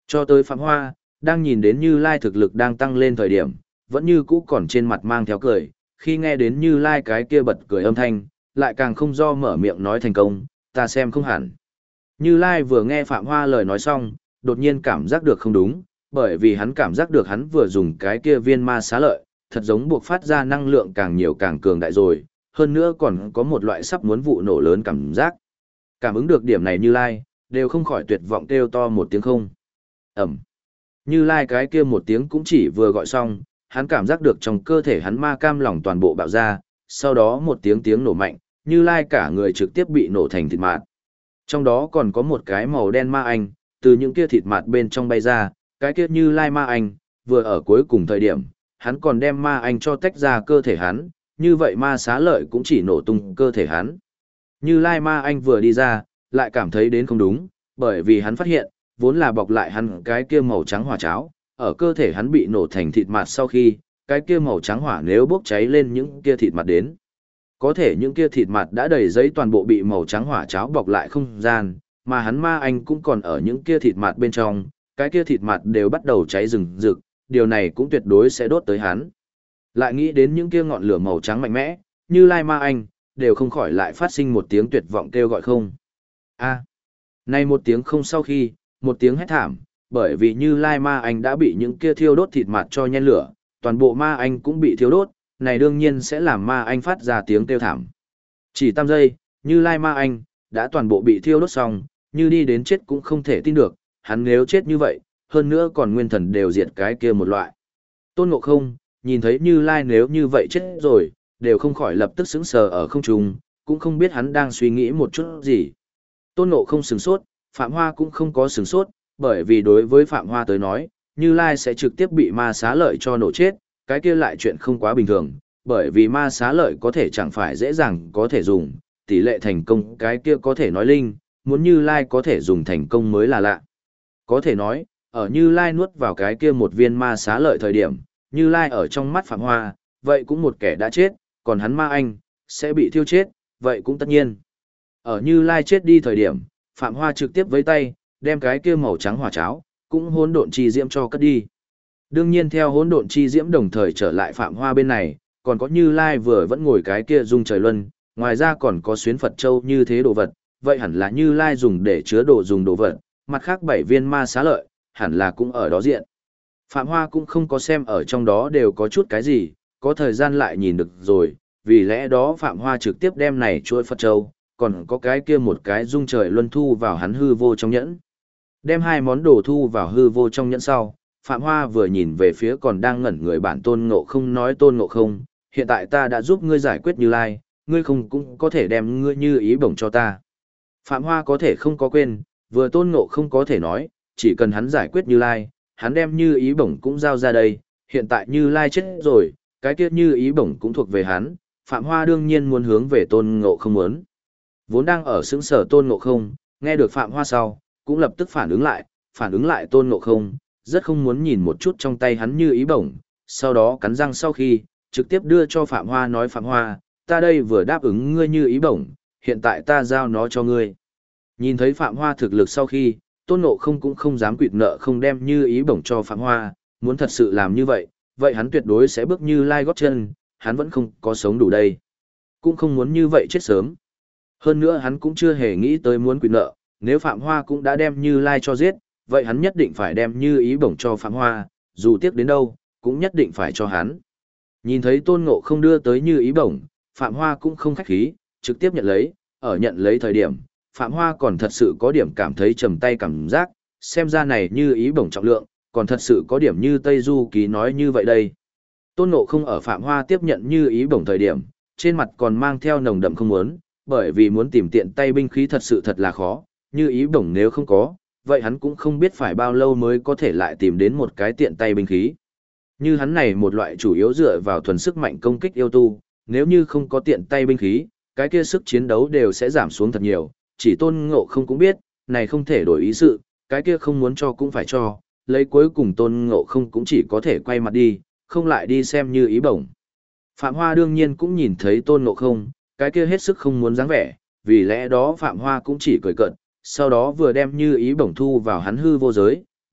Cho tới Phạm Hoa, đang nhìn đến Như Lai thực lực đang tăng lên thời điểm, vẫn như cũ còn trên mặt mang theo cười, khi nghe đến Như Lai cái kia bật cười âm thanh, lại càng không do mở miệng nói thành công, ta xem không hẳn. Như Lai vừa nghe Phạm Hoa lời nói xong, đột nhiên cảm giác được không đúng, bởi vì hắn cảm giác được hắn vừa dùng cái kia viên ma xá lợi, thật giống buộc phát ra năng lượng càng nhiều càng cường đại rồi, hơn nữa còn có một loại sắp muốn vụ nổ lớn cảm giác. Cảm ứng được điểm này Như Lai, đều không khỏi tuyệt vọng kêu to một tiếng không. Ẩm. Như Lai cái kia một tiếng cũng chỉ vừa gọi xong, hắn cảm giác được trong cơ thể hắn ma cam lòng toàn bộ bạo ra, sau đó một tiếng nổ mạnh, Như Lai cả người trực tiếp bị nổ thành thịt mạt. Trong đó còn có một cái màu đen ma anh, từ những kia thịt mạt bên trong bay ra, cái kia Như Lai ma anh, vừa ở cuối cùng thời điểm, hắn còn đem ma anh cho tách ra cơ thể hắn, như vậy ma xá lợi cũng chỉ nổ tung cơ thể hắn. Như Lai ma anh vừa đi ra, lại cảm thấy đến không đúng, bởi vì hắn phát hiện, vốn là bọc lại hắn cái kia màu trắng hỏa cháo, ở cơ thể hắn bị nổ thành thịt mạt sau khi, cái kia màu trắng hỏa nếu bốc cháy lên những kia thịt mạt đến. Có thể những kia thịt mạt đã đầy giấy toàn bộ bị màu trắng hỏa cháo bọc lại không gian, mà hắn ma anh cũng còn ở những kia thịt mạt bên trong, cái kia thịt mạt đều bắt đầu cháy rừng rực, điều này cũng tuyệt đối sẽ đốt tới hắn. Lại nghĩ đến những kia ngọn lửa màu trắng mạnh mẽ, Như Lai ma anh, đều không khỏi lại phát sinh một tiếng tuyệt vọng kêu gọi không. A. Nay một tiếng không sau khi, một tiếng hét thảm, bởi vì Như Lai ma anh đã bị những kia thiêu đốt thịt mạt cho nhen lửa, toàn bộ ma anh cũng bị thiêu đốt, này đương nhiên sẽ làm ma anh phát ra tiếng kêu thảm. Chỉ 3 giây, Như Lai ma anh đã toàn bộ bị thiêu đốt xong, như đi đến chết cũng không thể tin được, hắn nếu chết như vậy, hơn nữa còn nguyên thần đều diệt cái kia một loại. Tôn Ngộ Không, nhìn thấy Như Lai nếu như vậy chết rồi, đều không khỏi lập tức sững sờ ở không trung, cũng không biết hắn đang suy nghĩ một chút gì. Tôn Ngộ Không sửng sốt, Phạm Hoa cũng không có sửng sốt, bởi vì đối với Phạm Hoa tới nói, Như Lai sẽ trực tiếp bị ma xá lợi cho nổ chết, cái kia lại chuyện không quá bình thường, bởi vì ma xá lợi có thể chẳng phải dễ dàng có thể dùng, tỷ lệ thành công cái kia có thể nói linh, muốn Như Lai có thể dùng thành công mới là lạ. Có thể nói, ở Như Lai nuốt vào cái kia một viên ma xá lợi thời điểm, Như Lai ở trong mắt Phạm Hoa, vậy cũng một kẻ đã chết, còn hắn ma anh, sẽ bị thiêu chết, vậy cũng tất nhiên. Ở Như Lai chết đi thời điểm, Phạm Hoa trực tiếp với tay, đem cái kia màu trắng hỏa cháo, cũng hỗn độn chi diễm cho cất đi. Đương nhiên theo hỗn độn chi diễm đồng thời trở lại Phạm Hoa bên này, còn có Như Lai vừa vẫn ngồi cái kia dung trời luân, ngoài ra còn có xuyến Phật Châu như thế đồ vật, vậy hẳn là Như Lai dùng để chứa đồ dùng đồ vật, mặt khác 7 viên ma xá lợi, hẳn là cũng ở đó diện. Phạm Hoa cũng không có xem ở trong đó đều có chút cái gì, có thời gian lại nhìn được rồi, vì lẽ đó Phạm Hoa trực tiếp đem này chuôi Phật Châu, còn có cái kia một cái dung trời luân thu vào hắn hư vô trong nhẫn. Đem hai món đồ thu vào hư vô trong nhẫn sau, Phạm Hoa vừa nhìn về phía còn đang ngẩn người bản Tôn Ngộ Không nói Tôn Ngộ Không, hiện tại ta đã giúp ngươi giải quyết Như Lai, ngươi không cũng có thể đem ngươi như ý bổng cho ta. Phạm Hoa có thể không có quên, vừa Tôn Ngộ Không có thể nói, chỉ cần hắn giải quyết Như Lai, hắn đem như ý bổng cũng giao ra đây, hiện tại Như Lai chết rồi, cái kia như ý bổng cũng thuộc về hắn, Phạm Hoa đương nhiên muốn hướng về Tôn Ngộ Không muốn. Vốn đang ở sững sở Tôn Ngộ Không, nghe được Phạm Hoa sau, cũng lập tức phản ứng lại Tôn Ngộ Không, rất không muốn nhìn một chút trong tay hắn như ý bổng, sau đó cắn răng sau khi, trực tiếp đưa cho Phạm Hoa nói Phạm Hoa, ta đây vừa đáp ứng ngươi như ý bổng, hiện tại ta giao nó cho ngươi. Nhìn thấy Phạm Hoa thực lực sau khi, Tôn Ngộ Không cũng không dám quỵt nợ không đem như ý bổng cho Phạm Hoa, muốn thật sự làm như vậy, vậy hắn tuyệt đối sẽ bước Như Lai gót chân, hắn vẫn không có sống đủ đây. Cũng không muốn như vậy chết sớm. Hơn nữa hắn cũng chưa hề nghĩ tới muốn quỵt nợ, nếu Phạm Hoa cũng đã đem Như Lai cho giết, vậy hắn nhất định phải đem như ý bổng cho Phạm Hoa, dù tiếc đến đâu, cũng nhất định phải cho hắn. Nhìn thấy Tôn Ngộ Không đưa tới như ý bổng, Phạm Hoa cũng không khách khí, trực tiếp nhận lấy, ở nhận lấy thời điểm, Phạm Hoa còn thật sự có điểm cảm thấy trầm tay cảm giác, xem ra này như ý bổng trọng lượng, còn thật sự có điểm như Tây Du Ký nói như vậy đây. Tôn Ngộ Không ở Phạm Hoa tiếp nhận như ý bổng thời điểm, trên mặt còn mang theo nồng đậm không muốn, bởi vì muốn tìm tiện tay binh khí thật sự thật là khó, như ý bổng nếu không có, vậy hắn cũng không biết phải bao lâu mới có thể lại tìm đến một cái tiện tay binh khí. Như hắn này một loại chủ yếu dựa vào thuần sức mạnh công kích yêu tu, nếu như không có tiện tay binh khí, cái kia sức chiến đấu đều sẽ giảm xuống thật nhiều, chỉ Tôn Ngộ Không cũng biết, này không thể đổi ý sự, cái kia không muốn cho cũng phải cho, lấy cuối cùng Tôn Ngộ Không cũng chỉ có thể quay mặt đi, không lại đi xem như ý bổng. Phạm Hoa đương nhiên cũng nhìn thấy Tôn Ngộ Không, cái kia hết sức không muốn dáng vẻ, vì lẽ đó Phạm Hoa cũng chỉ cười cợt, sau đó vừa đem như ý bổng thu vào hắn hư vô giới,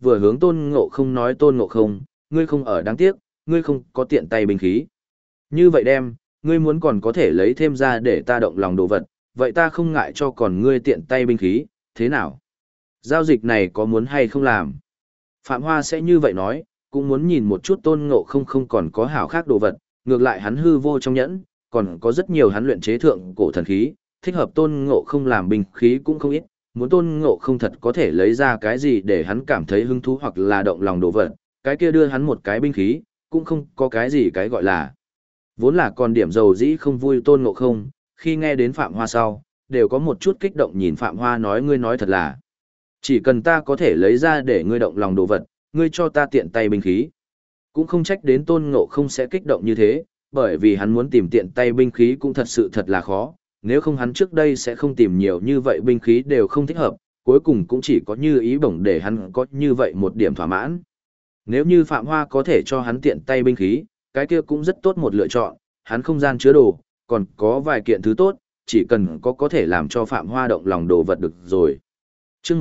vừa hướng Tôn Ngộ Không nói Tôn Ngộ Không, ngươi không ở đáng tiếc, ngươi không có tiện tay binh khí. Như vậy đem, ngươi muốn còn có thể lấy thêm ra để ta động lòng đồ vật, vậy ta không ngại cho còn ngươi tiện tay binh khí, thế nào? Giao dịch này có muốn hay không làm? Phạm Hoa sẽ như vậy nói, cũng muốn nhìn một chút Tôn Ngộ Không không còn có hảo khác đồ vật, ngược lại hắn hư vô trong nhẫn, còn có rất nhiều hắn luyện chế thượng cổ thần khí, thích hợp Tôn Ngộ Không làm binh khí cũng không ít, muốn Tôn Ngộ Không thật có thể lấy ra cái gì để hắn cảm thấy hứng thú hoặc là động lòng đồ vật, cái kia đưa hắn một cái binh khí, cũng không có cái gì cái gọi là. Vốn là còn điểm dầu dĩ không vui Tôn Ngộ Không, khi nghe đến Phạm Hoa sau, đều có một chút kích động nhìn Phạm Hoa nói ngươi nói thật là. Chỉ cần ta có thể lấy ra để ngươi động lòng đồ vật, ngươi cho ta tiện tay binh khí. Cũng không trách đến Tôn Ngộ Không sẽ kích động như thế, bởi vì hắn muốn tìm tiện tay binh khí cũng thật sự thật là khó, nếu không hắn trước đây sẽ không tìm nhiều như vậy binh khí đều không thích hợp, cuối cùng cũng chỉ có như ý bổng để hắn có như vậy một điểm thỏa mãn. Nếu như Phạm Hoa có thể cho hắn tiện tay binh khí, cái kia cũng rất tốt một lựa chọn, hắn không gian chứa đồ, còn có vài kiện thứ tốt, chỉ cần có thể làm cho Phạm Hoa động lòng đồ vật được rồi. Chương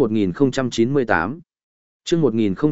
1098 Chương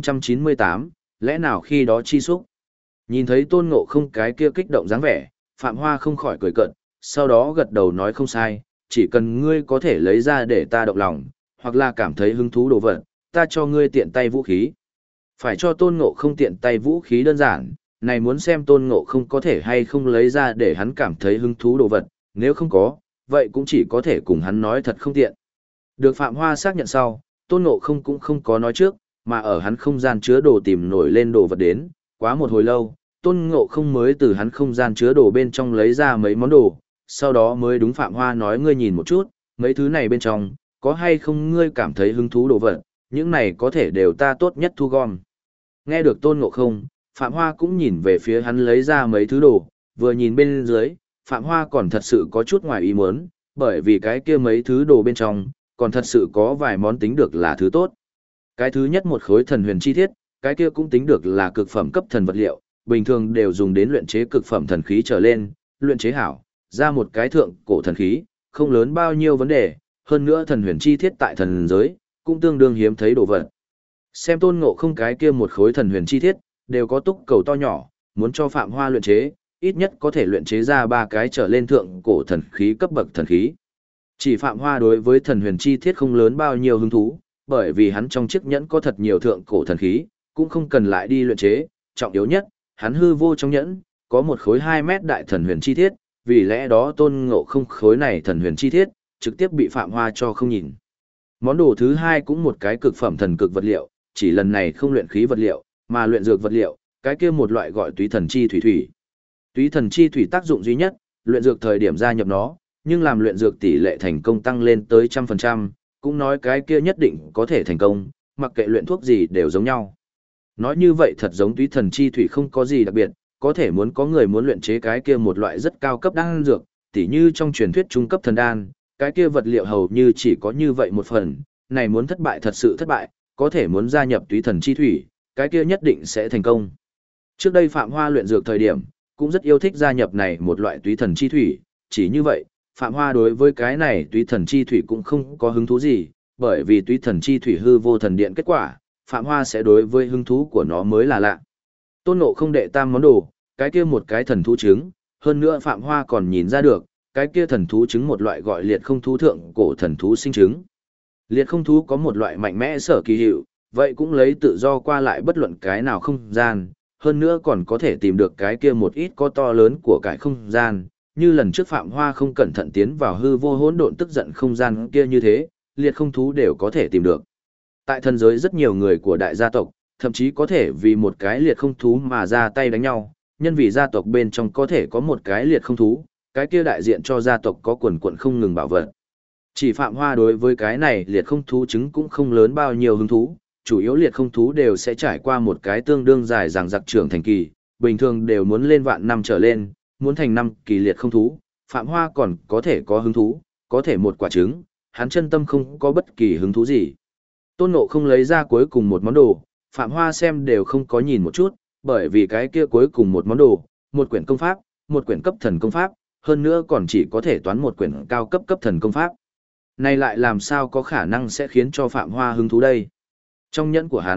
1098, lẽ nào khi đó chi xúc? Nhìn thấy Tôn Ngộ Không cái kia kích động dáng vẻ, Phạm Hoa không khỏi cười cợt, sau đó gật đầu nói không sai, chỉ cần ngươi có thể lấy ra để ta động lòng, hoặc là cảm thấy hứng thú đồ vật, ta cho ngươi tiện tay vũ khí. Phải cho Tôn Ngộ Không tiện tay vũ khí đơn giản, này muốn xem Tôn Ngộ Không có thể hay không lấy ra để hắn cảm thấy hứng thú đồ vật, nếu không có, vậy cũng chỉ có thể cùng hắn nói thật không tiện. Được Phạm Hoa xác nhận sau, Tôn Ngộ Không cũng không có nói trước, mà ở hắn không gian chứa đồ tìm nổi lên đồ vật đến, quá một hồi lâu, Tôn Ngộ Không mới từ hắn không gian chứa đồ bên trong lấy ra mấy món đồ, sau đó mới đúng Phạm Hoa nói ngươi nhìn một chút, mấy thứ này bên trong, có hay không ngươi cảm thấy hứng thú đồ vật, những này có thể đều ta tốt nhất thu gom. Nghe được Tôn Ngộ Không, Phạm Hoa cũng nhìn về phía hắn lấy ra mấy thứ đồ, vừa nhìn bên dưới, Phạm Hoa còn thật sự có chút ngoài ý muốn, bởi vì cái kia mấy thứ đồ bên trong, còn thật sự có vài món tính được là thứ tốt. Cái thứ nhất một khối thần huyền chi thiết, cái kia cũng tính được là cực phẩm cấp thần vật liệu, bình thường đều dùng đến luyện chế cực phẩm thần khí trở lên, luyện chế hảo, ra một cái thượng cổ thần khí, không lớn bao nhiêu vấn đề, hơn nữa thần huyền chi thiết tại thần giới, cũng tương đương hiếm thấy đồ vật. Xem Tôn Ngộ Không cái kia một khối thần huyền chi thiết, đều có túc cầu to nhỏ, muốn cho Phạm Hoa luyện chế, ít nhất có thể luyện chế ra 3 cái trở lên thượng cổ thần khí cấp bậc thần khí. Chỉ Phạm Hoa đối với thần huyền chi thiết không lớn bao nhiêu hứng thú, bởi vì hắn trong chiếc nhẫn có thật nhiều thượng cổ thần khí, cũng không cần lại đi luyện chế, trọng yếu nhất, hắn hư vô trong nhẫn, có một khối 2 mét đại thần huyền chi thiết, vì lẽ đó Tôn Ngộ Không khối này thần huyền chi thiết, trực tiếp bị Phạm Hoa cho không nhìn. Món đồ thứ hai cũng một cái cực phẩm thần cực vật liệu, chỉ lần này không luyện khí vật liệu, mà luyện dược vật liệu, cái kia một loại gọi túy thần chi thủy thủy. Túy thần chi thủy tác dụng duy nhất, luyện dược thời điểm gia nhập nó, nhưng làm luyện dược tỷ lệ thành công tăng lên tới 100%, cũng nói cái kia nhất định có thể thành công, mặc kệ luyện thuốc gì đều giống nhau. Nói như vậy thật giống túy thần chi thủy không có gì đặc biệt, có thể muốn có người muốn luyện chế cái kia một loại rất cao cấp đan dược, tỉ như trong truyền thuyết trung cấp thần đan, cái kia vật liệu hầu như chỉ có như vậy một phần, này muốn thất bại thật sự thất bại, có thể muốn gia nhập túy thần chi thủy, cái kia nhất định sẽ thành công. Trước đây Phạm Hoa luyện dược thời điểm, cũng rất yêu thích gia nhập này một loại túy thần chi thủy, chỉ như vậy, Phạm Hoa đối với cái này túy thần chi thủy cũng không có hứng thú gì, bởi vì túy thần chi thủy hư vô thần điện kết quả, Phạm Hoa sẽ đối với hứng thú của nó mới là lạ. Tôn Ngộ Không đệ tam món đồ, cái kia một cái thần thú trứng, hơn nữa Phạm Hoa còn nhìn ra được, cái kia thần thú trứng một loại gọi liệt không thú thượng cổ thần thú sinh trứng. Liệt không thú có một loại mạnh mẽ sở kỳ hiệu, vậy cũng lấy tự do qua lại bất luận cái nào không gian, hơn nữa còn có thể tìm được cái kia một ít có to lớn của cái không gian, như lần trước Phạm Hoa không cẩn thận tiến vào hư vô hỗn độn tức giận không gian kia như thế, liệt không thú đều có thể tìm được. Tại thần giới rất nhiều người của đại gia tộc, thậm chí có thể vì một cái liệt không thú mà ra tay đánh nhau, nhân vì gia tộc bên trong có thể có một cái liệt không thú, cái kia đại diện cho gia tộc có quần quần không ngừng bảo vật. Chỉ Phạm Hoa đối với cái này liệt không thú trứng cũng không lớn bao nhiêu hứng thú, chủ yếu liệt không thú đều sẽ trải qua một cái tương đương dài dằng dặc trưởng thành kỳ, bình thường đều muốn lên vạn năm trở lên, muốn thành năm kỳ liệt không thú, Phạm Hoa còn có thể có hứng thú, có thể một quả trứng, hắn chân tâm không có bất kỳ hứng thú gì. Tôn Ngộ Không lấy ra cuối cùng một món đồ, Phạm Hoa xem đều không có nhìn một chút, bởi vì cái kia cuối cùng một món đồ, một quyển công pháp, một quyển cấp thần công pháp, hơn nữa còn chỉ có thể toán một quyển cao cấp cấp thần công pháp. Này lại làm sao có khả năng sẽ khiến cho Phạm Hoa hứng thú đây? Trong nhẫn của hắn,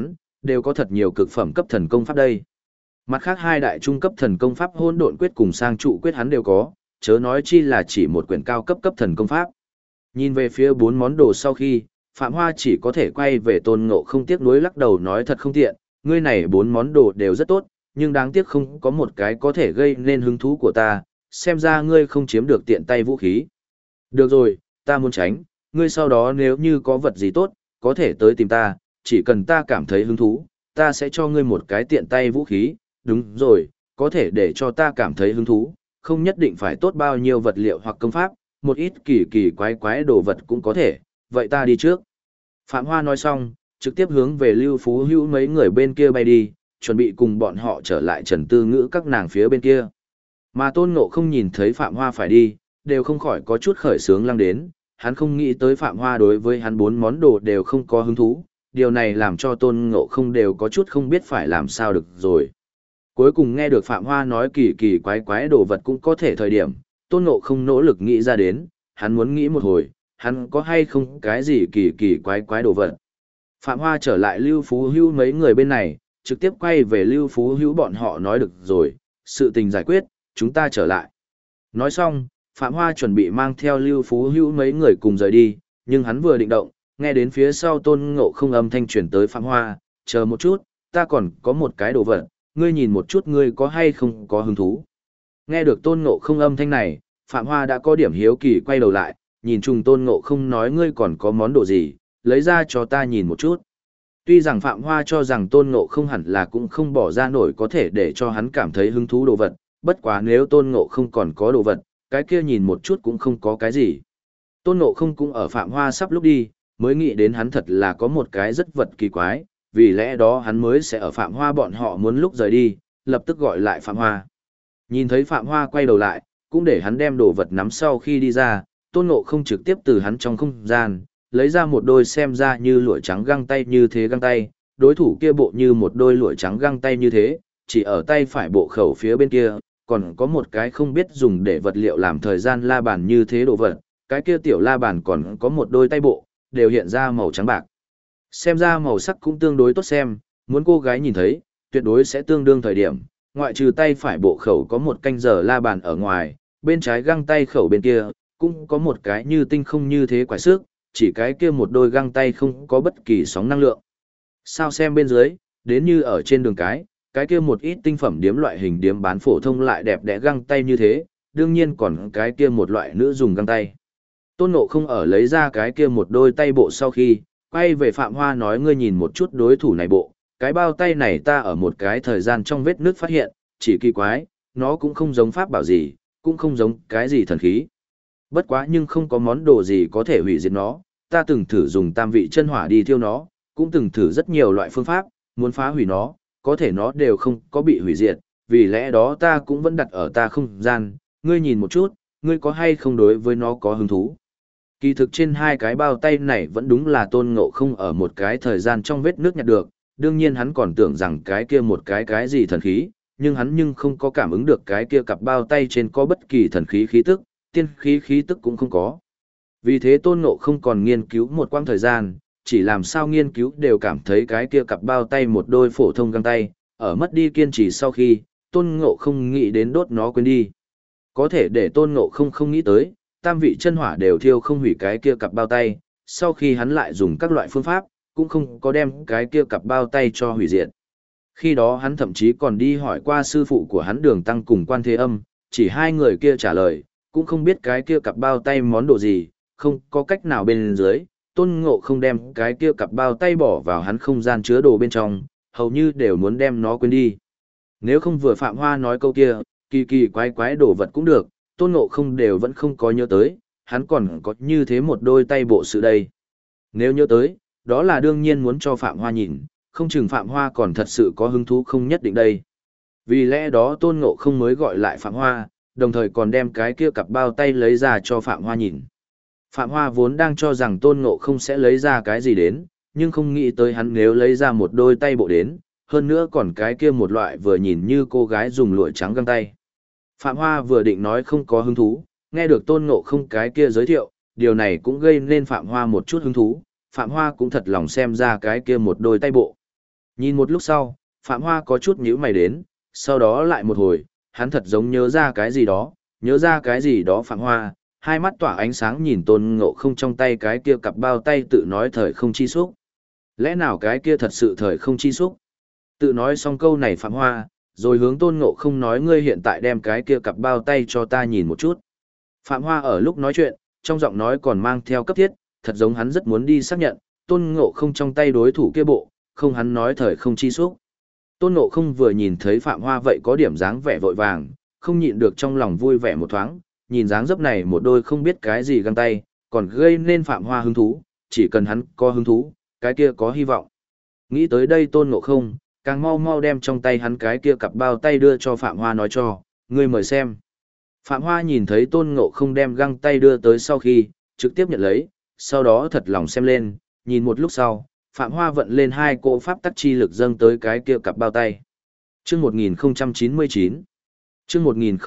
đều có thật nhiều cực phẩm cấp thần công pháp đây. Mặt khác hai đại trung cấp thần công pháp Hỗn Độn Quyết cùng Sang Trụ Quyết hắn đều có, chớ nói chi là chỉ một quyển cao cấp cấp thần công pháp. Nhìn về phía bốn món đồ sau khi, Phạm Hoa chỉ có thể quay về Tôn Ngộ Không tiếc nuối lắc đầu nói thật không tiện, ngươi này bốn món đồ đều rất tốt, nhưng đáng tiếc không có một cái có thể gây nên hứng thú của ta, xem ra ngươi không chiếm được tiện tay vũ khí. Được rồi, ta muốn tránh, ngươi sau đó nếu như có vật gì tốt, có thể tới tìm ta, chỉ cần ta cảm thấy hứng thú, ta sẽ cho ngươi một cái tiện tay vũ khí, đúng rồi, có thể để cho ta cảm thấy hứng thú, không nhất định phải tốt bao nhiêu vật liệu hoặc công pháp, một ít kỳ kỳ quái quái đồ vật cũng có thể, vậy ta đi trước. Phạm Hoa nói xong, trực tiếp hướng về Lưu Phú Hữu mấy người bên kia bay đi, chuẩn bị cùng bọn họ trở lại Trần Tư Ngữ các nàng phía bên kia. Mà Tôn Ngộ Không nhìn thấy Phạm Hoa phải đi, đều không khỏi có chút khởi sướng lăng đến, hắn không nghĩ tới Phạm Hoa đối với hắn bốn món đồ đều không có hứng thú, điều này làm cho Tôn Ngộ Không đều có chút không biết phải làm sao được rồi. Cuối cùng nghe được Phạm Hoa nói kỳ kỳ quái quái đồ vật cũng có thể thời điểm, Tôn Ngộ Không nỗ lực nghĩ ra đến, hắn muốn nghĩ một hồi, hắn có hay không cái gì kỳ kỳ quái quái đồ vật. Phạm Hoa trở lại Lưu Phú Hữu mấy người bên này, trực tiếp quay về Lưu Phú Hữu bọn họ nói được rồi, sự tình giải quyết, chúng ta trở lại. Nói xong, Phạm Hoa chuẩn bị mang theo Lưu Phú Hữu mấy người cùng rời đi, nhưng hắn vừa định động, nghe đến phía sau Tôn Ngộ Không âm thanh chuyển tới Phạm Hoa, chờ một chút, ta còn có một cái đồ vật, ngươi nhìn một chút ngươi có hay không có hứng thú. Nghe được Tôn Ngộ Không âm thanh này, Phạm Hoa đã có điểm hiếu kỳ quay đầu lại, nhìn chung Tôn Ngộ Không nói ngươi còn có món đồ gì, lấy ra cho ta nhìn một chút. Tuy rằng Phạm Hoa cho rằng Tôn Ngộ Không hẳn là cũng không bỏ ra nổi có thể để cho hắn cảm thấy hứng thú đồ vật, bất quá nếu Tôn Ngộ Không còn có đồ vật, cái kia nhìn một chút cũng không có cái gì. Tôn Ngộ Không cũng ở Phạm Hoa sắp lúc đi, mới nghĩ đến hắn thật là có một cái rất vật kỳ quái, vì lẽ đó hắn mới sẽ ở Phạm Hoa bọn họ muốn lúc rời đi, lập tức gọi lại Phạm Hoa. Nhìn thấy Phạm Hoa quay đầu lại, cũng để hắn đem đồ vật nắm sau khi đi ra, Tôn Ngộ Không trực tiếp từ hắn trong không gian, lấy ra một đôi xem ra như lụa trắng găng tay như thế găng tay, đối thủ kia bộ như một đôi lụa trắng găng tay như thế, chỉ ở tay phải bộ khẩu phía bên kia, còn có một cái không biết dùng để vật liệu làm thời gian la bàn như thế đồ vật, cái kia tiểu la bàn còn có một đôi tay bộ, đều hiện ra màu trắng bạc. Xem ra màu sắc cũng tương đối tốt xem, muốn cô gái nhìn thấy, tuyệt đối sẽ tương đương thời điểm, ngoại trừ tay phải bộ khẩu có một canh giờ la bàn ở ngoài, bên trái găng tay khẩu bên kia, cũng có một cái như tinh không như thế quái sức, chỉ cái kia một đôi găng tay không có bất kỳ sóng năng lượng. Sao xem bên dưới, đến như ở trên đường cái kia một ít tinh phẩm điếm loại hình điếm bán phổ thông lại đẹp đẽ găng tay như thế, đương nhiên còn cái kia một loại nữ dùng găng tay. Tôn Ngộ Không ở lấy ra cái kia một đôi tay bộ sau khi, quay về Phạm Hoa nói ngươi nhìn một chút đối thủ này bộ, cái bao tay này ta ở một cái thời gian trong vết nước phát hiện, chỉ kỳ quái, nó cũng không giống pháp bảo gì, cũng không giống cái gì thần khí. Bất quá nhưng không có món đồ gì có thể hủy diệt nó, ta từng thử dùng tam vị chân hỏa đi thiêu nó, cũng từng thử rất nhiều loại phương pháp, muốn phá hủy nó, có thể nó đều không có bị hủy diệt, vì lẽ đó ta cũng vẫn đặt ở ta không gian, ngươi nhìn một chút, ngươi có hay không đối với nó có hứng thú. Kỳ thực trên hai cái bao tay này vẫn đúng là Tôn Ngộ Không ở một cái thời gian trong vết nước nhặt được, đương nhiên hắn còn tưởng rằng cái kia một cái gì thần khí, nhưng hắn nhưng không có cảm ứng được cái kia cặp bao tay trên có bất kỳ thần khí khí tức, tiên khí khí tức cũng không có. Vì thế Tôn Ngộ Không còn nghiên cứu một quãng thời gian, chỉ làm sao nghiên cứu đều cảm thấy cái kia cặp bao tay một đôi phổ thông găng tay, ở mất đi kiên trì sau khi, Tôn Ngộ Không nghĩ đến đốt nó quên đi. Có thể để Tôn Ngộ Không không nghĩ tới, tam vị chân hỏa đều thiêu không hủy cái kia cặp bao tay, sau khi hắn lại dùng các loại phương pháp, cũng không có đem cái kia cặp bao tay cho hủy diệt. Khi đó hắn thậm chí còn đi hỏi qua sư phụ của hắn Đường Tăng cùng Quan Thế Âm, chỉ hai người kia trả lời, cũng không biết cái kia cặp bao tay món đồ gì, không có cách nào bên dưới, Tôn Ngộ Không đem cái kia cặp bao tay bỏ vào hắn không gian chứa đồ bên trong, hầu như đều muốn đem nó quên đi. Nếu không vừa Phạm Hoa nói câu kia, kỳ kỳ quái quái đồ vật cũng được, Tôn Ngộ Không đều vẫn không có nhớ tới, hắn còn có như thế một đôi tay bộ sự đây. Nếu nhớ tới, đó là đương nhiên muốn cho Phạm Hoa nhìn, không chừng Phạm Hoa còn thật sự có hứng thú không nhất định đây. Vì lẽ đó Tôn Ngộ Không mới gọi lại Phạm Hoa, đồng thời còn đem cái kia cặp bao tay lấy ra cho Phạm Hoa nhìn. Phạm Hoa vốn đang cho rằng Tôn Ngộ Không sẽ lấy ra cái gì đến, nhưng không nghĩ tới hắn nếu lấy ra một đôi tay bộ đến, hơn nữa còn cái kia một loại vừa nhìn như cô gái dùng lụa trắng găng tay. Phạm Hoa vừa định nói không có hứng thú, nghe được Tôn Ngộ Không cái kia giới thiệu, điều này cũng gây nên Phạm Hoa một chút hứng thú, Phạm Hoa cũng thật lòng xem ra cái kia một đôi tay bộ. Nhìn một lúc sau, Phạm Hoa có chút nhíu mày đến, sau đó lại một hồi, hắn thật giống nhớ ra cái gì đó Phạm Hoa, hai mắt tỏa ánh sáng nhìn Tôn Ngộ Không trong tay cái kia cặp bao tay tự nói thời không chi xúc. Lẽ nào cái kia thật sự thời không chi xúc? Tự nói xong câu này Phạm Hoa, rồi hướng Tôn Ngộ Không nói ngươi hiện tại đem cái kia cặp bao tay cho ta nhìn một chút. Phạm Hoa ở lúc nói chuyện, trong giọng nói còn mang theo cấp thiết, thật giống hắn rất muốn đi xác nhận, Tôn Ngộ Không trong tay đối thủ kia bộ, không hắn nói thời không chi xúc. Tôn Ngộ Không vừa nhìn thấy Phạm Hoa vậy có điểm dáng vẻ vội vàng, không nhịn được trong lòng vui vẻ một thoáng, nhìn dáng dấp này một đôi không biết cái gì găng tay, còn gây nên Phạm Hoa hứng thú, chỉ cần hắn có hứng thú, cái kia có hy vọng. Nghĩ tới đây Tôn Ngộ Không, càng mau mau đem trong tay hắn cái kia cặp bao tay đưa cho Phạm Hoa nói cho, ngươi mời xem. Phạm Hoa nhìn thấy Tôn Ngộ Không đem găng tay đưa tới sau khi, trực tiếp nhận lấy, sau đó thật lòng xem lên, nhìn một lúc sau, Phạm Hoa vận lên hai cỗ pháp tắc chi lực dâng tới cái kia cặp bao tay. Chương 1099 Chương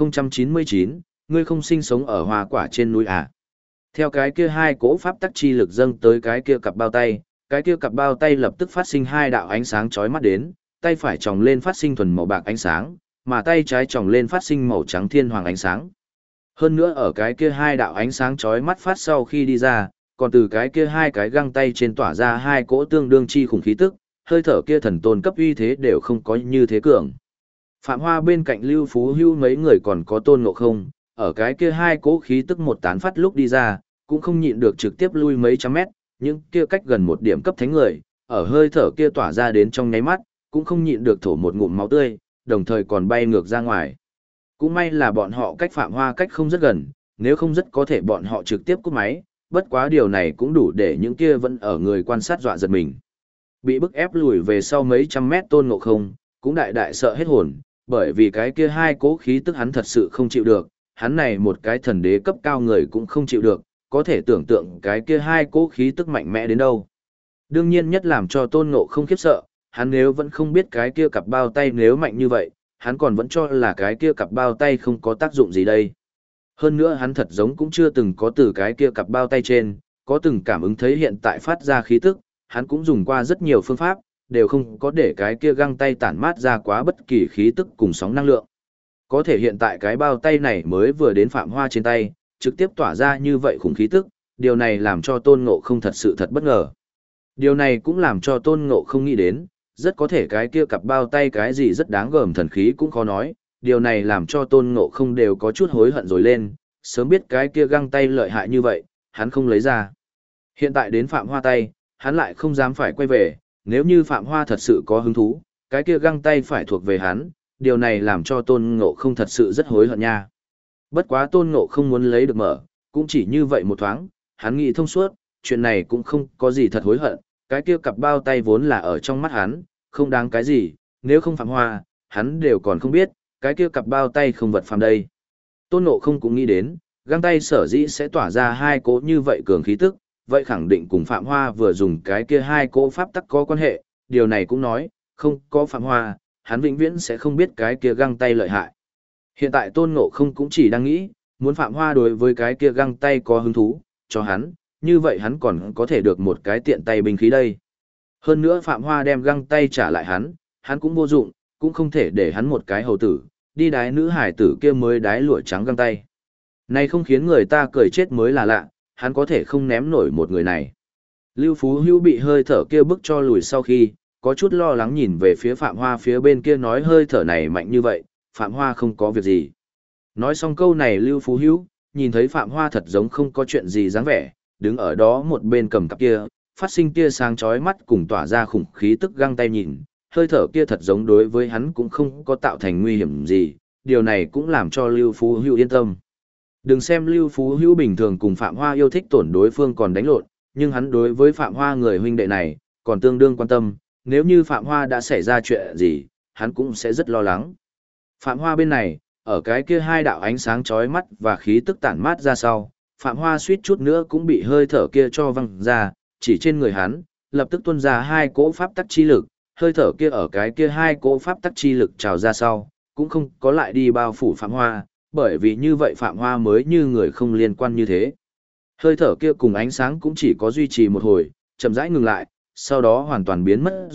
1099, ngươi không sinh sống ở hoa quả trên núi à. Theo cái kia hai cỗ pháp tắc chi lực dâng tới cái kia cặp bao tay, cái kia cặp bao tay lập tức phát sinh hai đạo ánh sáng chói mắt đến, tay phải tròng lên phát sinh thuần màu bạc ánh sáng, mà tay trái tròng lên phát sinh màu trắng thiên hoàng ánh sáng. Hơn nữa ở cái kia hai đạo ánh sáng chói mắt phát sau khi đi ra, còn từ cái kia hai cái găng tay trên tỏa ra hai cỗ tương đương chi khủng khí tức, hơi thở kia thần tôn cấp uy thế đều không có như thế cường. Phạm Hoa bên cạnh Lưu Phú Hưu mấy người còn có Tôn Ngộ Không, ở cái kia hai cỗ khí tức một tán phát lúc đi ra, cũng không nhịn được trực tiếp lui mấy trăm mét, những kia cách gần một điểm cấp thánh người, ở hơi thở kia tỏa ra đến trong nháy mắt, cũng không nhịn được thổ một ngụm máu tươi, đồng thời còn bay ngược ra ngoài. Cũng may là bọn họ cách Phạm Hoa cách không rất gần, nếu không rất có thể bọn họ trực tiếp cúp máy, bất quá điều này cũng đủ để những kia vẫn ở người quan sát dọa giật mình. Bị bức ép lùi về sau mấy trăm mét Tôn Ngộ Không, cũng đại đại sợ hết hồn, bởi vì cái kia hai cố khí tức hắn thật sự không chịu được, hắn này một cái thần đế cấp cao người cũng không chịu được, có thể tưởng tượng cái kia hai cố khí tức mạnh mẽ đến đâu. Đương nhiên nhất làm cho Tôn Ngộ Không khiếp sợ, hắn nếu vẫn không biết cái kia cặp bao tay nếu mạnh như vậy, hắn còn vẫn cho là cái kia cặp bao tay không có tác dụng gì đây. Hơn nữa hắn thật giống cũng chưa từng có từ cái kia cặp bao tay trên, có từng cảm ứng thấy hiện tại phát ra khí tức, hắn cũng dùng qua rất nhiều phương pháp, đều không có để cái kia găng tay tản mát ra quá bất kỳ khí tức cùng sóng năng lượng. Có thể hiện tại cái bao tay này mới vừa đến Phạm Hoa trên tay, trực tiếp tỏa ra như vậy khủng khí tức, điều này làm cho Tôn Ngộ Không thật sự thật bất ngờ. Điều này cũng làm cho Tôn Ngộ Không nghĩ đến, rất có thể cái kia cặp bao tay cái gì rất đáng gờm thần khí cũng khó nói, điều này làm cho Tôn Ngộ Không đều có chút hối hận rồi lên, sớm biết cái kia găng tay lợi hại như vậy, hắn không lấy ra. Hiện tại đến Phạm Hoa tay, hắn lại không dám phải quay về, nếu như Phạm Hoa thật sự có hứng thú, cái kia găng tay phải thuộc về hắn, điều này làm cho Tôn Ngộ Không thật sự rất hối hận nha. Bất quá Tôn Ngộ Không muốn lấy được mở, cũng chỉ như vậy một thoáng, hắn nghĩ thông suốt, chuyện này cũng không có gì thật hối hận, cái kia cặp bao tay vốn là ở trong mắt hắn, không đáng cái gì, nếu không Phạm Hoa, hắn đều còn không biết, cái kia cặp bao tay không vật phàm đây. Tôn Ngộ Không cũng nghĩ đến, găng tay sở dĩ sẽ tỏa ra hai cỗ như vậy cường khí tức, vậy khẳng định cùng Phạm Hoa vừa dùng cái kia hai cỗ pháp tắc có quan hệ, điều này cũng nói, không có Phạm Hoa, hắn vĩnh viễn sẽ không biết cái kia găng tay lợi hại. Hiện tại Tôn Ngộ Không cũng chỉ đang nghĩ, muốn Phạm Hoa đối với cái kia găng tay có hứng thú, cho hắn, như vậy hắn còn có thể được một cái tiện tay binh khí đây. Hơn nữa Phạm Hoa đem găng tay trả lại hắn cũng vô dụng, cũng không thể để hắn một cái hầu tử, đi đái nữ hải tử kia mới đái lụa trắng găng tay. Này không khiến người ta cười chết mới là lạ, hắn có thể không ném nổi một người này. Lưu Phú Hữu bị hơi thở kia bức cho lùi sau khi, có chút lo lắng nhìn về phía Phạm Hoa phía bên kia nói hơi thở này mạnh như vậy, Phạm Hoa không có việc gì. Nói xong câu này Lưu Phú Hữu, nhìn thấy Phạm Hoa thật giống không có chuyện gì dáng vẻ, đứng ở đó một bên cầm cặp kia, phát sinh tia sáng chói mắt cùng tỏa ra khủng khí tức găng tay nhìn, hơi thở kia thật giống đối với hắn cũng không có tạo thành nguy hiểm gì, điều này cũng làm cho Lưu Phú Hữu yên tâm. Đừng xem Lưu Phú Hữu bình thường cùng Phạm Hoa yêu thích tổn đối phương còn đánh lộn, nhưng hắn đối với Phạm Hoa người huynh đệ này, còn tương đương quan tâm, nếu như Phạm Hoa đã xảy ra chuyện gì, hắn cũng sẽ rất lo lắng. Phạm Hoa bên này, ở cái kia hai đạo ánh sáng chói mắt và khí tức tản mát ra sau, Phạm Hoa suýt chút nữa cũng bị hơi thở kia cho văng ra, chỉ trên người hắn, lập tức tuôn ra hai cỗ pháp tắc chi lực, hơi thở kia ở cái kia hai cỗ pháp tắc chi lực trào ra sau, cũng không có lại đi bao phủ Phạm Hoa, bởi vì như vậy Phạm Hoa mới như người không liên quan như thế. Hơi thở kia cùng ánh sáng cũng chỉ có duy trì một hồi, chậm rãi ngừng lại, sau đó hoàn toàn biến mất rồi,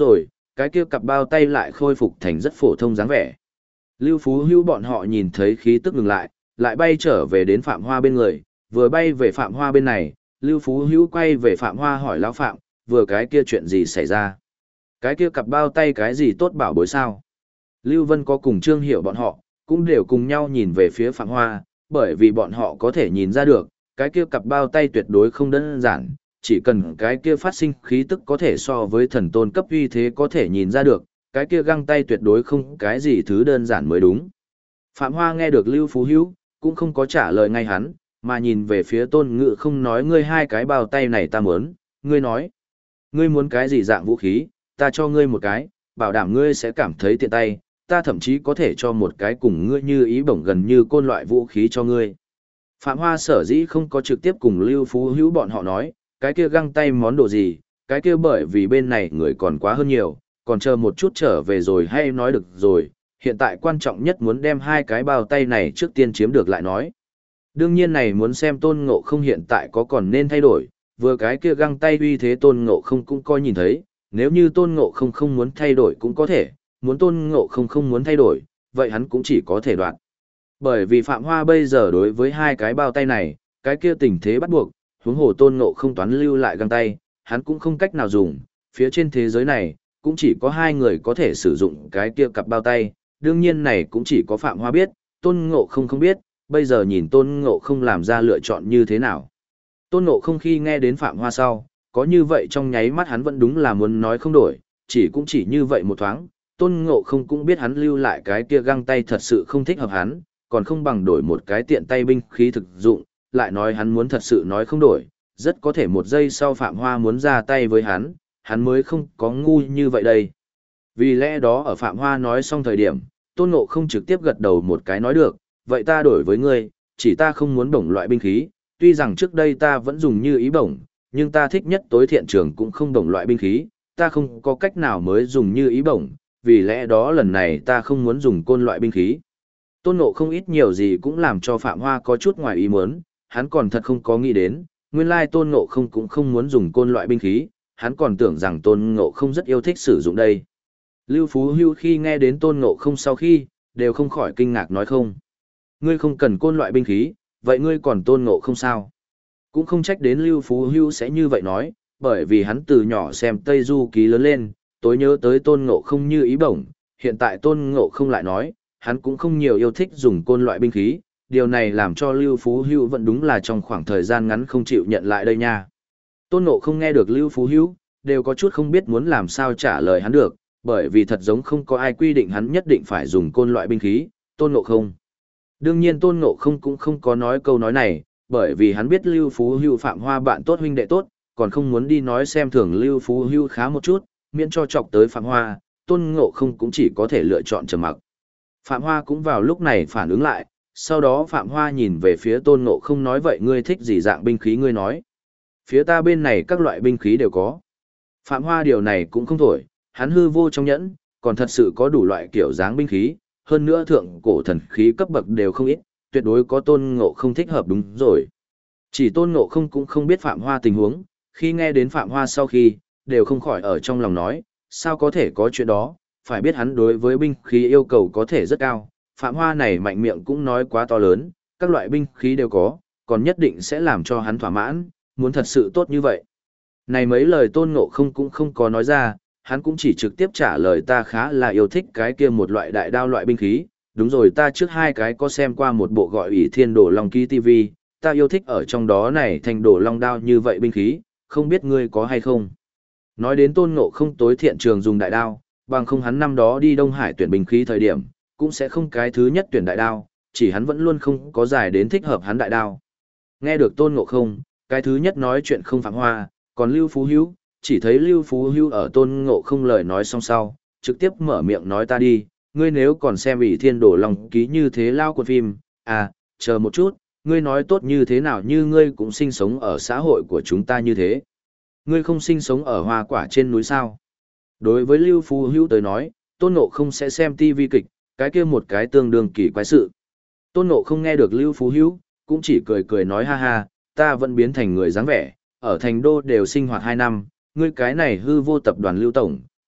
cái kia cặp bao tay lại khôi phục thành rất phổ thông dáng vẻ. Lưu Phú Hữu bọn họ nhìn thấy khí tức ngừng lại, lại bay trở về đến Phạm Hoa bên người, vừa bay về Phạm Hoa bên này, Lưu Phú Hữu quay về Phạm Hoa hỏi lão Phạm, vừa cái kia chuyện gì xảy ra? Cái kia cặp bao tay cái gì tốt bảo bối sao? Lưu Vân có cùng Trương Hiểu bọn họ, cũng đều cùng nhau nhìn về phía Phạm Hoa, bởi vì bọn họ có thể nhìn ra được, cái kia cặp bao tay tuyệt đối không đơn giản, chỉ cần cái kia phát sinh khí tức có thể so với thần tôn cấp uy thế có thể nhìn ra được, cái kia găng tay tuyệt đối không cái gì thứ đơn giản mới đúng. Phạm Hoa nghe được Lưu Phú Hữu, cũng không có trả lời ngay hắn, mà nhìn về phía Tôn Ngự không nói ngươi hai cái bao tay này ta muốn, ngươi nói. Ngươi muốn cái gì dạng vũ khí, ta cho ngươi một cái, bảo đảm ngươi sẽ cảm thấy tiện tay, ta thậm chí có thể cho một cái cùng ngươi như ý bổng gần như côn loại vũ khí cho ngươi. Phạm Hoa sở dĩ không có trực tiếp cùng Lưu Phú Hữu bọn họ nói, cái kia găng tay món đồ gì, cái kia bởi vì bên này người còn quá hơn nhiều, còn chờ một chút trở về rồi hay nói được rồi, hiện tại quan trọng nhất muốn đem hai cái bao tay này trước tiên chiếm được lại nói. Đương nhiên này muốn xem Tôn Ngộ không hiện tại có còn nên thay đổi, vừa cái kia găng tay uy thế Tôn Ngộ không cũng coi nhìn thấy, nếu như Tôn Ngộ không không muốn thay đổi cũng có thể, muốn Tôn Ngộ không không muốn thay đổi, vậy hắn cũng chỉ có thể đoạn. Bởi vì Phạm Hoa bây giờ đối với hai cái bao tay này, cái kia tình thế bắt buộc, huống hồ Tôn Ngộ không toán lưu lại găng tay, hắn cũng không cách nào dùng, phía trên thế giới này, cũng chỉ có hai người có thể sử dụng cái kia cặp bao tay, đương nhiên này cũng chỉ có Phạm Hoa biết, Tôn Ngộ không biết, bây giờ nhìn Tôn Ngộ không làm ra lựa chọn như thế nào. Tôn Ngộ không khi nghe đến Phạm Hoa sau, có như vậy trong nháy mắt hắn vẫn đúng là muốn nói không đổi, cũng chỉ như vậy một thoáng, Tôn Ngộ không cũng biết hắn lưu lại cái kia găng tay thật sự không thích hợp hắn, còn không bằng đổi một cái tiện tay binh khí thực dụng, lại nói hắn muốn thật sự nói không đổi, rất có thể một giây sau Phạm Hoa muốn ra tay với hắn mới không có ngu như vậy đây. Vì lẽ đó ở Phạm Hoa nói xong thời điểm, Tôn Ngộ không trực tiếp gật đầu một cái nói được, vậy ta đổi với ngươi, chỉ ta không muốn bổng loại binh khí, tuy rằng trước đây ta vẫn dùng như ý bổng, nhưng ta thích nhất tối thiện trường cũng không bổng loại binh khí, ta không có cách nào mới dùng như ý bổng, vì lẽ đó lần này ta không muốn dùng côn loại binh khí. Tôn Ngộ không ít nhiều gì cũng làm cho Phạm Hoa có chút ngoài ý muốn, hắn còn thật không có nghĩ đến, nguyên lai Tôn Ngộ không cũng không muốn dùng côn loại binh khí, hắn còn tưởng rằng Tôn Ngộ không rất yêu thích sử dụng đây. Lưu Phú Hưu khi nghe đến Tôn Ngộ không sau khi, đều không khỏi kinh ngạc nói không. Ngươi không cần côn loại binh khí, vậy ngươi còn Tôn Ngộ không sao? Cũng không trách đến Lưu Phú Hưu sẽ như vậy nói, bởi vì hắn từ nhỏ xem Tây Du Ký lớn lên, tối nhớ tới Tôn Ngộ không như ý bổng, hiện tại Tôn Ngộ không lại nói, hắn cũng không nhiều yêu thích dùng côn loại binh khí, điều này làm cho Lưu Phú Hưu vẫn đúng là trong khoảng thời gian ngắn không chịu nhận lại đây nha. Tôn Ngộ không nghe được Lưu Phú Hưu, đều có chút không biết muốn làm sao trả lời hắn được, bởi vì thật giống không có ai quy định hắn nhất định phải dùng côn loại binh khí, Tôn Ngộ không. Đương nhiên Tôn Ngộ không cũng không có nói câu nói này, bởi vì hắn biết Lưu Phú Hưu Phạm Hoa bạn tốt huynh đệ tốt, còn không muốn đi nói xem thường Lưu Phú Hưu khá một chút, miễn cho chọc tới Phạm Hoa, Tôn Ngộ không cũng chỉ có thể lựa chọn trầm mặc. Phạm Hoa cũng vào lúc này phản ứng lại, sau đó Phạm Hoa nhìn về phía Tôn Ngộ không nói vậy ngươi thích gì dạng binh khí ngươi nói. Phía ta bên này các loại binh khí đều có. Phạm Hoa điều này cũng không thổi, hắn hư vô trong nhẫn, còn thật sự có đủ loại kiểu dáng binh khí, hơn nữa thượng cổ thần khí cấp bậc đều không ít, tuyệt đối có Tôn Ngộ không thích hợp đúng rồi. Chỉ Tôn Ngộ không cũng không biết Phạm Hoa tình huống, khi nghe đến Phạm Hoa sau khi, đều không khỏi ở trong lòng nói, sao có thể có chuyện đó, phải biết hắn đối với binh khí yêu cầu có thể rất cao, Phạm Hoa này mạnh miệng cũng nói quá to lớn, các loại binh khí đều có, còn nhất định sẽ làm cho hắn thỏa mãn, muốn thật sự tốt như vậy. Này mấy lời Tôn Ngộ không cũng không có nói ra, hắn cũng chỉ trực tiếp trả lời ta khá là yêu thích cái kia một loại đại đao loại binh khí, đúng rồi ta trước hai cái có xem qua một bộ gọi ỷ thiên đổ long ký TV, ta yêu thích ở trong đó này thành đổ long đao như vậy binh khí, không biết ngươi có hay không. Nói đến Tôn Ngộ không tối thiện trường dùng đại đao, bằng không hắn năm đó đi Đông Hải tuyển binh khí thời điểm, cũng sẽ không cái thứ nhất tuyển đại đao, chỉ hắn vẫn luôn không có giải đến thích hợp hắn đại đao. Nghe được Tôn Ngộ không, cái thứ nhất nói chuyện không Phạm Hoa, còn Lưu Phú Hữu, chỉ thấy Lưu Phú Hữu ở Tôn Ngộ không lời nói xong sau, trực tiếp mở miệng nói ta đi, ngươi nếu còn xem ỷ thiên đổ long ký như thế lao của phim, à, chờ một chút, ngươi nói tốt như thế nào như ngươi cũng sinh sống ở xã hội của chúng ta như thế. Ngươi không sinh sống ở hoa quả trên núi sao? Đối với Lưu Phú Hữu tới nói, Tôn Ngộ không sẽ xem TV kịch, cái kia một cái tương đương kỳ quái sự. Tôn Ngộ không nghe được Lưu Phú Hữu, cũng chỉ cười cười nói ha ha, ta vẫn biến thành người dáng vẻ, ở thành đô đều sinh hoạt 2 năm, ngươi cái này hư vô tập đoàn Lưu Tổng,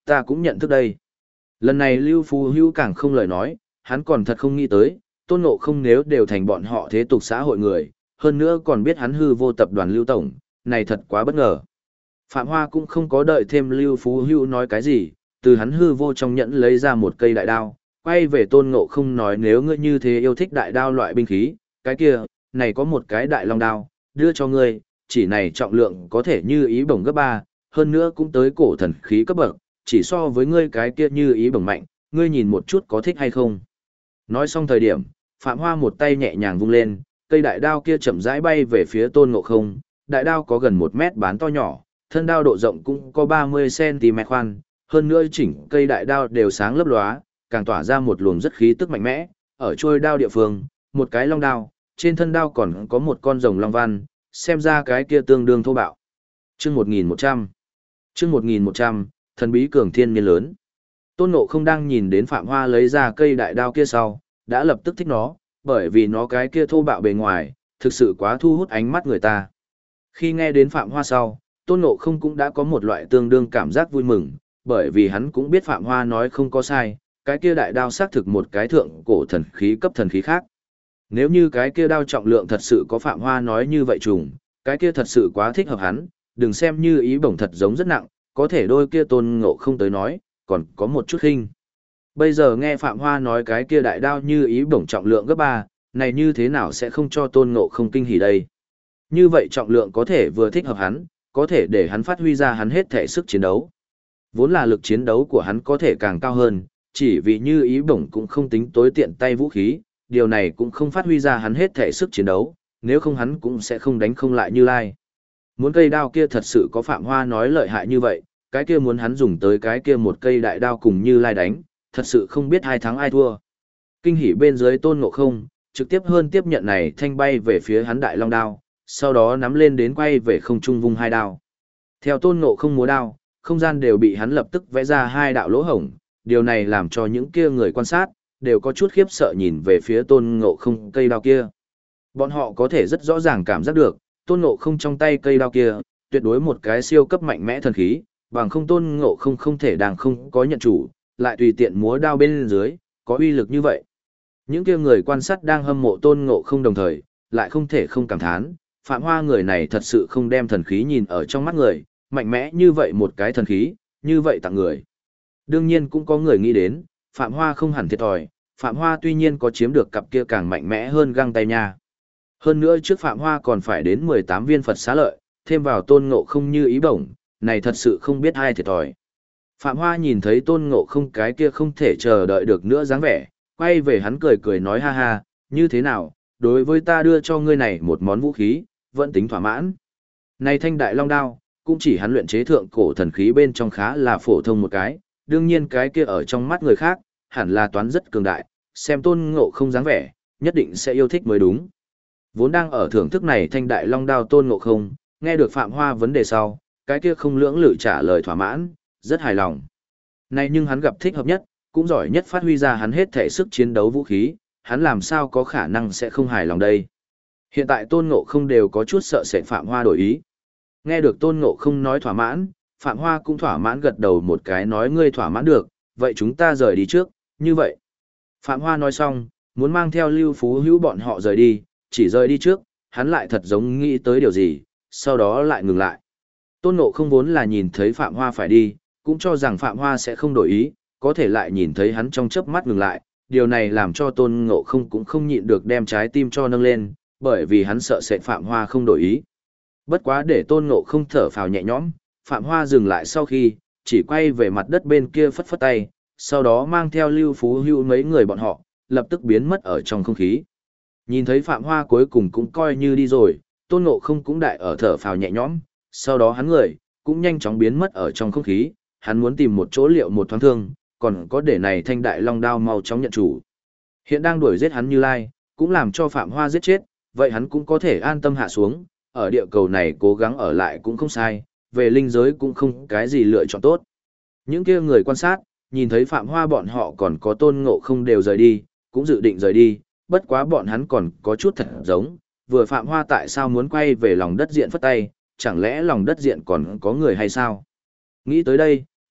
ta cũng nhận thức đây. Lần này Lưu Phú Hữu càng không lời nói, hắn còn thật không nghĩ tới, Tôn Ngộ Không nếu đều thành bọn họ thế tục xã hội người, hơn nữa còn biết hắn hư vô tập đoàn Lưu Tổng, này thật quá bất ngờ. Phạm Hoa cũng không có đợi thêm Lưu Phú Hữu nói cái gì, từ hắn hư vô trong nhẫn lấy ra một cây đại đao, quay về Tôn Ngộ Không nói nếu ngươi như thế yêu thích đại đao loại binh khí, cái kia, này có một cái đại long đao, đưa cho ngươi, chỉ này trọng lượng có thể như ý bổng gấp 3, hơn nữa cũng tới cổ thần khí cấp bậc, chỉ so với ngươi cái kia như ý bổng mạnh, ngươi nhìn một chút có thích hay không. Nói xong thời điểm, Phạm Hoa một tay nhẹ nhàng vung lên, cây đại đao kia chậm rãi bay về phía Tôn Ngộ Không, đại đao có gần 1 mét bán to nhỏ, thân đao độ rộng cũng có 30 cm khoan, hơn nữa chỉnh cây đại đao đều sáng lấp lóa, càng tỏa ra một luồng rất khí tức mạnh mẽ, ở trôi đao địa phương, một cái long đao, trên thân đao còn có một con rồng long văn, xem ra cái kia tương đương thô bạo. Chương 1100. Chương 1100, thần bí cường thiên niên lớn. Tôn Ngộ Không đang nhìn đến Phạm Hoa lấy ra cây đại đao kia sau, đã lập tức thích nó, bởi vì nó cái kia thô bạo bề ngoài, thực sự quá thu hút ánh mắt người ta. Khi nghe đến Phạm Hoa sau, Tôn Ngộ Không cũng đã có một loại tương đương cảm giác vui mừng, bởi vì hắn cũng biết Phạm Hoa nói không có sai, cái kia đại đao xác thực một cái thượng cổ thần khí cấp thần khí khác. Nếu như cái kia đao trọng lượng thật sự có Phạm Hoa nói như vậy trùng, cái kia thật sự quá thích hợp hắn, đừng xem như ý bổng thật giống rất nặng, có thể đôi kia Tôn Ngộ Không tới nói, còn có một chút khinh. Bây giờ nghe Phạm Hoa nói cái kia đại đao như ý bổng trọng lượng gấp 3, này như thế nào sẽ không cho Tôn Ngộ Không kinh hỉ đây? Như vậy trọng lượng có thể vừa thích hợp hắn, có thể để hắn phát huy ra hắn hết thể sức chiến đấu. Vốn là lực chiến đấu của hắn có thể càng cao hơn, chỉ vì như ý bổng cũng không tính tối tiện tay vũ khí, điều này cũng không phát huy ra hắn hết thể sức chiến đấu, nếu không hắn cũng sẽ không đánh không lại Như Lai. Muốn cây đao kia thật sự có Phạm Hoa nói lợi hại như vậy, cái kia muốn hắn dùng tới cái kia một cây đại đao cùng Như Lai đánh, thật sự không biết ai thắng ai thua. Kinh hỉ bên dưới Tôn Ngộ Không, trực tiếp hơn tiếp nhận này thanh bay về phía hắn đại long đao, sau đó nắm lên đến quay về không trung vung 2 đao. Theo Tôn Ngộ Không múa đao, không gian đều bị hắn lập tức vẽ ra 2 đạo lỗ hổng, điều này làm cho những kia người quan sát, đều có chút khiếp sợ nhìn về phía Tôn Ngộ Không cây đao kia. Bọn họ có thể rất rõ ràng cảm giác được, Tôn Ngộ Không trong tay cây đao kia, tuyệt đối một cái siêu cấp mạnh mẽ thần khí, bằng không Tôn Ngộ Không không thể đang không có nhận chủ, lại tùy tiện múa đao bên dưới, có uy lực như vậy. Những kia người quan sát đang hâm mộ Tôn Ngộ Không đồng thời, lại không thể không cảm thán, Phạm Hoa người này thật sự không đem thần khí nhìn ở trong mắt người, mạnh mẽ như vậy một cái thần khí, như vậy tặng người. Đương nhiên cũng có người nghĩ đến, Phạm Hoa không hẳn thiệt thòi, Phạm Hoa tuy nhiên có chiếm được cặp kia càng mạnh mẽ hơn găng tay nha. Hơn nữa trước Phạm Hoa còn phải đến 18 viên Phật xá lợi, thêm vào Tôn Ngộ Không như ý bổng, này thật sự không biết ai thiệt thòi. Phạm Hoa nhìn thấy Tôn Ngộ Không cái kia không thể chờ đợi được nữa dáng vẻ, quay về hắn cười cười nói ha ha, như thế nào, đối với ta đưa cho ngươi này một món vũ khí, vẫn tính thỏa mãn. Này thanh đại long đao, cũng chỉ hắn luyện chế thượng cổ thần khí bên trong khá là phổ thông một cái, đương nhiên cái kia ở trong mắt người khác, hẳn là toán rất cường đại, xem Tôn Ngộ Không dáng vẻ, nhất định sẽ yêu thích mới đúng. Vốn đang ở thưởng thức này thanh đại long đao Tôn Ngộ Không, nghe được Phạm Hoa vấn đề sau, cái kia không lưỡng lự trả lời thỏa mãn, rất hài lòng. Này nhưng hắn gặp thích hợp nhất, cũng giỏi nhất phát huy ra hắn hết thể sức chiến đấu vũ khí, hắn làm sao có khả năng sẽ không hài lòng đây. Hiện tại Tôn Ngộ Không đều có chút sợ sệt Phạm Hoa đổi ý. Nghe được Tôn Ngộ Không nói thỏa mãn, Phạm Hoa cũng thỏa mãn gật đầu một cái nói ngươi thỏa mãn được, vậy chúng ta rời đi trước, như vậy. Phạm Hoa nói xong, muốn mang theo Lưu Phú Hữu bọn họ rời đi, chỉ rời đi trước, hắn lại thật giống nghĩ tới điều gì, sau đó lại ngừng lại. Tôn Ngộ Không vốn là nhìn thấy Phạm Hoa phải đi, cũng cho rằng Phạm Hoa sẽ không đổi ý, có thể lại nhìn thấy hắn trong chớp mắt ngừng lại, điều này làm cho Tôn Ngộ Không cũng không nhịn được đem trái tim cho nâng lên, bởi vì hắn sợ sệt Phạm Hoa không đổi ý. Bất quá để Tôn Ngộ Không thở phào nhẹ nhõm, Phạm Hoa dừng lại sau khi, chỉ quay về mặt đất bên kia phất phất tay, sau đó mang theo Lưu Phú Hữu mấy người bọn họ, lập tức biến mất ở trong không khí. Nhìn thấy Phạm Hoa cuối cùng cũng coi như đi rồi, Tôn Ngộ Không cũng đại ở thở phào nhẹ nhõm, sau đó hắn người, cũng nhanh chóng biến mất ở trong không khí, hắn muốn tìm một chỗ liệu một thoáng thương, còn có để này thanh đại long đao mau chóng nhận chủ. Hiện đang đuổi giết hắn Như Lai, cũng làm cho Phạm Hoa giết chết, vậy hắn cũng có thể an tâm hạ xuống, ở địa cầu này cố gắng ở lại cũng không sai, về linh giới cũng không cái gì lựa chọn tốt. Những kia người quan sát, nhìn thấy Phạm Hoa bọn họ còn có Tôn Ngộ Không đều rời đi, cũng dự định rời đi, bất quá bọn hắn còn có chút thật giống, vừa Phạm Hoa tại sao muốn quay về lòng đất diện phất tay, chẳng lẽ lòng đất diện còn có người hay sao? Nghĩ tới đây,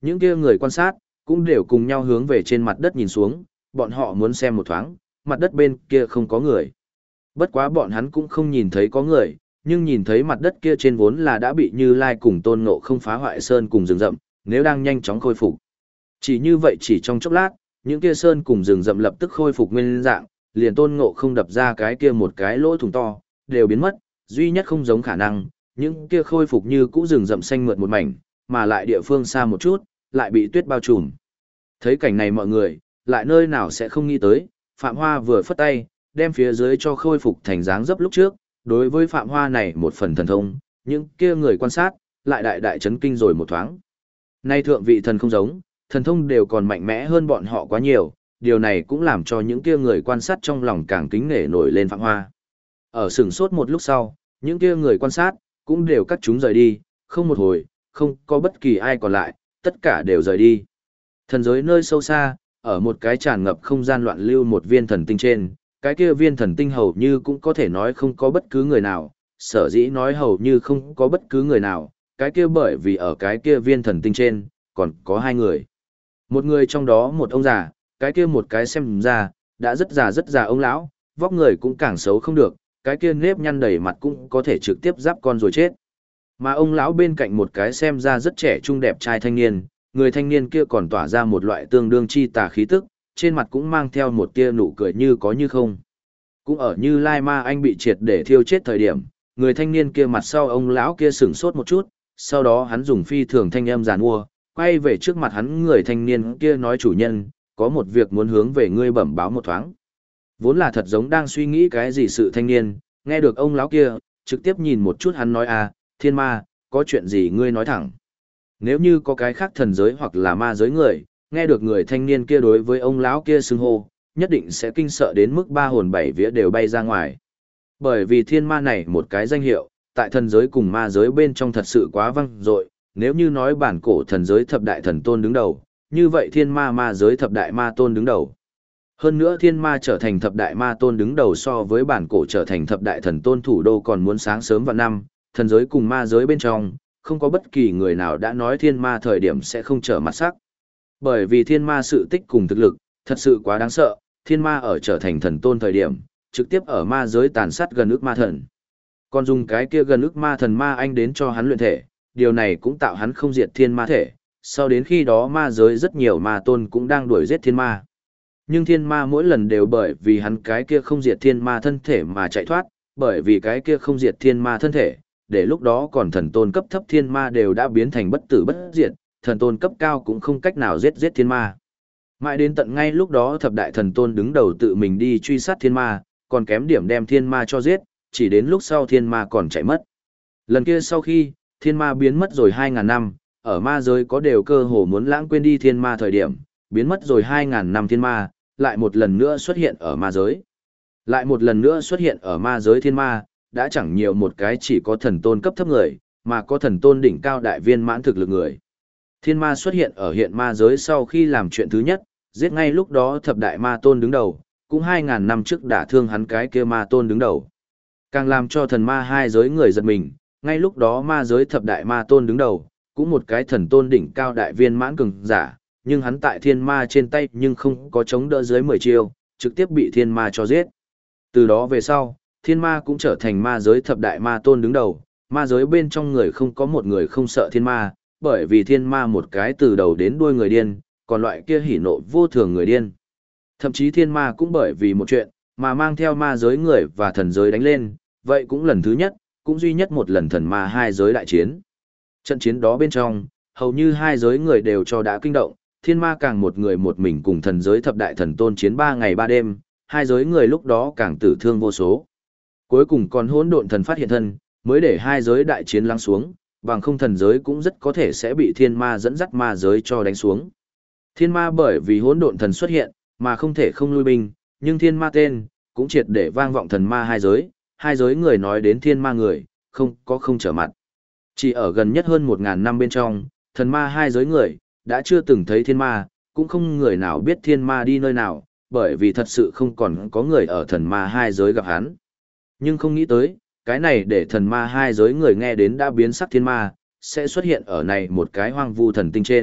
Những kia người quan sát, cũng đều cùng nhau hướng về trên mặt đất nhìn xuống, bọn họ muốn xem một thoáng, mặt đất bên kia không có người. Bất quá bọn hắn cũng không nhìn thấy có người, nhưng nhìn thấy mặt đất kia trên vốn là đã bị Như Lai cùng Tôn Ngộ không phá hoại sơn cùng rừng rậm, nếu đang nhanh chóng khôi phục. Chỉ như vậy chỉ trong chốc lát, những kia sơn cùng rừng rậm lập tức khôi phục nguyên dạng, liền Tôn Ngộ không đập ra cái kia một cái lỗ thủng to, đều biến mất, duy nhất không giống khả năng, những kia khôi phục như cũ rừng rậm xanh mượt một mảnh, mà lại địa phương xa một chút, lại bị tuyết bao trùm. Thấy cảnh này mọi người, lại nơi nào sẽ không nghĩ tới, Phạm Hoa vừa phất tay, đem phía dưới cho khôi phục thành dáng dấp lúc trước, đối với Phạm Hoa này một phần thần thông, những kia người quan sát, lại đại đại chấn kinh rồi một thoáng. Nay thượng vị thần không giống, thần thông đều còn mạnh mẽ hơn bọn họ quá nhiều, điều này cũng làm cho những kia người quan sát trong lòng càng kính nể nổi lên Phạm Hoa. Ở sừng sốt một lúc sau, những kia người quan sát, cũng đều cắt chúng rời đi, không một hồi, không có bất kỳ ai còn lại, tất cả đều rời đi. Thần giới nơi sâu xa, ở một cái tràn ngập không gian loạn lưu một viên thần tinh trên, cái kia viên thần tinh hầu như cũng có thể nói không có bất cứ người nào, sở dĩ nói hầu như không có bất cứ người nào, cái kia bởi vì ở cái kia viên thần tinh trên, còn có hai người. Một người trong đó một ông già, cái kia một cái xem ra, đã rất già ông lão, vóc người cũng càng xấu không được, cái kia nếp nhăn đầy mặt cũng có thể trực tiếp giáp con rồi chết. Mà ông lão bên cạnh một cái xem ra rất trẻ trung đẹp trai thanh niên, người thanh niên kia còn tỏa ra một loại tương đương chi tà khí tức, trên mặt cũng mang theo một tia nụ cười như có như không. Cũng ở Như Lai Ma Anh bị triệt để thiêu chết thời điểm, người thanh niên kia mặt sau ông lão kia sửng sốt một chút, sau đó hắn dùng phi thường thanh âm giàn mua, quay về trước mặt hắn người thanh niên kia nói chủ nhân, có một việc muốn hướng về ngươi bẩm báo một thoáng. Vốn là thật giống đang suy nghĩ cái gì sự thanh niên, nghe được ông lão kia, trực tiếp nhìn một chút hắn nói thiên ma, có chuyện gì ngươi nói thẳng. Nếu như có cái khác thần giới hoặc là ma giới người, nghe được người thanh niên kia đối với ông lão kia xưng hô, nhất định sẽ kinh sợ đến mức ba hồn bảy vía đều bay ra ngoài. Bởi vì thiên ma này một cái danh hiệu, tại thần giới cùng ma giới bên trong thật sự quá vang dội, nếu như nói bản cổ thần giới thập đại thần tôn đứng đầu, như vậy thiên ma ma giới thập đại ma tôn đứng đầu. Hơn nữa thiên ma trở thành thập đại ma tôn đứng đầu so với bản cổ trở thành thập đại thần tôn thủ đô còn muốn sáng sớm vào năm, thần giới cùng ma giới bên trong, không có bất kỳ người nào đã nói thiên ma thời điểm sẽ không trở mặt sắc. Bởi vì thiên ma sự tích cùng thực lực, thật sự quá đáng sợ, thiên ma ở trở thành thần tôn thời điểm, trực tiếp ở ma giới tàn sát gần ức ma thần. Còn dùng cái kia gần ức ma thần ma anh đến cho hắn luyện thể, điều này cũng tạo hắn không diệt thiên ma thể, sau đến khi đó ma giới rất nhiều ma tôn cũng đang đuổi giết thiên ma. Nhưng thiên ma mỗi lần đều bởi vì hắn cái kia không diệt thiên ma thân thể mà chạy thoát, bởi vì cái kia không diệt thiên ma thân thể, để lúc đó còn thần tôn cấp thấp thiên ma đều đã biến thành bất tử bất diệt, thần tôn cấp cao cũng không cách nào giết thiên ma. Mãi đến tận ngay lúc đó thập đại thần tôn đứng đầu tự mình đi truy sát thiên ma, còn kém điểm đem thiên ma cho giết, chỉ đến lúc sau thiên ma còn chạy mất. Lần kia sau khi, thiên ma biến mất rồi 2.000 năm, ở ma giới có đều cơ hồ muốn lãng quên đi thiên ma thời điểm, biến mất rồi 2.000 năm thiên ma, lại một lần nữa xuất hiện ở ma giới. Lại một lần nữa xuất hiện ở ma giới thiên ma, đã chẳng nhiều một cái chỉ có thần tôn cấp thấp người, mà có thần tôn đỉnh cao đại viên mãn thực lực người. Thiên ma xuất hiện ở hiện ma giới sau khi làm chuyện thứ nhất, giết ngay lúc đó thập đại ma tôn đứng đầu, cũng 2.000 năm trước đã thương hắn cái kia ma tôn đứng đầu. Càng làm cho thần ma hai giới người giật mình, ngay lúc đó ma giới thập đại ma tôn đứng đầu, cũng một cái thần tôn đỉnh cao đại viên mãn cường giả, nhưng hắn tại thiên ma trên tay nhưng không có chống đỡ dưới 10 chiêu, trực tiếp bị thiên ma cho giết. Từ đó về sau, thiên ma cũng trở thành ma giới thập đại ma tôn đứng đầu, ma giới bên trong người không có một người không sợ thiên ma, bởi vì thiên ma một cái từ đầu đến đuôi người điên, còn loại kia hỉ nộ vô thường người điên. Thậm chí thiên ma cũng bởi vì một chuyện, mà mang theo ma giới người và thần giới đánh lên, vậy cũng lần thứ nhất, cũng duy nhất một lần thần ma hai giới đại chiến. Trận chiến đó bên trong, hầu như hai giới người đều cho đã kinh động, thiên ma càng một người một mình cùng thần giới thập đại thần tôn chiến 3 ngày 3 đêm, hai giới người lúc đó càng tử thương vô số. Cuối cùng còn hỗn độn thần phát hiện thân, mới để hai giới đại chiến lắng xuống, bằng không thần giới cũng rất có thể sẽ bị thiên ma dẫn dắt ma giới cho đánh xuống. Thiên ma bởi vì hỗn độn thần xuất hiện, mà không thể không lui binh, nhưng thiên ma tên, cũng triệt để vang vọng thần ma hai giới người nói đến thiên ma người, không có không trở mặt. Chỉ ở gần nhất hơn 1.000 năm bên trong, thần ma hai giới người, đã chưa từng thấy thiên ma, cũng không người nào biết thiên ma đi nơi nào, bởi vì thật sự không còn có người ở thần ma hai giới gặp hắn. Nhưng không nghĩ tới, cái này để thần ma hai giới người nghe đến đã biến sắc thiên ma, sẽ xuất hiện ở này một cái hoang vu thần tinh trên,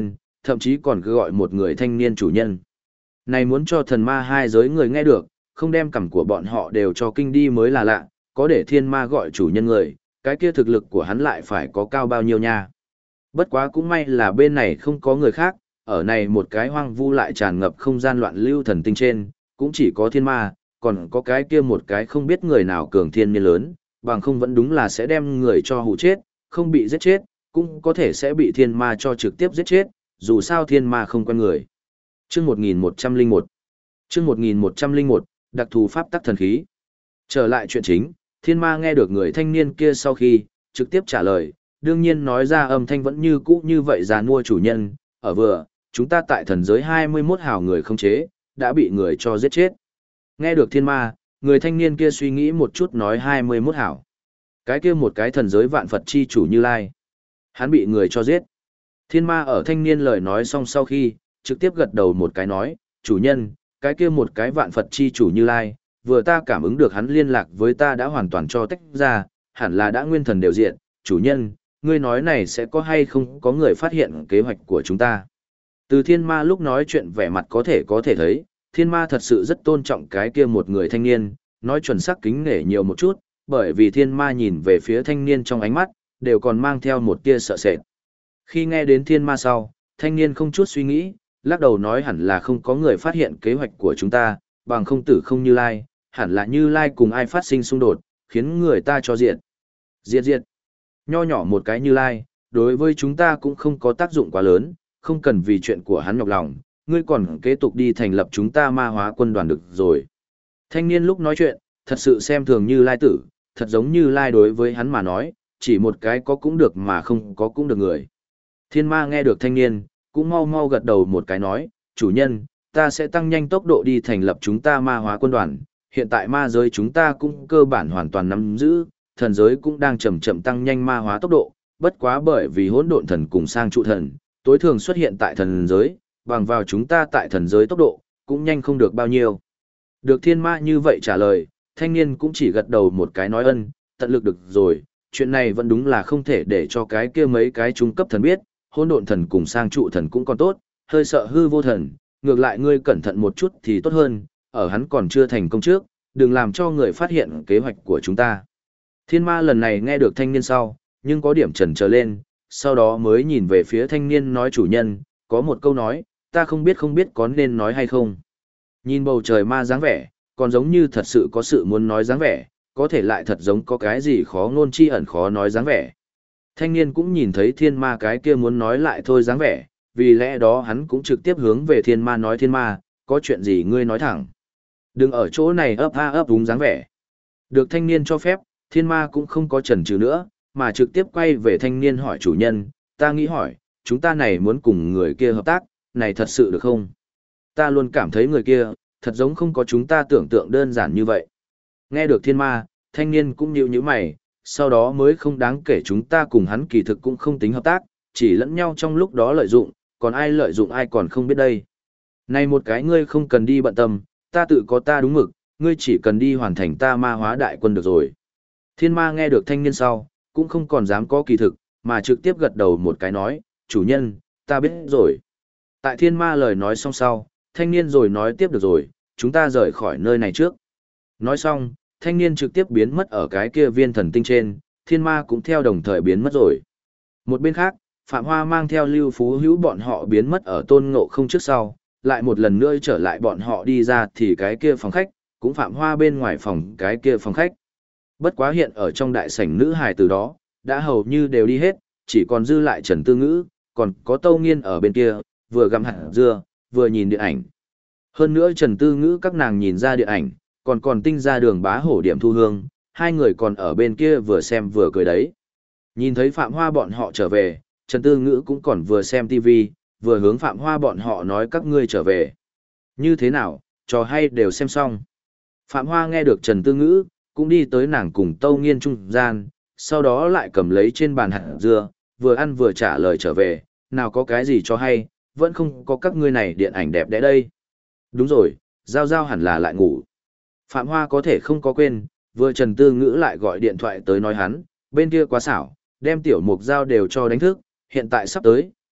thậm chí còn cứ gọi một người thanh niên chủ nhân. Này muốn cho thần ma hai giới người nghe được, không đem cằm của bọn họ đều cho kinh đi mới là lạ, có để thiên ma gọi chủ nhân người, cái kia thực lực của hắn lại phải có cao bao nhiêu nha. Bất quá cũng may là bên này không có người khác, ở này một cái hoang vu lại tràn ngập không gian loạn lưu thần tinh trên, cũng chỉ có thiên ma, còn có cái kia một cái không biết người nào cường thiên niên lớn, bằng không vẫn đúng là sẽ đem người cho hù chết, không bị giết chết, cũng có thể sẽ bị thiên ma cho trực tiếp giết chết, dù sao thiên ma không quen người. Chương 1101 Chương 1101, đặc thù pháp tắc thần khí. Trở lại chuyện chính, thiên ma nghe được người thanh niên kia sau khi, trực tiếp trả lời, đương nhiên nói ra âm thanh vẫn như cũ như vậy già nua chủ nhân, ở vừa, chúng ta tại thần giới 21 hào người không chế, đã bị người cho giết chết. Nghe được thiên ma, người thanh niên kia suy nghĩ một chút nói 21 hảo. Cái kia một cái thần giới vạn Phật chi chủ Như Lai. Hắn bị người cho giết. Thiên ma ở thanh niên lời nói xong sau khi, trực tiếp gật đầu một cái nói, chủ nhân, cái kia một cái vạn Phật chi chủ Như Lai, vừa ta cảm ứng được hắn liên lạc với ta đã hoàn toàn cho tách ra, hẳn là đã nguyên thần đều diện, chủ nhân, ngươi nói này sẽ có hay không có người phát hiện kế hoạch của chúng ta. Từ thiên ma lúc nói chuyện vẻ mặt có thể thấy, thiên ma thật sự rất tôn trọng cái kia một người thanh niên, nói chuẩn xác kính nể nhiều một chút, bởi vì thiên ma nhìn về phía thanh niên trong ánh mắt, đều còn mang theo một tia sợ sệt. Khi nghe đến thiên ma sau, thanh niên không chút suy nghĩ, lắc đầu nói hẳn là không có người phát hiện kế hoạch của chúng ta, bằng không tử không Như Lai, hẳn là Như Lai cùng ai phát sinh xung đột, khiến người ta cho diệt. Diệt. Nho nhỏ một cái Như Lai, đối với chúng ta cũng không có tác dụng quá lớn, không cần vì chuyện của hắn nhọc lòng, ngươi còn kế tục đi thành lập chúng ta ma hóa quân đoàn được rồi. Thanh niên lúc nói chuyện, thật sự xem thường Như Lai tử, thật giống Như Lai đối với hắn mà nói, chỉ một cái có cũng được mà không có cũng được người. Thiên ma nghe được thanh niên, cũng mau mau gật đầu một cái nói, chủ nhân, ta sẽ tăng nhanh tốc độ đi thành lập chúng ta ma hóa quân đoàn, hiện tại ma giới chúng ta cũng cơ bản hoàn toàn nắm giữ, thần giới cũng đang chậm chậm tăng nhanh ma hóa tốc độ, bất quá bởi vì hỗn độn thần cùng sang trụ thần, tối thường xuất hiện tại thần giới, bằng vào chúng ta tại thần giới tốc độ, cũng nhanh không được bao nhiêu. Được thiên ma như vậy trả lời, thanh niên cũng chỉ gật đầu một cái nói ân, tận lực được rồi, chuyện này vẫn đúng là không thể để cho cái kia mấy cái trung cấp thần biết, hỗn độn thần cùng sang trụ thần cũng còn tốt, hơi sợ hư vô thần, ngược lại ngươi cẩn thận một chút thì tốt hơn, ở hắn còn chưa thành công trước, đừng làm cho người phát hiện kế hoạch của chúng ta. Thiên ma lần này nghe được thanh niên sau, nhưng có điểm chần chờ lên, sau đó mới nhìn về phía thanh niên nói chủ nhân, có một câu nói, ta không biết có nên nói hay không. Nhìn bầu trời ma dáng vẻ, còn giống như thật sự có sự muốn nói dáng vẻ, có thể lại thật giống có cái gì khó ngôn chi ẩn khó nói dáng vẻ. Thanh niên cũng nhìn thấy thiên ma cái kia muốn nói lại thôi dáng vẻ, vì lẽ đó hắn cũng trực tiếp hướng về thiên ma nói thiên ma, có chuyện gì ngươi nói thẳng. Đừng ở chỗ này ấp a ấp đúng dáng vẻ. Được thanh niên cho phép, thiên ma cũng không có chần chừ nữa, mà trực tiếp quay về thanh niên hỏi chủ nhân, ta nghĩ hỏi, chúng ta này muốn cùng người kia hợp tác, này thật sự được không? Ta luôn cảm thấy người kia, thật giống không có chúng ta tưởng tượng đơn giản như vậy. Nghe được thiên ma, thanh niên cũng nhíu nhíu mày, sau đó mới không đáng kể chúng ta cùng hắn kỳ thực cũng không tính hợp tác, chỉ lẫn nhau trong lúc đó lợi dụng, còn ai lợi dụng ai còn không biết đây. Này một cái ngươi không cần đi bận tâm, ta tự có ta đúng mực, ngươi chỉ cần đi hoàn thành ta ma hóa đại quân được rồi. Thiên ma nghe được thanh niên sau, cũng không còn dám có kỳ thực, mà trực tiếp gật đầu một cái nói, chủ nhân, ta biết rồi. Tại thiên ma lời nói xong sau, thanh niên rồi nói tiếp được rồi, chúng ta rời khỏi nơi này trước. Nói xong, thanh niên trực tiếp biến mất ở cái kia viên thần tinh trên, thiên ma cũng theo đồng thời biến mất rồi. Một bên khác, Phạm Hoa mang theo Lưu Phú Hữu bọn họ biến mất ở Tôn Ngộ Không trước sau, lại một lần nữa trở lại bọn họ đi ra thì cái kia phòng khách, cũng Phạm Hoa bên ngoài phòng cái kia phòng khách. Bất quá hiện ở trong đại sảnh nữ hài từ đó, đã hầu như đều đi hết, chỉ còn dư lại Trần Tư Ngữ, còn có Tâu Nghiên ở bên kia, vừa gặm hạt dưa, vừa nhìn điện ảnh. Hơn nữa Trần Tư Ngữ các nàng nhìn ra điện ảnh, còn tinh ra Đường Bá Hổ Điểm Thu Hương, hai người còn ở bên kia vừa xem vừa cười đấy. Nhìn thấy Phạm Hoa bọn họ trở về, Trần Tư Ngữ cũng còn vừa xem TV, vừa hướng Phạm Hoa bọn họ nói các ngươi trở về. Như thế nào, trò hay đều xem xong. Phạm Hoa nghe được Trần Tư Ngữ, cũng đi tới nàng cùng Tâu Nghiên trung gian, sau đó lại cầm lấy trên bàn hạt dưa, vừa ăn vừa trả lời trở về, nào có cái gì cho hay, vẫn không có các ngươi này điện ảnh đẹp đẽ đây. Đúng rồi, Giao Giao hẳn là lại ngủ. Phạm Hoa có thể không có quên, vừa Trần Tư Ngữ lại gọi điện thoại tới nói hắn, bên kia quá xảo, đem tiểu mục Giao đều cho đánh thức, hiện tại sắp tới,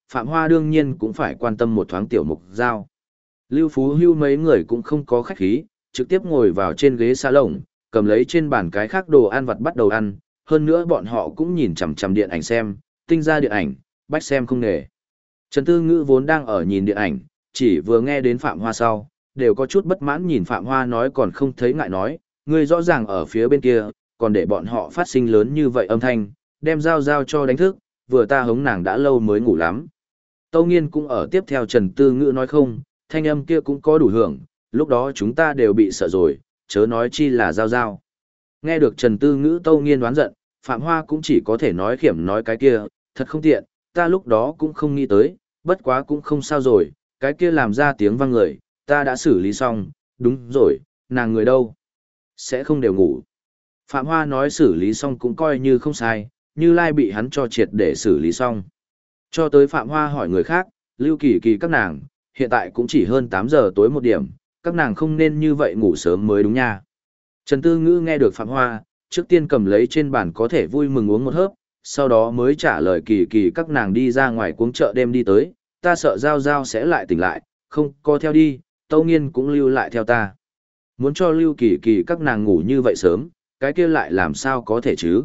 Phạm Hoa đương nhiên cũng phải quan tâm một thoáng tiểu mục giao. Lưu Phú Hưu mấy người cũng không có khách khí, trực tiếp ngồi vào trên ghế salon, cầm lấy trên bàn cái khác đồ ăn vặt bắt đầu ăn, hơn nữa bọn họ cũng nhìn chằm chằm điện ảnh xem, tinh ra điện ảnh, bách xem không nghề. Trần Tư Ngữ vốn đang ở nhìn điện ảnh, chỉ vừa nghe đến Phạm Hoa sau, đều có chút bất mãn nhìn Phạm Hoa nói còn không thấy ngại nói, ngươi rõ ràng ở phía bên kia, còn để bọn họ phát sinh lớn như vậy âm thanh, đem dao cho đánh thức, vừa ta hống nàng đã lâu mới ngủ lắm. Tâu Nghiên cũng ở tiếp theo Trần Tư Ngữ nói không, thanh âm kia cũng có đủ hưởng, lúc đó chúng ta đều bị sợ rồi, chớ nói chi là dao. Nghe được Trần Tư Ngữ Tâu Nghiên đoán giận, Phạm Hoa cũng chỉ có thể nói khiểm nói cái kia, thật không tiện, ta lúc đó cũng không nghĩ tới, bất quá cũng không sao rồi, cái kia làm ra tiếng vang người, ta đã xử lý xong, đúng rồi, nàng người đâu? Sẽ không đều ngủ. Phạm Hoa nói xử lý xong cũng coi như không sai, Như Lai bị hắn cho triệt để xử lý xong. Cho tới Phạm Hoa hỏi người khác, Lưu Kỳ Kỳ các nàng, hiện tại cũng chỉ hơn 8 giờ tối một điểm, các nàng không nên như vậy ngủ sớm mới đúng nha. Trần Tư Ngữ nghe được Phạm Hoa, trước tiên cầm lấy trên bàn có thể vui mừng uống một hớp, sau đó mới trả lời Kỳ Kỳ các nàng đi ra ngoài cuống chợ đêm đi tới, ta sợ Giao Giao sẽ lại tỉnh lại, không có theo đi, Tâu Nghiên cũng lưu lại theo ta. Muốn cho Lưu Kỳ Kỳ các nàng ngủ như vậy sớm, cái kia lại làm sao có thể chứ?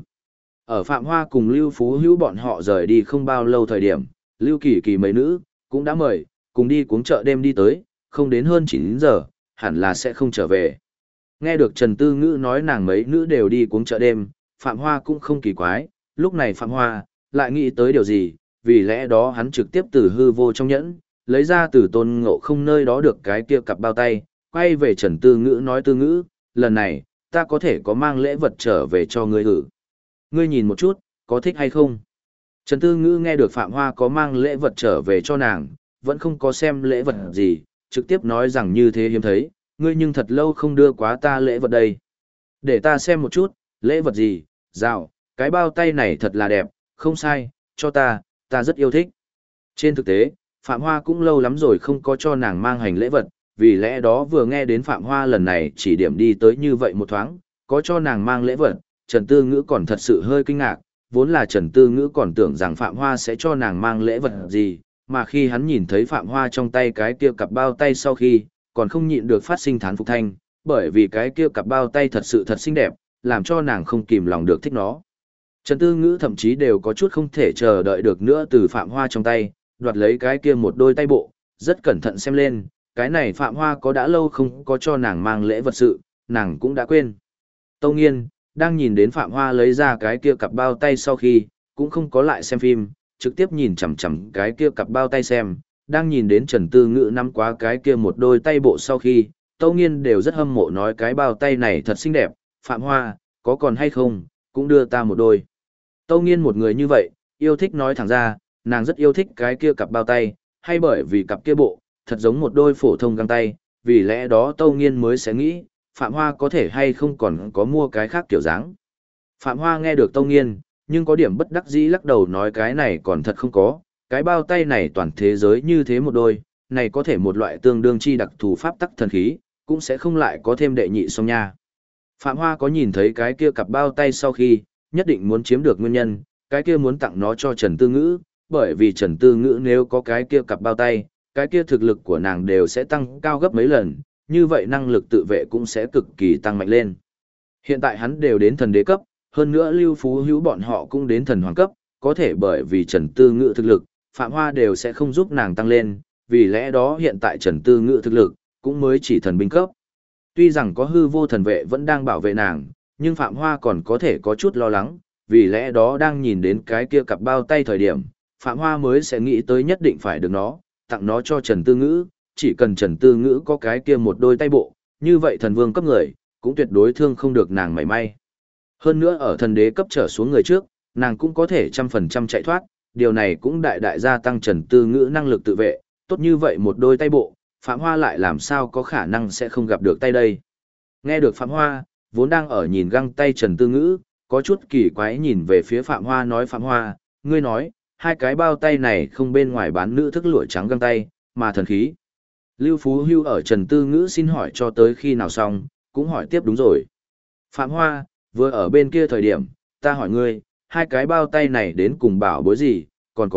Ở Phạm Hoa cùng Lưu Phú Hữu bọn họ rời đi không bao lâu thời điểm, Lưu Kỳ Kỳ mấy nữ, cũng đã mời, cùng đi cuống chợ đêm đi tới, không đến hơn 9 giờ, hẳn là sẽ không trở về. Nghe được Trần Tư Ngữ nói nàng mấy nữ đều đi cuống chợ đêm, Phạm Hoa cũng không kỳ quái, lúc này Phạm Hoa, lại nghĩ tới điều gì, vì lẽ đó hắn trực tiếp từ hư vô trong nhẫn, lấy ra từ Tôn Ngộ Không nơi đó được cái kia cặp bao tay, quay về Trần Tư Ngữ nói Tư Ngữ, lần này, ta có thể có mang lễ vật trở về cho ngươi thử. Ngươi nhìn một chút, có thích hay không? Trần Tư Ngữ nghe được Phạm Hoa có mang lễ vật trở về cho nàng, vẫn không có xem lễ vật gì, trực tiếp nói rằng như thế hiếm thấy, ngươi nhưng thật lâu không đưa quá ta lễ vật đây. Để ta xem một chút, lễ vật gì, dạo, cái bao tay này thật là đẹp, không sai, cho ta rất yêu thích. Trên thực tế, Phạm Hoa cũng lâu lắm rồi không có cho nàng mang hành lễ vật, vì lẽ đó vừa nghe đến Phạm Hoa lần này chỉ điểm đi tới như vậy một thoáng, có cho nàng mang lễ vật, Trần Tư Ngữ còn thật sự hơi kinh ngạc, vốn là Trần Tư Ngữ còn tưởng rằng Phạm Hoa sẽ cho nàng mang lễ vật gì, mà khi hắn nhìn thấy Phạm Hoa trong tay cái kia cặp bao tay sau khi, còn không nhịn được phát sinh thán phục thanh, bởi vì cái kia cặp bao tay thật sự thật xinh đẹp, làm cho nàng không kìm lòng được thích nó. Trần Tư Ngữ thậm chí đều có chút không thể chờ đợi được nữa từ Phạm Hoa trong tay, đoạt lấy cái kia một đôi tay bộ, rất cẩn thận xem lên, cái này Phạm Hoa có đã lâu không có cho nàng mang lễ vật sự, nàng cũng đã quên. Tâu Nghiên, đang nhìn đến Phạm Hoa lấy ra cái kia cặp bao tay sau khi, cũng không có lại xem phim, trực tiếp nhìn chằm chằm cái kia cặp bao tay xem, đang nhìn đến Trần Tư Ngữ nắm quá cái kia một đôi tay bộ sau khi, Tâu Nghiên đều rất hâm mộ nói cái bao tay này thật xinh đẹp, Phạm Hoa, có còn hay không, cũng đưa ta một đôi. Tâu Nghiên một người như vậy, yêu thích nói thẳng ra, nàng rất yêu thích cái kia cặp bao tay, hay bởi vì cặp kia bộ, thật giống một đôi phổ thông găng tay, vì lẽ đó Tâu Nghiên mới sẽ nghĩ, Phạm Hoa có thể hay không còn có mua cái khác kiểu dáng. Phạm Hoa nghe được Tâu Nghiên, nhưng có điểm bất đắc dĩ lắc đầu nói cái này còn thật không có, cái bao tay này toàn thế giới như thế một đôi, này có thể một loại tương đương chi đặc thù pháp tắc thần khí, cũng sẽ không lại có thêm đệ nhị song nha. Phạm Hoa có nhìn thấy cái kia cặp bao tay sau khi, nhất định muốn chiếm được nguyên nhân, cái kia muốn tặng nó cho Trần Tư Ngữ, bởi vì Trần Tư Ngữ nếu có cái kia cặp bao tay, cái kia thực lực của nàng đều sẽ tăng cao gấp mấy lần, như vậy năng lực tự vệ cũng sẽ cực kỳ tăng mạnh lên. Hiện tại hắn đều đến thần đế cấp, hơn nữa Lưu Phú Hữu bọn họ cũng đến thần hoàng cấp, có thể bởi vì Trần Tư Ngữ thực lực, Phạm Hoa đều sẽ không giúp nàng tăng lên, vì lẽ đó hiện tại Trần Tư Ngữ thực lực, cũng mới chỉ thần binh cấp. Tuy rằng có hư vô thần vệ vẫn đang bảo vệ nàng, nhưng Phạm Hoa còn có thể có chút lo lắng, vì lẽ đó đang nhìn đến cái kia cặp bao tay thời điểm, Phạm Hoa mới sẽ nghĩ tới nhất định phải được nó, tặng nó cho Trần Tư Ngữ, chỉ cần Trần Tư Ngữ có cái kia một đôi tay bộ, như vậy thần vương cấp người, cũng tuyệt đối thương không được nàng mảy may. Hơn nữa ở thần đế cấp trở xuống người trước, nàng cũng có thể 100% chạy thoát, điều này cũng đại đại gia tăng Trần Tư Ngữ năng lực tự vệ, tốt như vậy một đôi tay bộ, Phạm Hoa lại làm sao có khả năng sẽ không gặp được tay đây. Nghe được Phạm Hoa, vốn đang ở nhìn găng tay Trần Tư Ngữ, có chút kỳ quái nhìn về phía Phạm Hoa nói Phạm Hoa, ngươi nói, hai cái bao tay này không bên ngoài bán nữ thức lụa trắng găng tay, mà thần khí. Lưu Phú Hưu ở Trần Tư Ngữ xin hỏi cho tới khi nào xong, cũng hỏi tiếp đúng rồi. Phạm Hoa, vừa ở bên kia thời điểm, ta hỏi ngươi, hai cái bao tay này đến cùng bảo bối gì, còn có,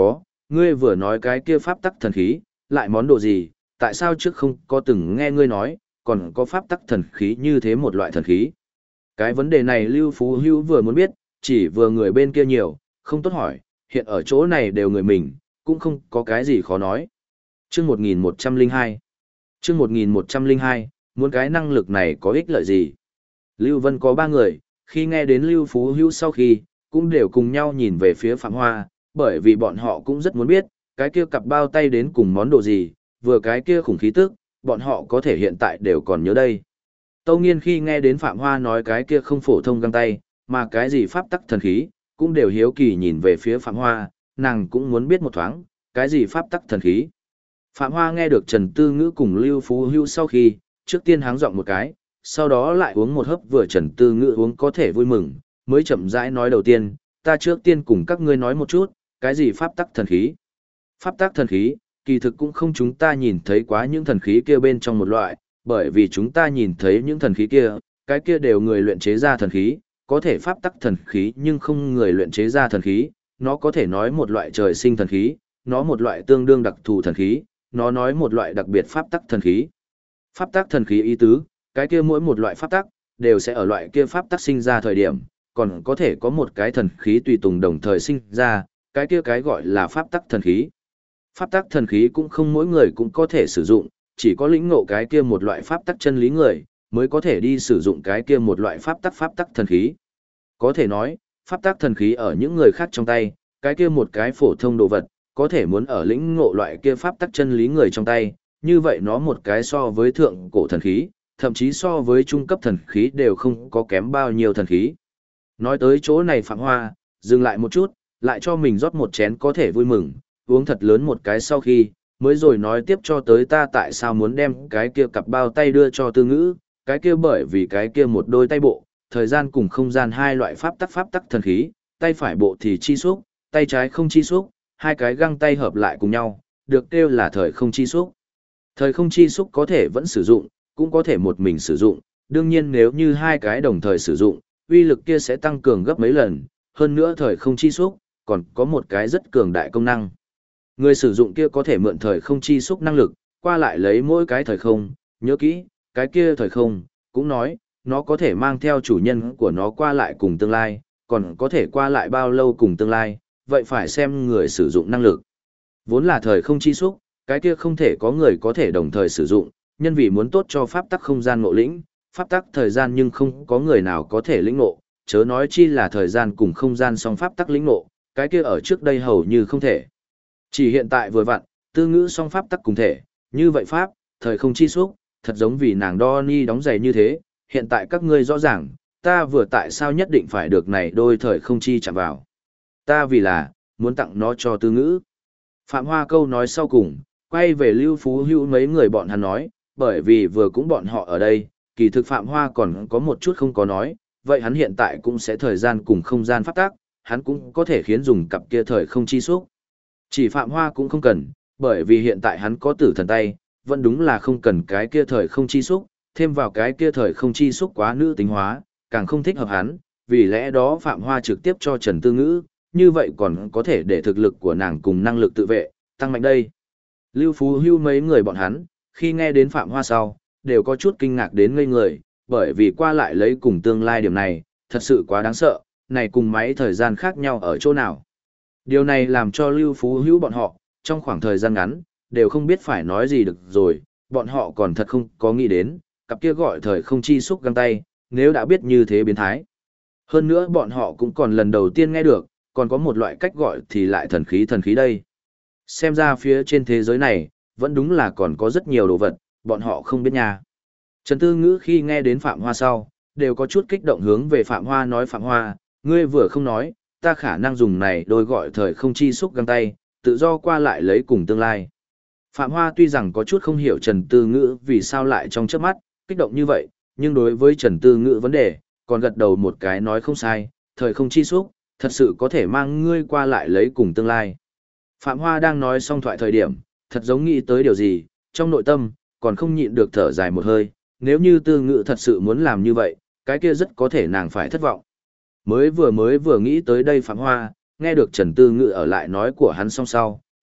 ngươi vừa nói cái kia pháp tắc thần khí, lại món đồ gì, tại sao trước không có từng nghe ngươi nói, còn có pháp tắc thần khí như thế một loại thần khí. Cái vấn đề này Lưu Phú Hữu vừa muốn biết, chỉ vừa người bên kia nhiều, không tốt hỏi, hiện ở chỗ này đều người mình, cũng không có cái gì khó nói. Chương 1102 Chương 1102, muốn cái năng lực này có ích lợi gì? Lưu Vân có 3 người, khi nghe đến Lưu Phú Hữu sau khi, cũng đều cùng nhau nhìn về phía Phạm Hoa, bởi vì bọn họ cũng rất muốn biết, cái kia cặp bao tay đến cùng món đồ gì, vừa cái kia khủng khí tức, bọn họ có thể hiện tại đều còn nhớ đây. Tâu Nghiên khi nghe đến Phạm Hoa nói cái kia không phổ thông găng tay, mà cái gì pháp tắc thần khí, cũng đều hiếu kỳ nhìn về phía Phạm Hoa, nàng cũng muốn biết một thoáng, cái gì pháp tắc thần khí. Phạm Hoa nghe được Trần Tư Ngữ cùng Lưu Phú Hữu sau khi, trước tiên háng giọng một cái, sau đó lại uống một hớp vừa Trần Tư Ngữ uống có thể vui mừng, mới chậm rãi nói đầu tiên, ta trước tiên cùng các ngươi nói một chút, cái gì pháp tắc thần khí. Pháp tắc thần khí, kỳ thực cũng không chúng ta nhìn thấy quá những thần khí kia bên trong một loại, bởi vì chúng ta nhìn thấy những thần khí kia, cái kia đều người luyện chế ra thần khí, có thể pháp tắc thần khí nhưng không người luyện chế ra thần khí, nó có thể nói một loại trời sinh thần khí, nó một loại tương đương đặc thù thần khí, nó nói một loại đặc biệt pháp tắc thần khí. Pháp tắc thần khí ý tứ, cái kia mỗi một loại pháp tắc, đều sẽ ở loại kia pháp tắc sinh ra thời điểm, còn có thể có một cái thần khí tùy tùng đồng thời sinh ra, cái kia cái gọi là pháp tắc thần khí. Pháp tắc thần khí cũng không mỗi người cũng có thể sử dụng, chỉ có lĩnh ngộ cái kia một loại pháp tắc chân lý người, mới có thể đi sử dụng cái kia một loại pháp tắc thần khí. Có thể nói, pháp tắc thần khí ở những người khác trong tay, cái kia một cái phổ thông đồ vật, có thể muốn ở lĩnh ngộ loại kia pháp tắc chân lý người trong tay, như vậy nó một cái so với thượng cổ thần khí, thậm chí so với trung cấp thần khí đều không có kém bao nhiêu thần khí. Nói tới chỗ này Phạm Hoa, dừng lại một chút, lại cho mình rót một chén có thể vui mừng, uống thật lớn một cái sau khi, mới rồi nói tiếp cho tới ta tại sao muốn đem cái kia cặp bao tay đưa cho Tư Ngữ, cái kia bởi vì cái kia một đôi tay bộ, thời gian cùng không gian hai loại pháp tắc thần khí, tay phải bộ thì chi xúc, tay trái không chi xúc, hai cái găng tay hợp lại cùng nhau, được kêu là thời không chi xúc. Thời không chi xúc có thể vẫn sử dụng, cũng có thể một mình sử dụng, đương nhiên nếu như hai cái đồng thời sử dụng, uy lực kia sẽ tăng cường gấp mấy lần, hơn nữa thời không chi xúc, còn có một cái rất cường đại công năng. Người sử dụng kia có thể mượn thời không chi xúc năng lực, qua lại lấy mỗi cái thời không, nhớ kỹ, cái kia thời không, cũng nói, nó có thể mang theo chủ nhân của nó qua lại cùng tương lai, còn có thể qua lại bao lâu cùng tương lai, vậy phải xem người sử dụng năng lực. Vốn là thời không chi xúc, cái kia không thể có người có thể đồng thời sử dụng, nhân vì muốn tốt cho pháp tắc không gian ngộ lĩnh, pháp tắc thời gian nhưng không có người nào có thể lĩnh ngộ, chớ nói chi là thời gian cùng không gian song pháp tắc lĩnh ngộ, cái kia ở trước đây hầu như không thể. Chỉ hiện tại vừa vặn, Tư Ngữ song pháp tắc cùng thể, như vậy pháp, thời không chi xúc, thật giống vì nàng đo ni đóng giày như thế, hiện tại các ngươi rõ ràng, ta vừa tại sao nhất định phải được này đôi thời không chi chạm vào. Ta vì là, muốn tặng nó cho Tư Ngữ. Phạm Hoa câu nói sau cùng, quay về Lưu Phú Hữu mấy người bọn hắn nói, bởi vì vừa cũng bọn họ ở đây, kỳ thực Phạm Hoa còn có một chút không có nói, vậy hắn hiện tại cũng sẽ thời gian cùng không gian pháp tắc, hắn cũng có thể khiến dùng cặp kia thời không chi xúc. Chỉ Phạm Hoa cũng không cần, bởi vì hiện tại hắn có tử thần tay, vẫn đúng là không cần cái kia thời không chi xúc, thêm vào cái kia thời không chi xúc quá nữ tính hóa, càng không thích hợp hắn, vì lẽ đó Phạm Hoa trực tiếp cho Trần Tư Ngữ, như vậy còn có thể để thực lực của nàng cùng năng lực tự vệ, tăng mạnh đây. Lưu Phú Hưu mấy người bọn hắn, khi nghe đến Phạm Hoa sau, đều có chút kinh ngạc đến ngây người, bởi vì qua lại lấy cùng tương lai điểm này, thật sự quá đáng sợ, này cùng máy thời gian khác nhau ở chỗ nào. Điều này làm cho Lưu Phú Hữu bọn họ, trong khoảng thời gian ngắn, đều không biết phải nói gì được rồi, bọn họ còn thật không có nghĩ đến, cặp kia gọi thời không chi xúc găng tay, nếu đã biết như thế biến thái. Hơn nữa bọn họ cũng còn lần đầu tiên nghe được, còn có một loại cách gọi thì lại thần khí đây. Xem ra phía trên thế giới này, vẫn đúng là còn có rất nhiều đồ vật, bọn họ không biết nha. Trần Tư Ngữ khi nghe đến Phạm Hoa sau, đều có chút kích động hướng về Phạm Hoa nói Phạm Hoa, ngươi vừa không nói, ta khả năng dùng này đôi gọi thời không chi xúc găng tay, tự do qua lại lấy cùng tương lai. Phạm Hoa tuy rằng có chút không hiểu Trần Tư Ngữ vì sao lại trong chớp mắt, kích động như vậy, nhưng đối với Trần Tư Ngữ vấn đề, còn gật đầu một cái nói không sai, thời không chi xúc, thật sự có thể mang ngươi qua lại lấy cùng tương lai. Phạm Hoa đang nói xong thoại thời điểm, thật giống nghĩ tới điều gì, trong nội tâm, còn không nhịn được thở dài một hơi, nếu như Tư Ngữ thật sự muốn làm như vậy, cái kia rất có thể nàng phải thất vọng. Mới vừa nghĩ tới đây Phạm Hoa, nghe được Trần Tư Ngữ ở lại nói của hắn xong sau,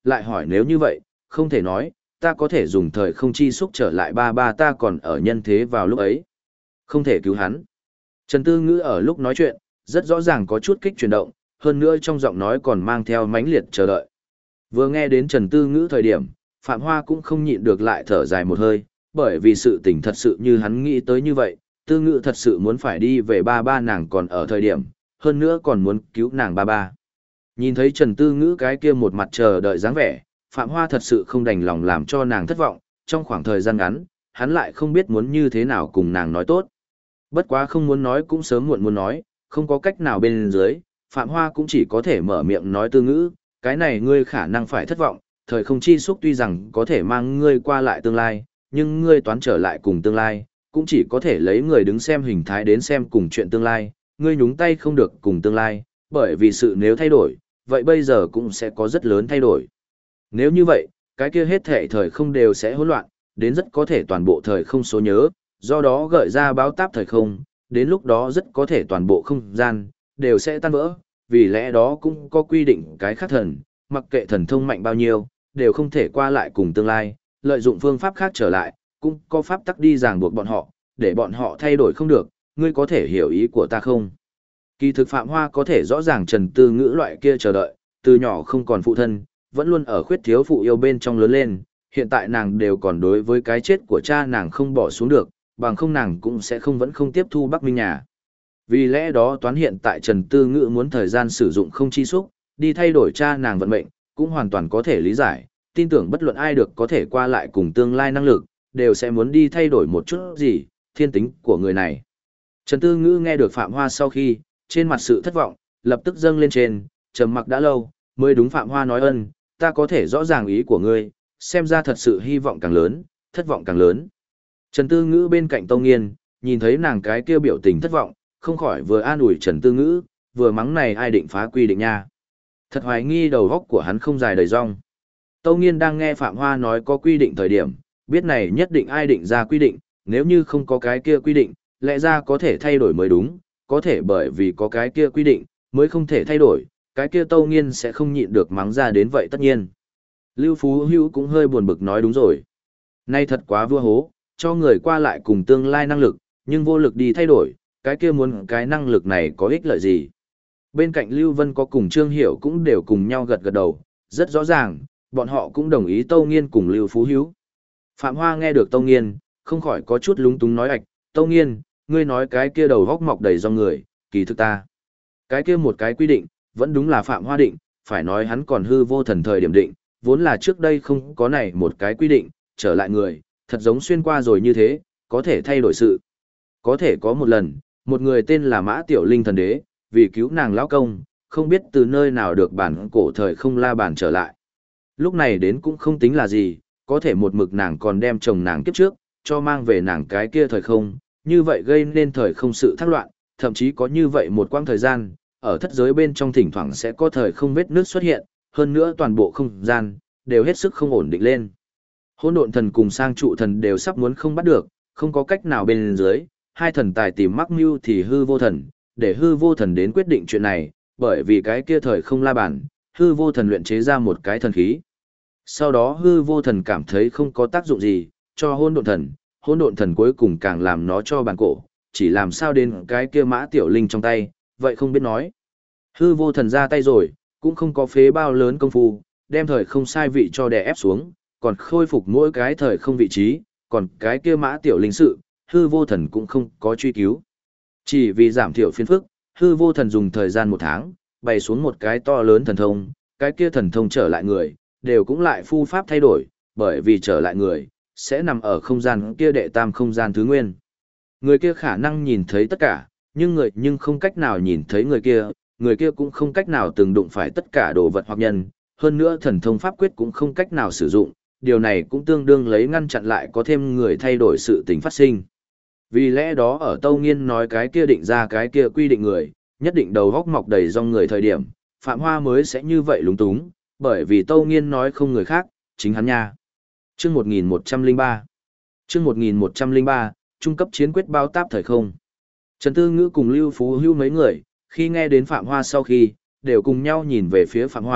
lại hỏi nếu như vậy, không thể nói, ta có thể dùng thời không chi xúc trở lại ba ba ta còn ở nhân thế vào lúc ấy. Không thể cứu hắn. Trần Tư Ngữ ở lúc nói chuyện, rất rõ ràng có chút kích chuyển động, hơn nữa trong giọng nói còn mang theo mãnh liệt chờ đợi. Vừa nghe đến Trần Tư Ngữ thời điểm, Phạm Hoa cũng không nhịn được lại thở dài một hơi, bởi vì sự tình thật sự như hắn nghĩ tới như vậy, Tư Ngữ thật sự muốn phải đi về ba ba nàng còn ở thời điểm, hơn nữa còn muốn cứu nàng ba ba. Nhìn thấy Trần Tư Ngữ cái kia một mặt chờ đợi dáng vẻ, Phạm Hoa thật sự không đành lòng làm cho nàng thất vọng, trong khoảng thời gian ngắn, hắn lại không biết muốn như thế nào cùng nàng nói tốt. Bất quá không muốn nói cũng sớm muộn muốn nói, không có cách nào bên dưới, Phạm Hoa cũng chỉ có thể mở miệng nói Tư Ngữ, cái này ngươi khả năng phải thất vọng, thời không chi xúc tuy rằng có thể mang ngươi qua lại tương lai, nhưng ngươi toán trở lại cùng tương lai, cũng chỉ có thể lấy người đứng xem hình thái đến xem cùng chuyện tương lai, ngươi nhúng tay không được cùng tương lai, bởi vì sự nếu thay đổi, vậy bây giờ cũng sẽ có rất lớn thay đổi. Nếu như vậy, cái kia hết thể thời không đều sẽ hỗn loạn, đến rất có thể toàn bộ thời không số nhớ, do đó gợi ra báo táp thời không, đến lúc đó rất có thể toàn bộ không gian, đều sẽ tan vỡ, vì lẽ đó cũng có quy định cái khác thần, mặc kệ thần thông mạnh bao nhiêu, đều không thể qua lại cùng tương lai, lợi dụng phương pháp khác trở lại, cũng có pháp tắc đi ràng buộc bọn họ, để bọn họ thay đổi không được, ngươi có thể hiểu ý của ta không? Kỳ thực Phạm Hoa có thể rõ ràng Trần Tư Ngữ loại kia chờ đợi, từ nhỏ không còn phụ thân, vẫn luôn ở khuyết thiếu phụ yêu bên trong lớn lên, hiện tại nàng đều còn đối với cái chết của cha nàng không bỏ xuống được, bằng không nàng cũng sẽ vẫn không tiếp thu Bắc Minh nhà. Vì lẽ đó toán hiện tại Trần Tư Ngữ muốn thời gian sử dụng không chi xúc, đi thay đổi cha nàng vận mệnh, cũng hoàn toàn có thể lý giải, tin tưởng bất luận ai được có thể qua lại cùng tương lai năng lực, đều sẽ muốn đi thay đổi một chút gì, thiên tính của người này. Trần Tư Ngữ nghe được Phạm Hoa sau khi, trên mặt sự thất vọng, lập tức dâng lên trên, trầm mặc đã lâu, mới đúng Phạm Hoa nói ân, ta có thể rõ ràng ý của ngươi, xem ra thật sự hy vọng càng lớn, thất vọng càng lớn. Trần Tư Ngữ bên cạnh Tâu Nghiên, nhìn thấy nàng cái kia biểu tình thất vọng, không khỏi vừa an ủi Trần Tư Ngữ, vừa mắng này ai định phá quy định nha. Thật hoài nghi đầu góc của hắn không dài đầy rong. Tâu Nghiên đang nghe Phạm Hoa nói có quy định thời điểm, biết này nhất định ai định ra quy định, nếu như không có cái kia quy định, lẽ ra có thể thay đổi mới đúng, có thể bởi vì có cái kia quy định, mới không thể thay đổi, cái kia Tâu Nghiên sẽ không nhịn được mắng ra đến vậy tất nhiên. Lưu Phú Hữu cũng hơi buồn bực nói đúng rồi. Nay thật quá vua hố, cho người qua lại cùng tương lai năng lực, nhưng vô lực đi thay đổi, cái kia muốn cái năng lực này có ích lợi gì. Bên cạnh Lưu Vân có cùng Trương Hiểu cũng đều cùng nhau gật gật đầu, rất rõ ràng, bọn họ cũng đồng ý Tâu Nghiên cùng Lưu Phú Hữu. Phạm Hoa nghe được Tâu Nghiên, không khỏi có chút lúng túng nói ạch, Tâu Nghiên, ngươi nói cái kia đầu góc mọc đầy do người, kỳ thực ta. Cái kia một cái quy định, vẫn đúng là Phạm Hoa định, phải nói hắn còn hư vô thần thời điểm định, vốn là trước đây không có này một cái quy định, trở lại người, thật giống xuyên qua rồi như thế, có thể thay đổi sự. Có thể có một lần, một người tên là Mã Tiểu Linh thần đế, vì cứu nàng lão công, không biết từ nơi nào được bản cổ thời không la bàn trở lại. Lúc này đến cũng không tính là gì, có thể một mực nàng còn đem chồng nàng kiếp trước, cho mang về nàng cái kia thời không, như vậy gây nên thời không sự thác loạn, thậm chí có như vậy một quãng thời gian, ở thất giới bên trong thỉnh thoảng sẽ có thời không vết nước xuất hiện, hơn nữa toàn bộ không gian, đều hết sức không ổn định lên. Hỗn độn thần cùng sang trụ thần đều sắp muốn không bắt được, không có cách nào bên dưới, hai thần tài tìm mắc mưu thì hư vô thần, để hư vô thần đến quyết định chuyện này, bởi vì cái kia thời không la bàn, hư vô thần luyện chế ra một cái thần khí. Sau đó hư vô thần cảm thấy không có tác dụng gì, cho hỗn độn thần cuối cùng càng làm nó cho bàn cổ, chỉ làm sao đến cái kia Mã Tiểu Linh trong tay, vậy không biết nói. Hư vô thần ra tay rồi, cũng không có phế bao lớn công phu, đem thời không sai vị cho đè ép xuống, còn khôi phục mỗi cái thời không vị trí, còn cái kia Mã Tiểu Linh sự, hư vô thần cũng không có truy cứu. Chỉ vì giảm thiểu phiền phức, hư vô thần dùng thời gian 1 tháng, bày xuống một cái to lớn thần thông, cái kia thần thông trở lại người, đều cũng lại phu pháp thay đổi, bởi vì trở lại người, sẽ nằm ở không gian kia đệ tam không gian thứ nguyên. Người kia khả năng nhìn thấy tất cả, nhưng không cách nào nhìn thấy người kia cũng không cách nào từng đụng phải tất cả đồ vật hoặc nhân, hơn nữa thần thông pháp quyết cũng không cách nào sử dụng, điều này cũng tương đương lấy ngăn chặn lại có thêm người thay đổi sự tình phát sinh. Vì lẽ đó ở Tâu Nghiên nói cái kia định ra cái kia quy định người, nhất định đầu góc mọc đầy rong người thời điểm, Phạm Hoa mới sẽ như vậy lúng túng, bởi vì Tâu Nghiên nói không người khác, chính hắn nha. Chương 1103 Chương 1103, trung cấp chiến quyết bao táp thời không. Trần Tư Ngữ cùng Lưu Phú Hữu mấy người, khi nghe đến Phạm Hoa sau khi, đều cùng nhau nhìn về phía Phạm Hoa,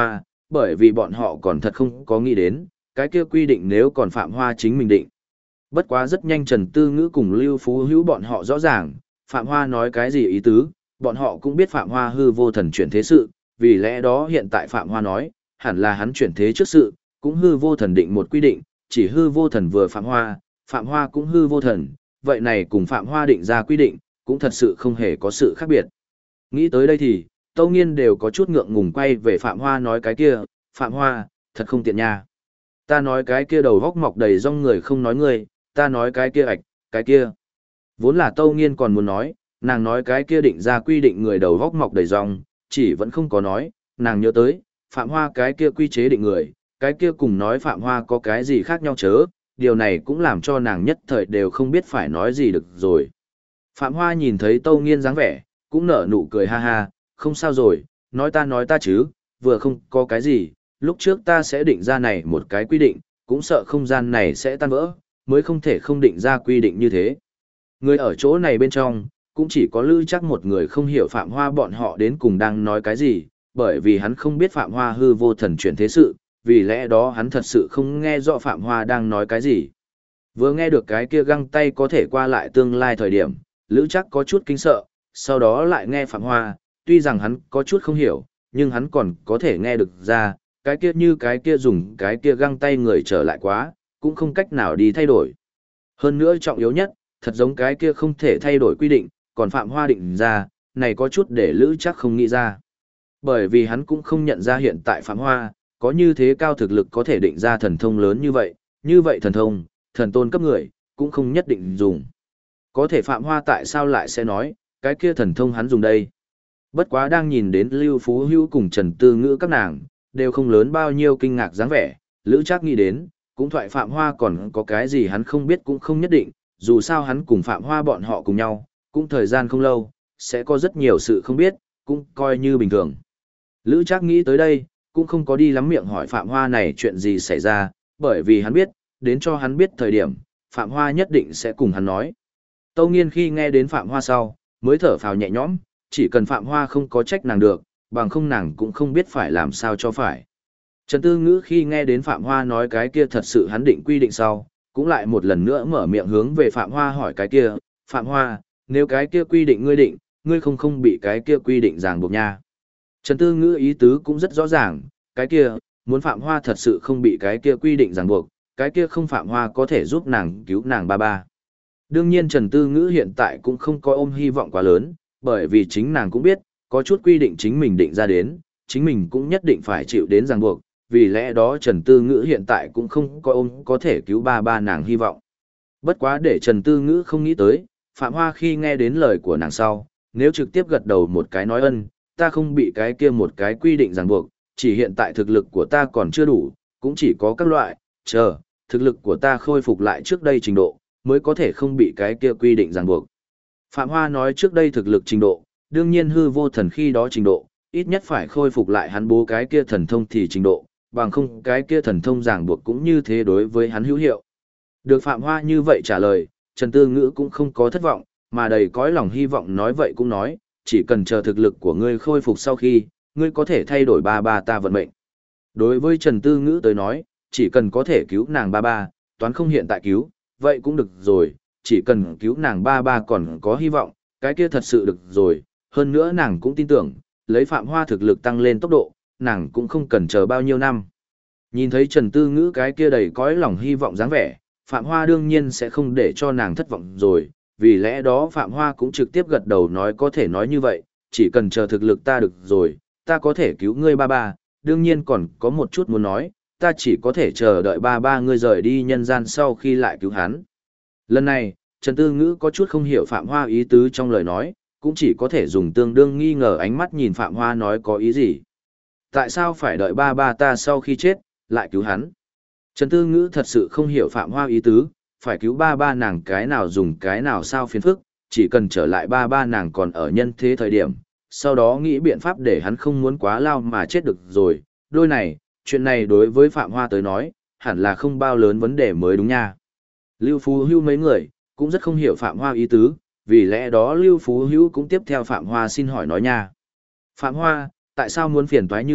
bởi vì bọn họ còn thật không có nghĩ đến, cái kia quy định nếu còn Phạm Hoa chính mình định. Bất quá rất nhanh Trần Tư Ngữ cùng Lưu Phú Hữu bọn họ rõ ràng, Phạm Hoa nói cái gì ý tứ, bọn họ cũng biết Phạm Hoa hư vô thần chuyển thế sự, vì lẽ đó hiện tại Phạm Hoa nói, hẳn là hắn chuyển thế trước sự, cũng hư vô thần định một quy định, chỉ hư vô thần vừa Phạm Hoa cũng hư vô thần, vậy này cùng Phạm Hoa định ra quy định, cũng thật sự không hề có sự khác biệt. Nghĩ tới đây thì, Tâu Nghiên đều có chút ngượng ngùng quay về Phạm Hoa nói cái kia, Phạm Hoa, thật không tiện nha. Ta nói cái kia đầu góc mọc đầy rong người không nói ngươi, ta nói cái kia ạch, cái kia. Vốn là Tâu Nghiên còn muốn nói, nàng nói cái kia định ra quy định người đầu góc mọc đầy rong, chỉ vẫn không có nói, nàng nhớ tới, Phạm Hoa cái kia quy chế định người, cái kia cùng nói Phạm Hoa có cái gì khác nhau chớ, điều này cũng làm cho nàng nhất thời đều không biết phải nói gì được rồi. Phạm Hoa nhìn thấy Tâu Nghiên dáng vẻ, cũng nở nụ cười ha ha, không sao rồi, nói ta chứ, vừa không có cái gì, lúc trước ta sẽ định ra này một cái quy định, cũng sợ không gian này sẽ tan vỡ, mới không thể không định ra quy định như thế. Người ở chỗ này bên trong, cũng chỉ có Lữ Trác một người không hiểu Phạm Hoa bọn họ đến cùng đang nói cái gì, bởi vì hắn không biết Phạm Hoa hư vô thần chuyển thế sự, vì lẽ đó hắn thật sự không nghe rõ Phạm Hoa đang nói cái gì. Vừa nghe được cái kia găng tay có thể qua lại tương lai thời điểm, Lữ Trác có chút kinh sợ, sau đó lại nghe Phạm Hoa, tuy rằng hắn có chút không hiểu, nhưng hắn còn có thể nghe được ra, cái kia như cái kia dùng cái kia găng tay người trở lại quá, cũng không cách nào đi thay đổi. Hơn nữa trọng yếu nhất, thật giống cái kia không thể thay đổi quy định, còn Phạm Hoa định ra, này có chút để Lữ Trác không nghĩ ra. Bởi vì hắn cũng không nhận ra hiện tại Phạm Hoa, có như thế cao thực lực có thể định ra thần thông lớn như vậy thần thông, thần tôn cấp người, cũng không nhất định dùng. Có thể Phạm Hoa tại sao lại sẽ nói, cái kia thần thông hắn dùng đây. Bất quá đang nhìn đến Lưu Phú Hữu cùng Trần Tư Ngữ các nàng, đều không lớn bao nhiêu kinh ngạc dáng vẻ, Lữ Trác nghĩ đến, cũng thoại Phạm Hoa còn có cái gì hắn không biết cũng không nhất định, dù sao hắn cùng Phạm Hoa bọn họ cùng nhau, cũng thời gian không lâu, sẽ có rất nhiều sự không biết, cũng coi như bình thường. Lữ Trác nghĩ tới đây, cũng không có đi lắm miệng hỏi Phạm Hoa này chuyện gì xảy ra, bởi vì hắn biết, đến cho hắn biết thời điểm, Phạm Hoa nhất định sẽ cùng hắn nói. Tâu Nghiên khi nghe đến Phạm Hoa sau, mới thở phào nhẹ nhõm, chỉ cần Phạm Hoa không có trách nàng được, bằng không nàng cũng không biết phải làm sao cho phải. Trần Tư Ngữ khi nghe đến Phạm Hoa nói cái kia thật sự hắn định quy định sau, cũng lại một lần nữa mở miệng hướng về Phạm Hoa hỏi cái kia, Phạm Hoa, nếu cái kia quy định ngươi định, ngươi không bị cái kia quy định ràng buộc nha. Trần Tư Ngữ ý tứ cũng rất rõ ràng, cái kia, muốn Phạm Hoa thật sự không bị cái kia quy định ràng buộc, cái kia không Phạm Hoa có thể giúp nàng cứu nàng ba ba. Đương nhiên Trần Tư Ngữ hiện tại cũng không có ôm hy vọng quá lớn, bởi vì chính nàng cũng biết, có chút quy định chính mình định ra đến, chính mình cũng nhất định phải chịu đến ràng buộc, vì lẽ đó Trần Tư Ngữ hiện tại cũng không có ôm có thể cứu ba ba nàng hy vọng. Bất quá để Trần Tư Ngữ không nghĩ tới, Phạm Hoa khi nghe đến lời của nàng sau, nếu trực tiếp gật đầu một cái nói ân, ta không bị cái kia một cái quy định ràng buộc, chỉ hiện tại thực lực của ta còn chưa đủ, cũng chỉ có các loại, thực lực của ta khôi phục lại trước đây trình độ, mới có thể không bị cái kia quy định ràng buộc. Phạm Hoa nói trước đây thực lực trình độ, đương nhiên hư vô thần khi đó trình độ, ít nhất phải khôi phục lại hắn bố cái kia thần thông thì trình độ, bằng không cái kia thần thông ràng buộc cũng như thế đối với hắn hữu hiệu. Được Phạm Hoa như vậy trả lời, Trần Tư Ngữ cũng không có thất vọng, mà đầy cõi lòng hy vọng nói vậy cũng nói, chỉ cần chờ thực lực của ngươi khôi phục sau khi, ngươi có thể thay đổi ba ba ta vận mệnh. Đối với Trần Tư Ngữ tới nói, chỉ cần có thể cứu nàng ba ba, toán không hiện tại cứu, vậy cũng được rồi, chỉ cần cứu nàng ba ba còn có hy vọng, cái kia thật sự được rồi, hơn nữa nàng cũng tin tưởng, lấy Phạm Hoa thực lực tăng lên tốc độ, nàng cũng không cần chờ bao nhiêu năm. Nhìn thấy Trần Tư Ngữ cái kia đầy cõi lòng hy vọng dáng vẻ, Phạm Hoa đương nhiên sẽ không để cho nàng thất vọng rồi, vì lẽ đó Phạm Hoa cũng trực tiếp gật đầu nói có thể nói như vậy, chỉ cần chờ thực lực ta được rồi, ta có thể cứu ngươi ba ba, đương nhiên còn có một chút muốn nói, ta chỉ có thể chờ đợi ba ba ngươi rời đi nhân gian sau khi lại cứu hắn. Lần này, Trần Tư Ngữ có chút không hiểu Phạm Hoa ý tứ trong lời nói, cũng chỉ có thể dùng tương đương nghi ngờ ánh mắt nhìn Phạm Hoa nói có ý gì. Tại sao phải đợi ba ba ta sau khi chết, lại cứu hắn? Trần Tư Ngữ thật sự không hiểu Phạm Hoa ý tứ, phải cứu ba ba nàng cái nào dùng cái nào sao phiền phức, chỉ cần trở lại ba ba nàng còn ở nhân thế thời điểm, sau đó nghĩ biện pháp để hắn không muốn quá lao mà chết được rồi. Đôi này, chuyện này đối với Phạm Hoa tới nói, hẳn là không bao lớn vấn đề mới đúng nha. Lưu Phú Hữu mấy người, cũng rất không hiểu Phạm Hoa ý tứ, vì lẽ đó Lưu Phú Hữu cũng tiếp theo Phạm Hoa xin hỏi nói nha. Phạm Hoa, tại sao muốn phiền toái như vậy,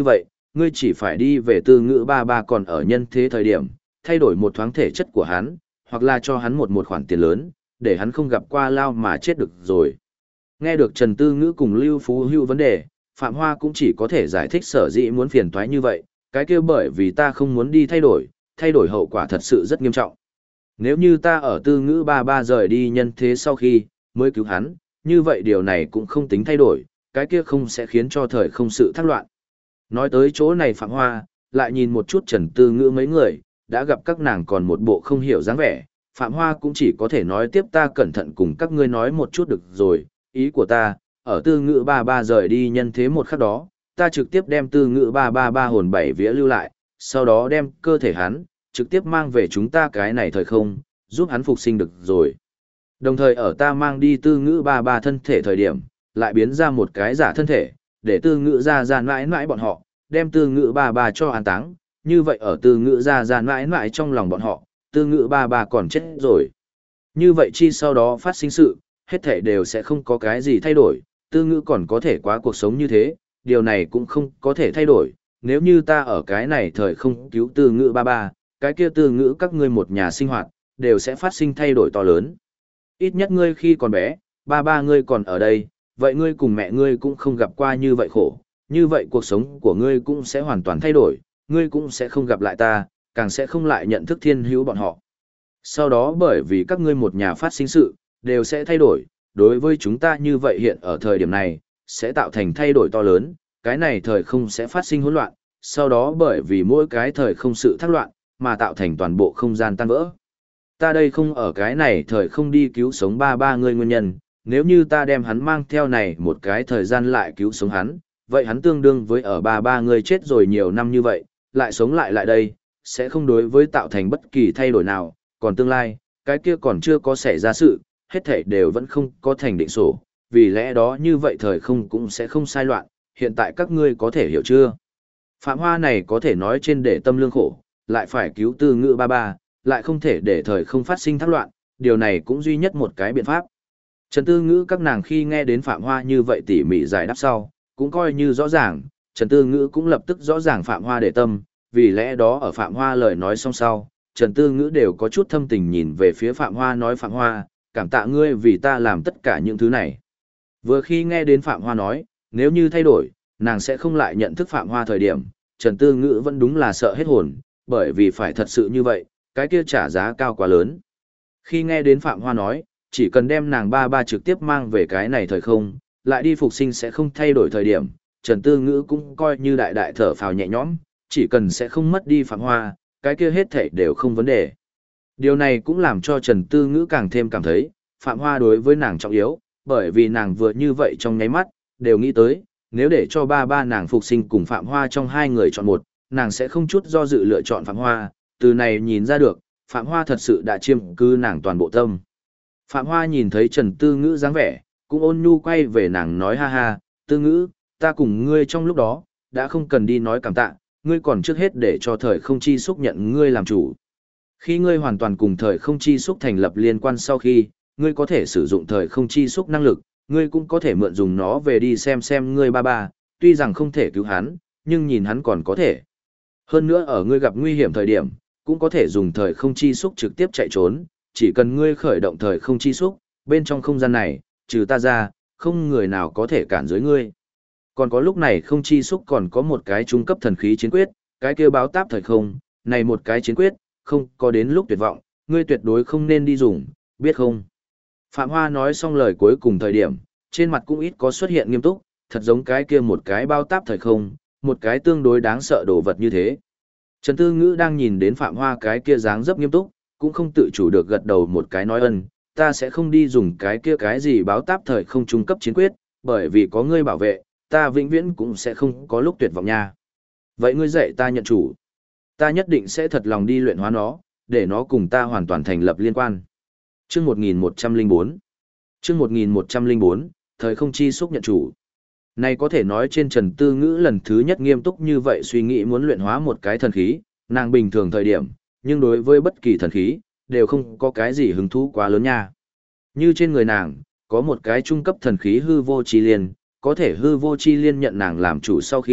ngươi chỉ phải đi về Tư Ngữ ba ba còn ở nhân thế thời điểm, thay đổi một thoáng thể chất của hắn, hoặc là cho hắn một khoản tiền lớn, để hắn không gặp qua lao mà chết được rồi. Nghe được Trần Tư Ngữ cùng Lưu Phú Hưu vấn đề, Phạm Hoa cũng chỉ có thể giải thích sở dĩ muốn phiền toái như vậy, cái kia bởi vì ta không muốn đi thay đổi hậu quả thật sự rất nghiêm trọng. Nếu như ta ở Tư Ngữ ba ba rời đi nhân thế sau khi mới cứu hắn, như vậy điều này cũng không tính thay đổi, cái kia không sẽ khiến cho thời không sự thác loạn. Nói tới chỗ này Phạm Hoa, lại nhìn một chút Trần Tư Ngữ mấy người, đã gặp các nàng còn một bộ không hiểu dáng vẻ, Phạm Hoa cũng chỉ có thể nói tiếp ta cẩn thận cùng các ngươi nói một chút được rồi, ý của ta, ở Tư Ngữ ba ba rời đi nhân thế một khắc đó, ta trực tiếp đem Tư Ngữ ba hồn bảy vía lưu lại, sau đó đem cơ thể hắn, trực tiếp mang về chúng ta cái này thời không, giúp hắn phục sinh được rồi. Đồng thời ở ta mang đi Tư Ngữ ba thân thể thời điểm, lại biến ra một cái giả thân thể, để Tư Ngữ ra mãi mãi bọn họ, đem Tư Ngữ ba cho an táng, như vậy ở Tư Ngữ ra mãi mãi trong lòng bọn họ, Tư Ngữ ba còn chết rồi. Như vậy chi sau đó phát sinh sự, hết thể đều sẽ không có cái gì thay đổi, Tư Ngữ còn có thể qua cuộc sống như thế, điều này cũng không có thể thay đổi, nếu như ta ở cái này thời không cứu Tư Ngữ ba, cái kia Tư Ngữ các ngươi một nhà sinh hoạt, đều sẽ phát sinh thay đổi to lớn. Ít nhất ngươi khi còn bé, ba ngươi còn ở đây, vậy ngươi cùng mẹ ngươi cũng không gặp qua như vậy khổ, như vậy cuộc sống của ngươi cũng sẽ hoàn toàn thay đổi, ngươi cũng sẽ không gặp lại ta, càng sẽ không lại nhận thức thiên hữu bọn họ. Sau đó bởi vì các ngươi một nhà phát sinh sự, đều sẽ thay đổi, đối với chúng ta như vậy hiện ở thời điểm này, sẽ tạo thành thay đổi to lớn, cái này thời không sẽ phát sinh hỗn loạn, sau đó bởi vì mỗi cái thời không sự thác loạn, mà tạo thành toàn bộ không gian tan vỡ. Ta đây không ở cái này thời không đi cứu sống ba người nguyên nhân, nếu như ta đem hắn mang theo này một cái thời gian lại cứu sống hắn, vậy hắn tương đương với ở ba người chết rồi nhiều năm như vậy, lại sống lại đây, sẽ không đối với tạo thành bất kỳ thay đổi nào, còn tương lai, cái kia còn chưa có xảy ra sự, hết thảy đều vẫn không có thành định sổ, vì lẽ đó như vậy thời không cũng sẽ không sai loạn, hiện tại các ngươi có thể hiểu chưa? Phạm Hoa này có thể nói trên để tâm lương khổ, lại phải cứu Tư Ngữ ba, lại không thể để thời không phát sinh thác loạn, điều này cũng duy nhất một cái biện pháp. Trần Tư Ngữ các nàng khi nghe đến Phạm Hoa như vậy tỉ mỉ giải đáp sau, cũng coi như rõ ràng, Trần Tư Ngữ cũng lập tức rõ ràng Phạm Hoa để tâm, vì lẽ đó ở Phạm Hoa lời nói xong sau, Trần Tư Ngữ đều có chút thâm tình nhìn về phía Phạm Hoa nói Phạm Hoa, cảm tạ ngươi vì ta làm tất cả những thứ này. Vừa khi nghe đến Phạm Hoa nói, nếu như thay đổi, nàng sẽ không lại nhận thức Phạm Hoa thời điểm, Trần Tư Ngữ vẫn đúng là sợ hết hồn, bởi vì phải thật sự như vậy, cái kia trả giá cao quá lớn. Khi nghe đến Phạm Hoa nói, chỉ cần đem nàng ba trực tiếp mang về cái này thời không, lại đi phục sinh sẽ không thay đổi thời điểm, Trần Tư Ngữ cũng coi như đại đại thở phào nhẹ nhõm, chỉ cần sẽ không mất đi Phạm Hoa, cái kia hết thảy đều không vấn đề. Điều này cũng làm cho Trần Tư Ngữ càng thêm cảm thấy, Phạm Hoa đối với nàng trọng yếu, bởi vì nàng vừa như vậy trong nháy mắt, đều nghĩ tới, nếu để cho ba nàng phục sinh cùng Phạm Hoa trong hai người chọn một, nàng sẽ không chút do dự lựa chọn Phạm Hoa, từ này nhìn ra được, Phạm Hoa thật sự đã chiếm cứ nàng toàn bộ tâm. Phạm Hoa nhìn thấy Trần Tư Ngữ dáng vẻ, cũng ôn nhu quay về nàng nói ha ha, Tư Ngữ, ta cùng ngươi trong lúc đó, đã không cần đi nói cảm tạ, ngươi còn trước hết để cho thời không chi xúc nhận ngươi làm chủ. Khi ngươi hoàn toàn cùng thời không chi xúc thành lập liên quan sau khi, ngươi có thể sử dụng thời không chi xúc năng lực, ngươi cũng có thể mượn dùng nó về đi xem ngươi ba, tuy rằng không thể cứu hắn, nhưng nhìn hắn còn có thể. Hơn nữa ở ngươi gặp nguy hiểm thời điểm, cũng có thể dùng thời không chi xúc trực tiếp chạy trốn, chỉ cần ngươi khởi động thời không chi xúc, bên trong không gian này, trừ ta ra, không người nào có thể cản dưới ngươi. Còn có lúc này không chi xúc còn có một cái trung cấp thần khí chiến quyết, cái kia báo táp thời không, này một cái chiến quyết, không có đến lúc tuyệt vọng, ngươi tuyệt đối không nên đi dùng, biết không? Phạm Hoa nói xong lời cuối cùng thời điểm, trên mặt cũng ít có xuất hiện nghiêm túc, thật giống cái kia một cái bao táp thời không, một cái tương đối đáng sợ đồ vật như thế. Trần Tư Ngữ đang nhìn đến Phạm Hoa cái kia dáng dấp nghiêm túc, cũng không tự chủ được gật đầu một cái nói ân, ta sẽ không đi dùng cái kia cái gì báo táp thời không trung cấp chiến quyết, bởi vì có ngươi bảo vệ, ta vĩnh viễn cũng sẽ không có lúc tuyệt vọng nha. Vậy ngươi dạy ta nhận chủ. Ta nhất định sẽ thật lòng đi luyện hóa nó, để nó cùng ta hoàn toàn thành lập liên quan. Chương 1104 Chương 1104, thời không chi xúc nhận chủ. Này có thể nói trên Trần Tư Ngữ lần thứ nhất nghiêm túc như vậy suy nghĩ muốn luyện hóa một cái thần khí, nàng bình thường thời điểm, nhưng đối với bất kỳ thần khí, đều không có cái gì hứng thú quá lớn nha. Như trên người nàng, có một cái trung cấp thần khí hư vô chi liên, có thể hư vô chi liên nhận nàng làm chủ sau khi,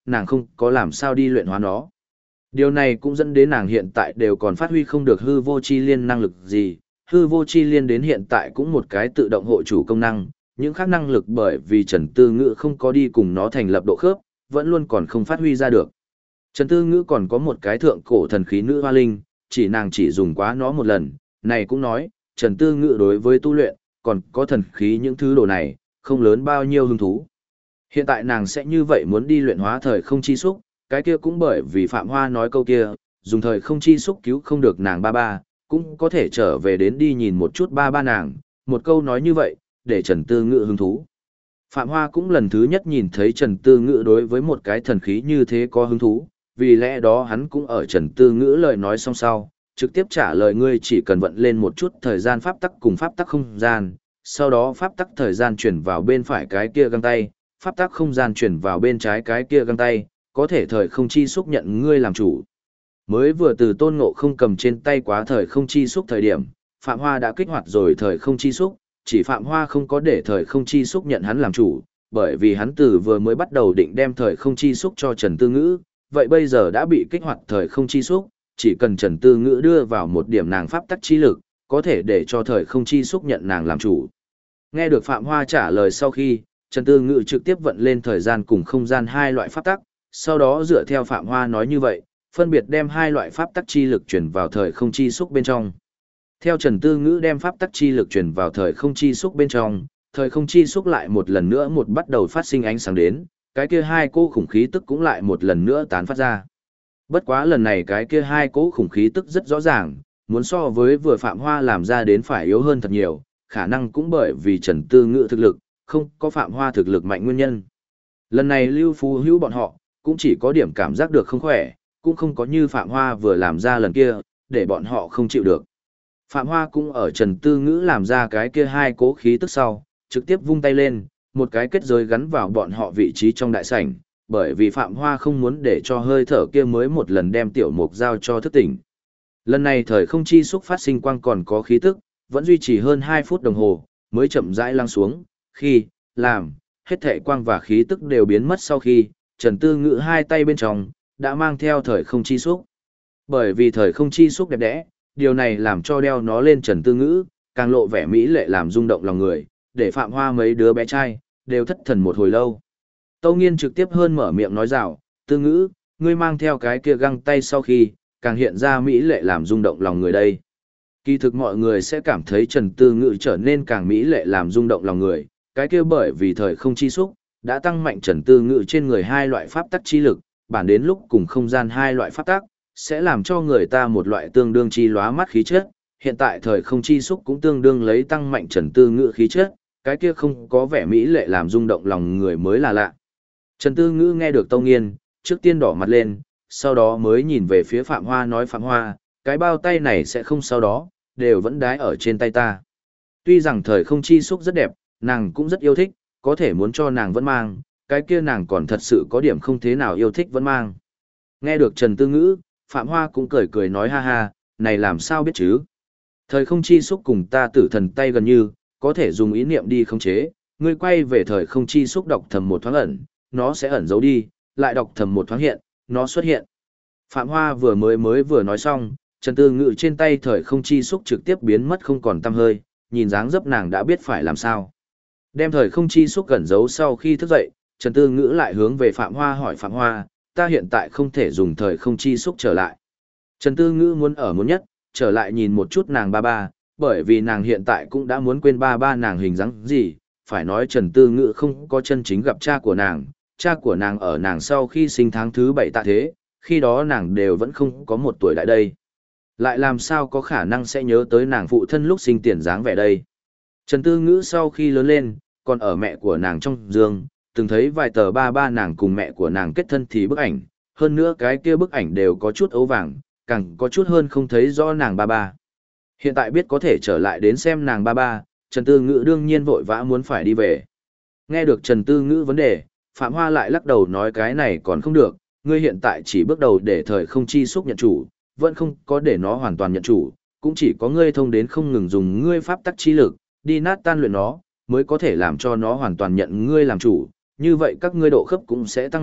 nàng không có làm sao đi luyện hóa nó. Điều này cũng dẫn đến nàng hiện tại đều còn phát huy không được hư vô chi liên năng lực gì, hư vô chi liên đến hiện tại cũng một cái tự động hộ chủ công năng, những khác năng lực bởi vì Trần Tư Ngữ không có đi cùng nó thành lập độ khớp, vẫn luôn còn không phát huy ra được. Trần Tư Ngữ còn có một cái thượng cổ thần khí nữ hoa linh, chỉ nàng chỉ dùng quá nó một lần, này cũng nói, Trần Tư Ngữ đối với tu luyện, còn có thần khí những thứ đồ này, không lớn bao nhiêu hứng thú. Hiện tại nàng sẽ như vậy muốn đi luyện hóa thời không chi xúc, cái kia cũng bởi vì Phạm Hoa nói câu kia, dùng thời không chi xúc cứu không được nàng ba ba, cũng có thể trở về đến đi nhìn một chút ba ba nàng, một câu nói như vậy, để Trần Tư Ngữ hứng thú. Phạm Hoa cũng lần thứ nhất nhìn thấy Trần Tư Ngữ đối với một cái thần khí như thế có hứng thú, vì lẽ đó hắn cũng ở Trần Tư Ngữ lời nói xong sau, trực tiếp trả lời ngươi chỉ cần vận lên một chút thời gian pháp tắc cùng pháp tắc không gian, sau đó pháp tắc thời gian chuyển vào bên phải cái kia găng tay, pháp tắc không gian chuyển vào bên trái cái kia găng tay, có thể thời không chi xúc nhận ngươi làm chủ. Mới vừa từ Tôn Ngộ Không cầm trên tay quá thời không chi xúc thời điểm, Phạm Hoa đã kích hoạt rồi thời không chi xúc, chỉ Phạm Hoa không có để thời không chi xúc nhận hắn làm chủ, bởi vì hắn từ vừa mới bắt đầu định đem thời không chi xúc cho Trần Tư Ngữ, vậy bây giờ đã bị kích hoạt thời không chi xúc, chỉ cần Trần Tư Ngữ đưa vào một điểm nàng pháp tắc chi lực, có thể để cho thời không chi xúc nhận nàng làm chủ. Nghe được Phạm Hoa trả lời sau khi, Trần Tư Ngữ trực tiếp vận lên thời gian cùng không gian hai loại pháp tắc, sau đó dựa theo Phạm Hoa nói như vậy, phân biệt đem hai loại pháp tắc chi lực chuyển vào thời không chi xúc bên trong. Theo Trần Tư Ngữ đem pháp tắc chi lực chuyển vào thời không chi xúc bên trong, thời không chi xúc lại một lần nữa bắt đầu phát sinh ánh sáng đến, cái kia hai cỗ khủng khí tức cũng lại một lần nữa tán phát ra. Bất quá lần này cái kia hai cỗ khủng khí tức rất rõ ràng, muốn so với vừa Phạm Hoa làm ra đến phải yếu hơn thật nhiều, khả năng cũng bởi vì Trần Tư Ngữ thực lực, không có Phạm Hoa thực lực mạnh nguyên nhân. Lần này Lưu Phú Hữu bọn họ, cũng chỉ có điểm cảm giác được không khỏe, cũng không có như Phạm Hoa vừa làm ra lần kia, để bọn họ không chịu được. Phạm Hoa cũng ở Trần Tư Ngữ làm ra cái kia hai cố khí tức sau, trực tiếp vung tay lên, một cái kết giới gắn vào bọn họ vị trí trong đại sảnh, bởi vì Phạm Hoa không muốn để cho hơi thở kia mới một lần đem tiểu mục giao cho thức tỉnh. Lần này thời không chi xúc phát sinh quang còn có khí tức, vẫn duy trì hơn 2 phút đồng hồ, mới chậm rãi lắng xuống, khi, làm, hết thể quang và khí tức đều biến mất sau khi, Trần Tư Ngữ hai tay bên trong, đã mang theo thời không chi xúc. Bởi vì thời không chi xúc đẹp đẽ, điều này làm cho đeo nó lên Trần Tư Ngữ, càng lộ vẻ mỹ lệ làm rung động lòng người, để Phạm Hoa mấy đứa bé trai, đều thất thần một hồi lâu. Tâu Nghiên trực tiếp hơn mở miệng nói rào, Tư Ngữ, ngươi mang theo cái kia găng tay sau khi, càng hiện ra mỹ lệ làm rung động lòng người đây. Kỳ thực mọi người sẽ cảm thấy Trần Tư Ngữ trở nên càng mỹ lệ làm rung động lòng người, cái kia bởi vì thời không chi xúc, đã tăng mạnh Trần Tư Ngữ trên người hai loại pháp tắc chi lực, bản đến lúc cùng không gian hai loại pháp tắc, sẽ làm cho người ta một loại tương đương chi lóa mắt khí chất. Hiện tại thời không chi xúc cũng tương đương lấy tăng mạnh Trần Tư Ngữ khí chất, cái kia không có vẻ mỹ lệ làm rung động lòng người mới là lạ. Trần Tư Ngữ nghe được Tâu Nghiên, trước tiên đỏ mặt lên, sau đó mới nhìn về phía Phạm Hoa nói Phạm Hoa, cái bao tay này sẽ không sau đó, đều vẫn đái ở trên tay ta. Tuy rằng thời không chi xúc rất đẹp, nàng cũng rất yêu thích, có thể muốn cho nàng vẫn mang, cái kia nàng còn thật sự có điểm không thế nào yêu thích vẫn mang. Nghe được Trần Tư Ngữ, Phạm Hoa cũng cười cười nói ha ha, này làm sao biết chứ? Thời không chi xúc cùng ta tử thần tay gần như, có thể dùng ý niệm đi khống chế, ngươi quay về thời không chi xúc đọc thầm một thoáng ẩn, nó sẽ ẩn giấu đi, lại đọc thầm một thoáng hiện, nó xuất hiện. Phạm Hoa mới vừa nói xong, Trần Tư Ngữ trên tay thời không chi xúc trực tiếp biến mất không còn tăm hơi, nhìn dáng dấp nàng đã biết phải làm sao. Đem thời không chi xúc ẩn giấu sau khi thức dậy, Trần Tư Ngữ lại hướng về Phạm Hoa hỏi Phạm Hoa, ta hiện tại không thể dùng thời không chi xúc trở lại. Trần Tư Ngữ muốn nhất, trở lại nhìn một chút nàng ba ba, bởi vì nàng hiện tại cũng đã muốn quên ba ba nàng hình dáng gì, phải nói Trần Tư Ngữ không có chân chính gặp cha của nàng ở nàng sau khi sinh tháng thứ 7 tạ thế, khi đó nàng đều vẫn không có 1 tuổi đại đây. Lại làm sao có khả năng sẽ nhớ tới nàng phụ thân lúc sinh tiền dáng vẻ đây. Trần Tư Ngữ sau khi lớn lên, còn ở mẹ của nàng trong giường, từng thấy vài tờ ba ba nàng cùng mẹ của nàng kết thân thì bức ảnh, hơn nữa cái kia bức ảnh đều có chút ấu vàng, càng có chút hơn không thấy rõ nàng ba ba. Hiện tại biết có thể trở lại đến xem nàng ba ba, Trần Tư Ngữ đương nhiên vội vã muốn phải đi về. Nghe được Trần Tư Ngữ vấn đề, Phạm Hoa lại lắc đầu nói cái này còn không được, ngươi hiện tại chỉ bước đầu để thời không chi xúc nhận chủ, vẫn không có để nó hoàn toàn nhận chủ, cũng chỉ có ngươi thông đến không ngừng dùng ngươi pháp tắc chi lực, đi nát tan luyện nó, mới có thể làm cho nó hoàn toàn nhận ngươi làm chủ, như vậy các ngươi độ khớp cũng sẽ tăng mạnh,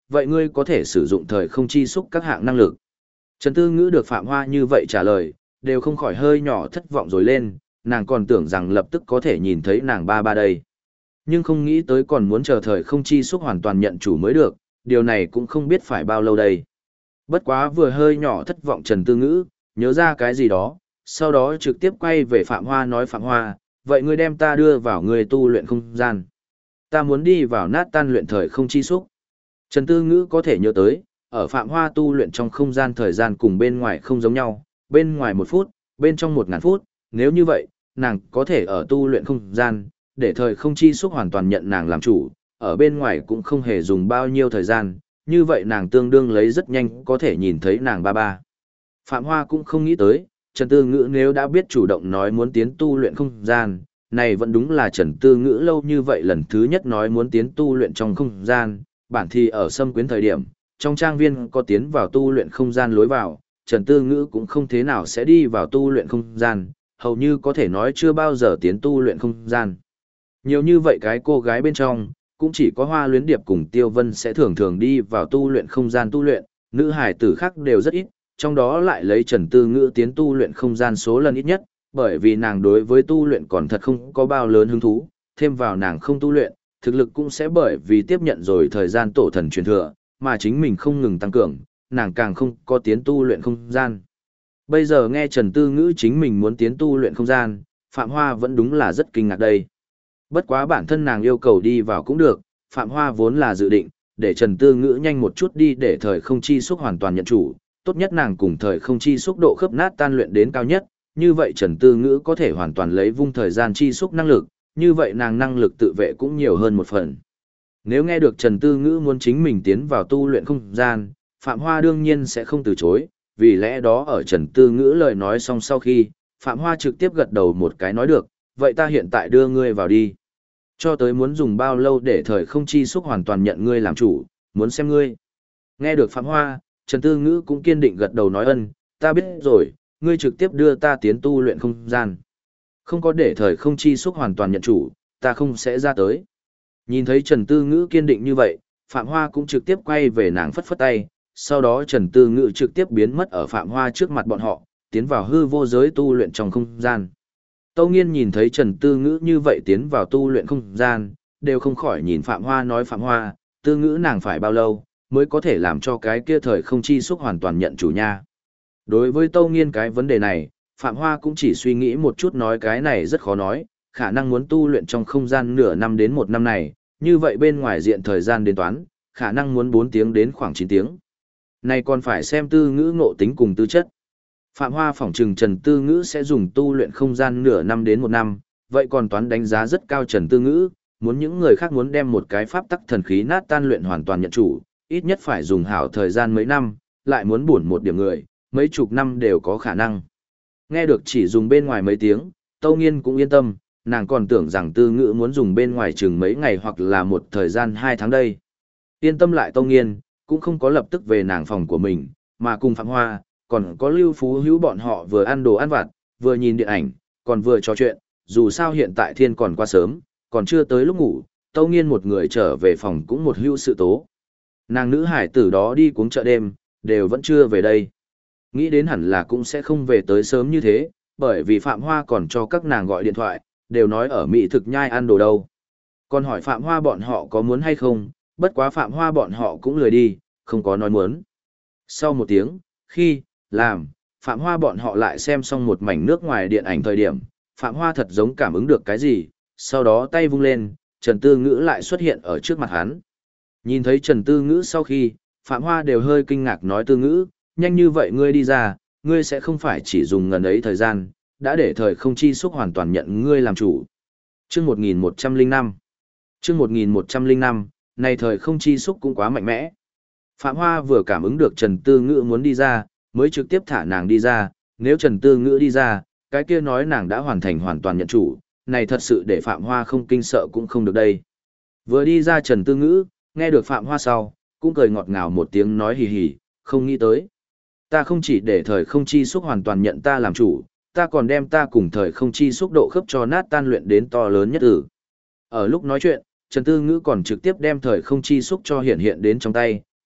vậy ngươi có thể sử dụng thời không chi xúc các hạng năng lực. Trần Tư Ngữ được Phạm Hoa như vậy trả lời, đều không khỏi hơi nhỏ thất vọng rồi lên, nàng còn tưởng rằng lập tức có thể nhìn thấy nàng ba ba đây. Nhưng không nghĩ tới còn muốn chờ thời không chi xúc hoàn toàn nhận chủ mới được, điều này cũng không biết phải bao lâu đây. Bất quá vừa hơi nhỏ thất vọng Trần Tư Ngữ, nhớ ra cái gì đó, sau đó trực tiếp quay về Phạm Hoa nói Phạm Hoa, vậy ngươi đem ta đưa vào ngươi tu luyện không gian. Ta muốn đi vào nát tan luyện thời không chi xúc. Trần Tư Ngữ có thể nhớ tới, ở Phạm Hoa tu luyện trong không gian thời gian cùng bên ngoài không giống nhau, bên ngoài 1 phút, bên trong 1000 phút, nếu như vậy, nàng có thể ở tu luyện không gian, để thời không chi xúc hoàn toàn nhận nàng làm chủ, ở bên ngoài cũng không hề dùng bao nhiêu thời gian, như vậy nàng tương đương lấy rất nhanh có thể nhìn thấy nàng ba ba. Phạm Hoa cũng không nghĩ tới, Trần Tư Ngữ nếu đã biết chủ động nói muốn tiến tu luyện không gian, này vẫn đúng là Trần Tư Ngữ lâu như vậy lần thứ nhất nói muốn tiến tu luyện trong không gian, bản thì ở Sâm Quyến thời điểm, trong trang viên có tiến vào tu luyện không gian lối vào, Trần Tư Ngữ cũng không thế nào sẽ đi vào tu luyện không gian, hầu như có thể nói chưa bao giờ tiến tu luyện không gian. Nhiều như vậy cái cô gái bên trong, cũng chỉ có Hoa Luyến Điệp cùng Tiêu Vân sẽ thường thường đi vào tu luyện không gian tu luyện, nữ hải tử khác đều rất ít, trong đó lại lấy Trần Tư Ngữ tiến tu luyện không gian số lần ít nhất, bởi vì nàng đối với tu luyện còn thật không có bao lớn hứng thú, thêm vào nàng không tu luyện, thực lực cũng sẽ bởi vì tiếp nhận rồi thời gian tổ thần truyền thừa, mà chính mình không ngừng tăng cường, nàng càng không có tiến tu luyện không gian. Bây giờ nghe Trần Tư Ngữ chính mình muốn tiến tu luyện không gian, Phạm Hoa vẫn đúng là rất kinh ngạc đây. Bất quá bản thân nàng yêu cầu đi vào cũng được, Phạm Hoa vốn là dự định, để Trần Tư Ngữ nhanh một chút đi để thời không chi xúc hoàn toàn nhận chủ, tốt nhất nàng cùng thời không chi xúc độ khớp nát tan luyện đến cao nhất, như vậy Trần Tư Ngữ có thể hoàn toàn lấy vung thời gian chi xúc năng lực, như vậy nàng năng lực tự vệ cũng nhiều hơn một phần. Nếu nghe được Trần Tư Ngữ muốn chính mình tiến vào tu luyện không gian, Phạm Hoa đương nhiên sẽ không từ chối, vì lẽ đó ở Trần Tư Ngữ lời nói xong sau khi, Phạm Hoa trực tiếp gật đầu một cái nói được, vậy ta hiện tại đưa ngươi vào đi. Cho tới muốn dùng bao lâu để thời không chi xúc hoàn toàn nhận ngươi làm chủ, muốn xem ngươi. Nghe được Phạm Hoa, Trần Tư Ngữ cũng kiên định gật đầu nói ân, ta biết rồi, ngươi trực tiếp đưa ta tiến tu luyện không gian. Không có để thời không chi xúc hoàn toàn nhận chủ, ta không sẽ ra tới. Nhìn thấy Trần Tư Ngữ kiên định như vậy, Phạm Hoa cũng trực tiếp quay về nàng phất phất tay, sau đó Trần Tư Ngữ trực tiếp biến mất ở Phạm Hoa trước mặt bọn họ, tiến vào hư vô giới tu luyện trong không gian. Tâu Nghiên nhìn thấy Trần Tư Ngữ như vậy tiến vào tu luyện không gian, đều không khỏi nhìn Phạm Hoa nói Phạm Hoa, Tư Ngữ nàng phải bao lâu, mới có thể làm cho cái kia thời không chi xúc hoàn toàn nhận chủ nha. Đối với Tâu Nghiên cái vấn đề này, Phạm Hoa cũng chỉ suy nghĩ một chút nói cái này rất khó nói, khả năng muốn tu luyện trong không gian nửa năm đến 1 năm này, như vậy bên ngoài diện thời gian đến toán, khả năng muốn 4 tiếng đến khoảng 9 tiếng. Này còn phải xem Tư Ngữ ngộ tính cùng tư chất. Phạm Hoa phỏng trừng Trần Tư Ngữ sẽ dùng tu luyện không gian nửa năm đến 1 năm, vậy còn toán đánh giá rất cao Trần Tư Ngữ, muốn những người khác muốn đem một cái pháp tắc thần khí nát tan luyện hoàn toàn nhận chủ, ít nhất phải dùng hảo thời gian mấy năm, lại muốn buồn một điểm người, mấy chục năm đều có khả năng. Nghe được chỉ dùng bên ngoài mấy tiếng, Tâu Nghiên cũng yên tâm, nàng còn tưởng rằng Tư Ngữ muốn dùng bên ngoài chừng mấy ngày hoặc là một thời gian 2 tháng đây. Yên tâm lại Tâu Nghiên, cũng không có lập tức về nàng phòng của mình, mà cùng Phạm Hoa, còn có Lưu Phú Hữu bọn họ vừa ăn đồ ăn vặt, vừa nhìn điện ảnh, còn vừa trò chuyện, dù sao hiện tại thiên còn quá sớm, còn chưa tới lúc ngủ, Tâu Nghiên một người trở về phòng cũng một hữu sự tố. Nàng nữ hải tử đó đi cuống chợ đêm, đều vẫn chưa về đây. Nghĩ đến hẳn là cũng sẽ không về tới sớm như thế, bởi vì Phạm Hoa còn cho các nàng gọi điện thoại, đều nói ở Mỹ thực nhai ăn đồ đâu. Còn hỏi Phạm Hoa bọn họ có muốn hay không, bất quá Phạm Hoa bọn họ cũng lười đi, không có nói muốn. Sau 1 tiếng, khi, làm, Phạm Hoa bọn họ lại xem xong một mảnh nước ngoài điện ảnh thời điểm, Phạm Hoa thật giống cảm ứng được cái gì, sau đó tay vung lên, Trần Tư Ngữ lại xuất hiện ở trước mặt hắn. Nhìn thấy Trần Tư Ngữ sau khi, Phạm Hoa đều hơi kinh ngạc nói Tư Ngữ, nhanh như vậy ngươi đi ra, ngươi sẽ không phải chỉ dùng ngần ấy thời gian, đã để thời không chi xúc hoàn toàn nhận ngươi làm chủ. Chương 1105 Chương 1105, này thời không chi xúc cũng quá mạnh mẽ. Phạm Hoa vừa cảm ứng được Trần Tư Ngữ muốn đi ra, mới trực tiếp thả nàng đi ra, nếu Trần Tư Ngữ đi ra, cái kia nói nàng đã hoàn thành hoàn toàn nhận chủ, này thật sự để Phạm Hoa không kinh sợ cũng không được đây. Vừa đi ra Trần Tư Ngữ, nghe được Phạm Hoa sau, cũng cười ngọt ngào một tiếng nói hì hì, không nghĩ tới. Ta không chỉ để thời không chi xúc hoàn toàn nhận ta làm chủ, ta còn đem ta cùng thời không chi xúc độ khớp cho nát tan luyện đến to lớn nhất ử. Ở lúc nói chuyện, Trần Tư Ngữ còn trực tiếp đem thời không chi xúc cho hiện đến trong tay,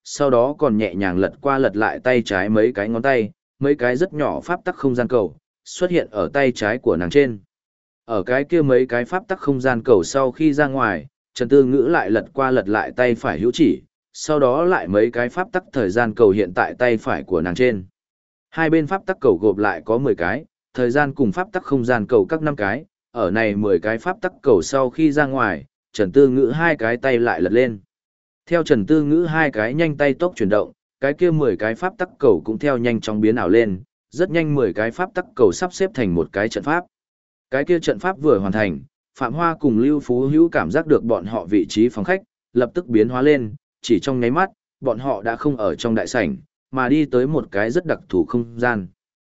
sau đó còn nhẹ nhàng lật qua lật lại tay trái mấy cái ngón tay, mấy cái rất nhỏ pháp tắc không gian cầu, xuất hiện ở tay trái của nàng trên. Ở cái kia mấy cái pháp tắc không gian cầu sau khi ra ngoài, Trần Tư Ngữ lại lật qua lật lại tay phải hữu chỉ, sau đó lại mấy cái pháp tắc thời gian cầu hiện tại tay phải của nàng trên. Hai bên pháp tắc cầu gộp lại có 10 cái, thời gian cùng pháp tắc không gian cầu các 5 cái, ở này 10 cái pháp tắc cầu sau khi ra ngoài, Trần Tư Ngữ hai cái tay lại lật lên. Theo Trần Tư Ngữ hai cái nhanh tay tốc chuyển động, cái kia 10 cái pháp tắc cầu cũng theo nhanh chóng biến ảo lên, rất nhanh 10 cái pháp tắc cầu sắp xếp thành một cái trận pháp. Cái kia trận pháp vừa hoàn thành, Phạm Hoa cùng Lưu Phú Hữu cảm giác được bọn họ vị trí phòng khách, lập tức biến hóa lên, chỉ trong nháy mắt, bọn họ đã không ở trong đại sảnh, mà đi tới một cái rất đặc thù không gian.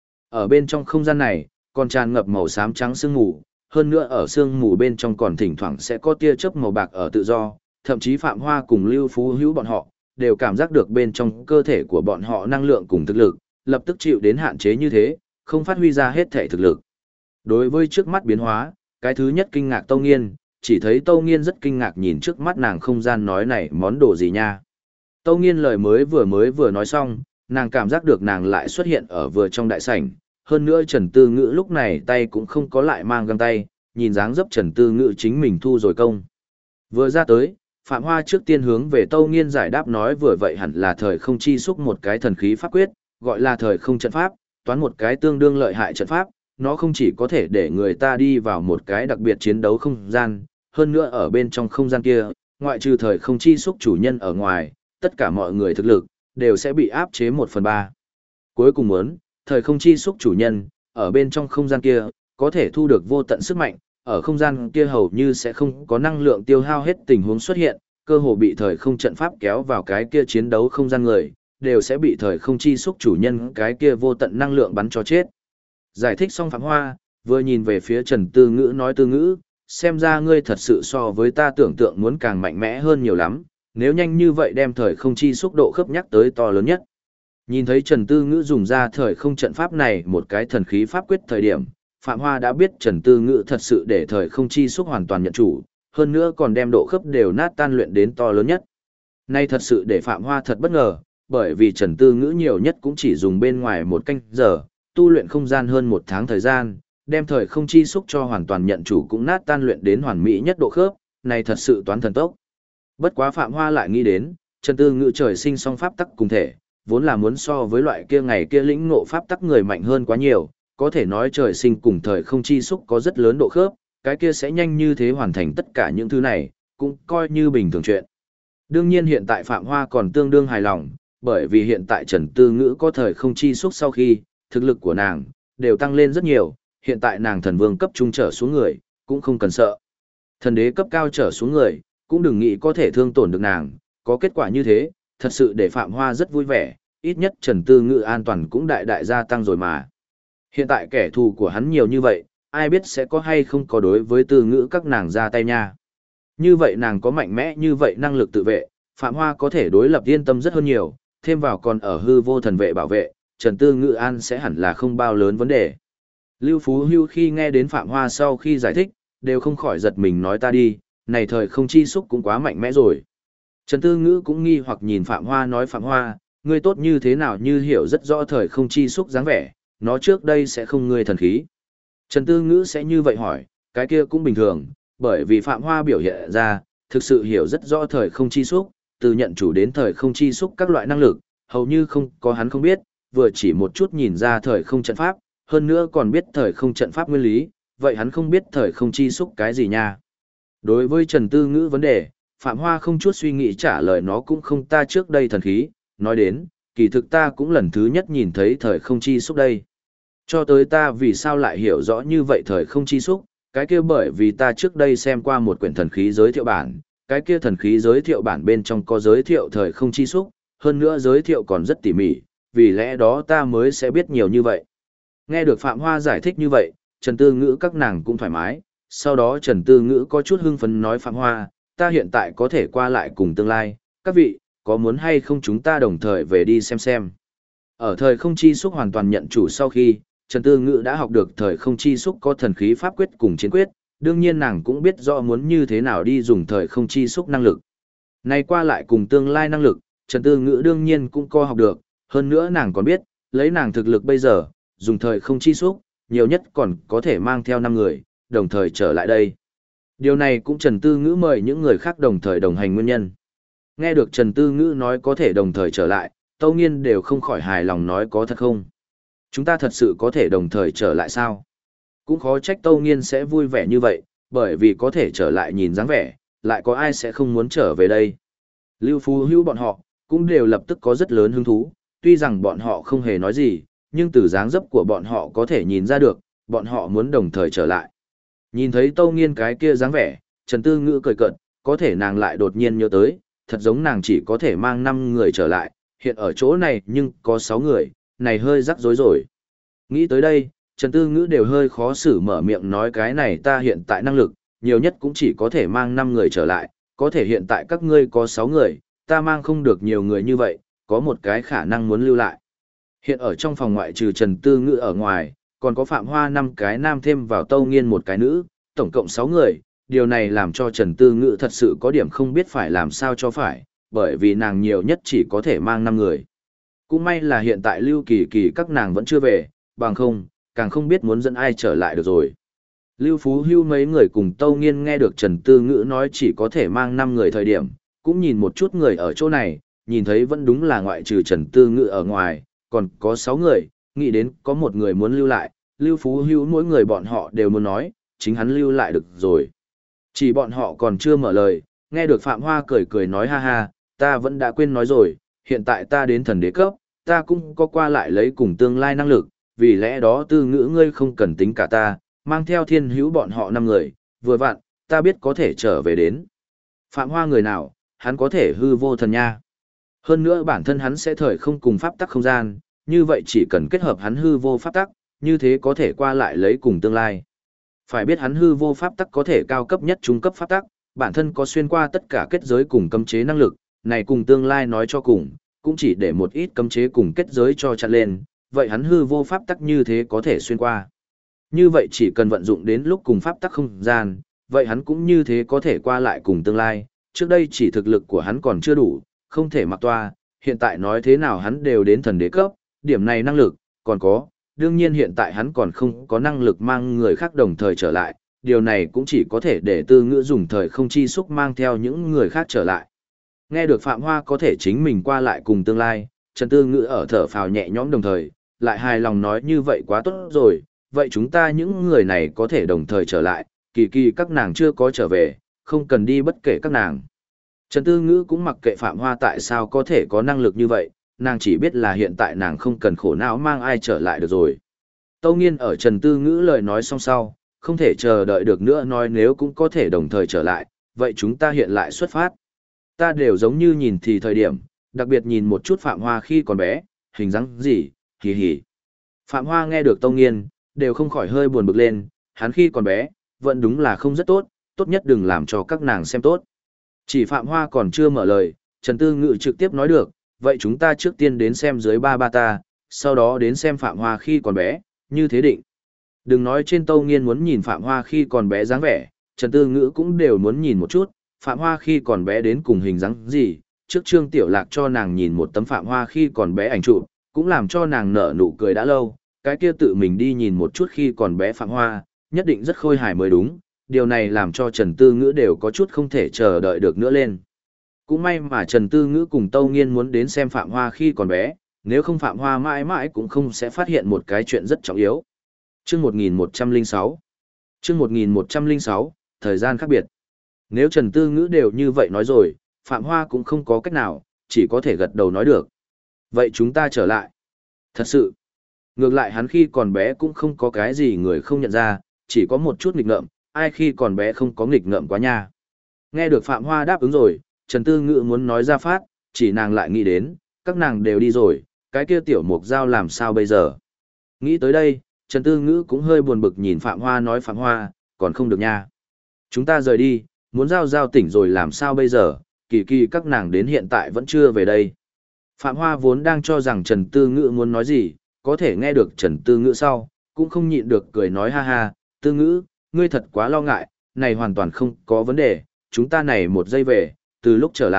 Ở bên trong không gian này, còn tràn ngập màu xám trắng sương mù, hơn nữa ở sương mù bên trong còn thỉnh thoảng sẽ có tia chớp màu bạc ở tự do, thậm chí Phạm Hoa cùng Lưu Phú Hữu bọn họ, đều cảm giác được bên trong cơ thể của bọn họ năng lượng cùng thực lực, lập tức chịu đến hạn chế như thế, không phát huy ra hết thể thực lực. Đối với trước mắt biến hóa, cái thứ nhất kinh ngạc Tâu Nghiên, chỉ thấy Tâu Nghiên rất kinh ngạc nhìn trước mắt nàng không gian nói này món đồ gì nha. Tâu Nghiên lời mới vừa nói xong, nàng cảm giác được nàng lại xuất hiện ở vừa trong đại sảnh, hơn nữa Trần Tư Ngữ lúc này tay cũng không có lại mang găng tay, nhìn dáng dấp Trần Tư Ngữ chính mình thu rồi công. Vừa ra tới, Phạm Hoa trước tiên hướng về Tâu Nghiên giải đáp nói vừa vậy hẳn là thời không chi xúc một cái thần khí pháp quyết, gọi là thời không trận pháp, toán một cái tương đương lợi hại trận pháp, nó không chỉ có thể để người ta đi vào một cái đặc biệt chiến đấu không gian, hơn nữa ở bên trong không gian kia, ngoại trừ thời không chi xúc chủ nhân ở ngoài, tất cả mọi người thực lực, đều sẽ bị áp chế 1/3. Cuối cùng muốn, thời không chi xúc chủ nhân, ở bên trong không gian kia, có thể thu được vô tận sức mạnh, ở không gian kia hầu như sẽ không có năng lượng tiêu hao hết tình huống xuất hiện, cơ hồ bị thời không trận pháp kéo vào cái kia chiến đấu không gian người, đều sẽ bị thời không chi xúc chủ nhân cái kia vô tận năng lượng bắn cho chết. Giải thích xong Phạm Hoa, vừa nhìn về phía Trần Tư Ngữ nói Tư Ngữ, xem ra ngươi thật sự so với ta tưởng tượng muốn càng mạnh mẽ hơn nhiều lắm, nếu nhanh như vậy đem thời không chi xúc độ khớp nhắc tới to lớn nhất. Nhìn thấy Trần Tư Ngữ dùng ra thời không trận pháp này một cái thần khí pháp quyết thời điểm, Phạm Hoa đã biết Trần Tư Ngữ thật sự để thời không chi xúc hoàn toàn nhận chủ, hơn nữa còn đem độ khớp đều nát tan luyện đến to lớn nhất. Nay thật sự để Phạm Hoa thật bất ngờ, bởi vì Trần Tư Ngữ nhiều nhất cũng chỉ dùng bên ngoài một canh giờ, tu luyện không gian hơn 1 tháng thời gian, đem thời không chi xúc cho hoàn toàn nhận chủ cũng nát tan luyện đến hoàn mỹ nhất độ khớp, này thật sự toán thần tốc. Bất quá Phạm Hoa lại nghĩ đến, Trần Tư Ngữ trời sinh song pháp tắc cùng thể, vốn là muốn so với loại kia ngày kia lĩnh ngộ pháp tắc người mạnh hơn quá nhiều, có thể nói trời sinh cùng thời không chi xúc có rất lớn độ khớp, cái kia sẽ nhanh như thế hoàn thành tất cả những thứ này, cũng coi như bình thường chuyện. Đương nhiên hiện tại Phạm Hoa còn tương đương hài lòng, bởi vì hiện tại Trần Tư Ngữ có thời không chi xúc sau khi, thực lực của nàng đều tăng lên rất nhiều, hiện tại nàng thần vương cấp trung trở xuống người, cũng không cần sợ. Thần đế cấp cao trở xuống người, cũng đừng nghĩ có thể thương tổn được nàng, có kết quả như thế, thật sự để Phạm Hoa rất vui vẻ, ít nhất Trần Tư Ngữ an toàn cũng đại đại gia tăng rồi mà. Hiện tại kẻ thù của hắn nhiều như vậy, ai biết sẽ có hay không có đối với Tư Ngữ các nàng ra tay nha. Như vậy nàng có mạnh mẽ như vậy năng lực tự vệ, Phạm Hoa có thể đối lập yên tâm rất hơn nhiều, thêm vào còn ở hư vô thần vệ bảo vệ, Trần Tư Ngữ an sẽ hẳn là không bao lớn vấn đề. Lưu Phú Hưu khi nghe đến Phạm Hoa sau khi giải thích, đều không khỏi giật mình nói ta đi, này thời không chi xúc cũng quá mạnh mẽ rồi. Trần Tư Ngữ cũng nghi hoặc nhìn Phạm Hoa nói Phạm Hoa, ngươi tốt như thế nào như hiểu rất rõ thời không chi xúc dáng vẻ, nó trước đây sẽ không ngươi thần khí. Trần Tư Ngữ sẽ như vậy hỏi, cái kia cũng bình thường, bởi vì Phạm Hoa biểu hiện ra, thực sự hiểu rất rõ thời không chi xúc, từ nhận chủ đến thời không chi xúc các loại năng lực, hầu như không có hắn không biết, vừa chỉ một chút nhìn ra thời không trận pháp, hơn nữa còn biết thời không trận pháp nguyên lý, vậy hắn không biết thời không chi xúc cái gì nha. Đối với Trần Tư Ngữ vấn đề, Phạm Hoa không chút suy nghĩ trả lời nó cũng không ta trước đây thần khí, nói đến, kỳ thực ta cũng lần thứ nhất nhìn thấy thời không chi xúc đây. Cho tới ta vì sao lại hiểu rõ như vậy thời không chi xúc, cái kia bởi vì ta trước đây xem qua một quyển thần khí giới thiệu bản, cái kia thần khí giới thiệu bản bên trong có giới thiệu thời không chi xúc, hơn nữa giới thiệu còn rất tỉ mỉ, vì lẽ đó ta mới sẽ biết nhiều như vậy. Nghe được Phạm Hoa giải thích như vậy, Trần Tư Ngữ các nàng cũng thoải mái, sau đó Trần Tư Ngữ có chút hưng phấn nói Phạm Hoa, ta hiện tại có thể qua lại cùng tương lai, các vị, có muốn hay không chúng ta đồng thời về đi xem. Ở thời không chi xúc hoàn toàn nhận chủ sau khi, Trần Tư Ngữ đã học được thời không chi xúc có thần khí pháp quyết cùng chiến quyết, đương nhiên nàng cũng biết rõ muốn như thế nào đi dùng thời không chi xúc năng lực. Này qua lại cùng tương lai năng lực, Trần Tư Ngữ đương nhiên cũng co học được, hơn nữa nàng còn biết, lấy nàng thực lực bây giờ, dùng thời không chi xúc, nhiều nhất còn có thể mang theo 5 người, đồng thời trở lại đây. Điều này cũng Trần Tư Ngữ mời những người khác đồng thời đồng hành nguyên nhân. Nghe được Trần Tư Ngữ nói có thể đồng thời trở lại, Tâu Nghiên đều không khỏi hài lòng nói có thật không? Chúng ta thật sự có thể đồng thời trở lại sao? Cũng khó trách Tâu Nghiên sẽ vui vẻ như vậy, bởi vì có thể trở lại nhìn dáng vẻ, lại có ai sẽ không muốn trở về đây. Lưu Phú Hữu bọn họ, cũng đều lập tức có rất lớn hứng thú, tuy rằng bọn họ không hề nói gì, nhưng từ dáng dấp của bọn họ có thể nhìn ra được, bọn họ muốn đồng thời trở lại. Nhìn thấy Tâu Nghiên cái kia dáng vẻ, Trần Tư Ngữ cười cợt, có thể nàng lại đột nhiên nhớ tới, thật giống nàng chỉ có thể mang 5 người trở lại, hiện ở chỗ này nhưng có 6 người, này hơi rắc rối rồi. Nghĩ tới đây, Trần Tư Ngữ đều hơi khó xử mở miệng nói cái này ta hiện tại năng lực, nhiều nhất cũng chỉ có thể mang 5 người trở lại, có thể hiện tại các ngươi có 6 người, ta mang không được nhiều người như vậy, có một cái khả năng muốn lưu lại. Hiện ở trong phòng ngoại trừ Trần Tư Ngữ ở ngoài, còn có Phạm Hoa 5 cái nam thêm vào Tâu Nghiên một cái nữ, tổng cộng 6 người, điều này làm cho Trần Tư Ngữ thật sự có điểm không biết phải làm sao cho phải, bởi vì nàng nhiều nhất chỉ có thể mang 5 người. Cũng may là hiện tại Lưu Kỳ Kỳ các nàng vẫn chưa về, bằng không, càng không biết muốn dẫn ai trở lại được rồi. Lưu Phú Hưu mấy người cùng Tâu Nghiên nghe được Trần Tư Ngữ nói chỉ có thể mang 5 người thời điểm, cũng nhìn một chút người ở chỗ này, nhìn thấy vẫn đúng là ngoại trừ Trần Tư Ngữ ở ngoài, còn có 6 người, nghĩ đến có một người muốn lưu lại, Lưu Phú Hưu mỗi người bọn họ đều muốn nói, chính hắn lưu lại được rồi. Chỉ bọn họ còn chưa mở lời, nghe được Phạm Hoa cười cười nói ha ha, ta vẫn đã quên nói rồi, hiện tại ta đến thần đế cấp, ta cũng có qua lại lấy cùng tương lai năng lực, vì lẽ đó Tư Ngữ ngươi không cần tính cả ta, mang theo Thiên Hữu bọn họ 5 người, vừa vặn, ta biết có thể trở về đến. Phạm Hoa người nào, hắn có thể hư vô thần nha. Hơn nữa bản thân hắn sẽ thời không cùng pháp tắc không gian, như vậy chỉ cần kết hợp hắn hư vô pháp tắc, như thế có thể qua lại lấy cùng tương lai. Phải biết hắn hư vô pháp tắc có thể cao cấp nhất trung cấp pháp tắc, bản thân có xuyên qua tất cả kết giới cùng cấm chế năng lực, này cùng tương lai nói cho cùng, cũng chỉ để một ít cấm chế cùng kết giới cho chặt lên, vậy hắn hư vô pháp tắc như thế có thể xuyên qua. Như vậy chỉ cần vận dụng đến lúc cùng pháp tắc không gian, vậy hắn cũng như thế có thể qua lại cùng tương lai, trước đây chỉ thực lực của hắn còn chưa đủ, không thể mặc toa, hiện tại nói thế nào hắn đều đến thần đế cấp, điểm này năng lực, còn có, đương nhiên hiện tại hắn còn không có năng lực mang người khác đồng thời trở lại, điều này cũng chỉ có thể để Tư Ngữ dùng thời không chi xúc mang theo những người khác trở lại. Nghe được Phạm Hoa có thể chính mình qua lại cùng tương lai, Trần Tư Ngữ ở thở phào nhẹ nhõm đồng thời, lại hài lòng nói như vậy quá tốt rồi, vậy chúng ta những người này có thể đồng thời trở lại, Kỳ Kỳ các nàng chưa có trở về, không cần đi bất kể các nàng. Trần Tư Ngữ cũng mặc kệ Phạm Hoa tại sao có thể có năng lực như vậy, nàng chỉ biết là hiện tại nàng không cần khổ não mang ai trở lại được rồi. Tâu Nghiên ở Trần Tư Ngữ lời nói xong sau, không thể chờ đợi được nữa nói nếu cũng có thể đồng thời trở lại, vậy chúng ta hiện lại xuất phát. Ta đều giống như nhìn thì thời điểm, đặc biệt nhìn một chút Phạm Hoa khi còn bé, hình dáng gì, hì hì. Phạm Hoa nghe được Tâu Nghiên, đều không khỏi hơi buồn bực lên, hắn khi còn bé, vẫn đúng là không rất tốt, tốt nhất đừng làm cho các nàng xem tốt. Chỉ Phạm Hoa còn chưa mở lời, Trần Tư Ngữ trực tiếp nói được, vậy chúng ta trước tiên đến xem dưới ba ba ta, sau đó đến xem Phạm Hoa khi còn bé, như thế định. Đừng nói trên Tâu Nghiên muốn nhìn Phạm Hoa khi còn bé dáng vẻ, Trần Tư Ngữ cũng đều muốn nhìn một chút, Phạm Hoa khi còn bé đến cùng hình dáng gì, trước Trương Tiểu Lạc cho nàng nhìn một tấm Phạm Hoa khi còn bé ảnh chụp, cũng làm cho nàng nở nụ cười đã lâu, cái kia tự mình đi nhìn một chút khi còn bé Phạm Hoa, nhất định rất khôi hài mới đúng, điều này làm cho Trần Tư Ngữ đều có chút không thể chờ đợi được nữa lên. Cũng may mà Trần Tư Ngữ cùng Tâu Nghiên muốn đến xem Phạm Hoa khi còn bé, nếu không Phạm Hoa mãi mãi cũng không sẽ phát hiện một cái chuyện rất trọng yếu. Chương 1106 Chương 1106, thời gian khác biệt. Nếu Trần Tư Ngữ đều như vậy nói rồi, Phạm Hoa cũng không có cách nào, chỉ có thể gật đầu nói được. Vậy chúng ta trở lại. Thật sự, ngược lại hắn khi còn bé cũng không có cái gì người không nhận ra, chỉ có một chút nghịch ngợm, ai khi còn bé không có nghịch ngợm quá nha. Nghe được Phạm Hoa đáp ứng rồi, Trần Tư Ngữ muốn nói ra phát, chỉ nàng lại nghĩ đến, các nàng đều đi rồi, cái kia tiểu mục giao làm sao bây giờ. Nghĩ tới đây, Trần Tư Ngữ cũng hơi buồn bực nhìn Phạm Hoa nói Phạm Hoa, còn không được nha. Chúng ta rời đi, muốn giao tỉnh rồi làm sao bây giờ, Kỳ Kỳ các nàng đến hiện tại vẫn chưa về đây. Phạm Hoa vốn đang cho rằng Trần Tư Ngữ muốn nói gì, có thể nghe được Trần Tư Ngữ sau, cũng không nhịn được cười nói ha ha, Tư Ngữ, ngươi thật quá lo ngại, này hoàn toàn không có vấn đề, chúng ta này một giây về, từ lúc trở lại,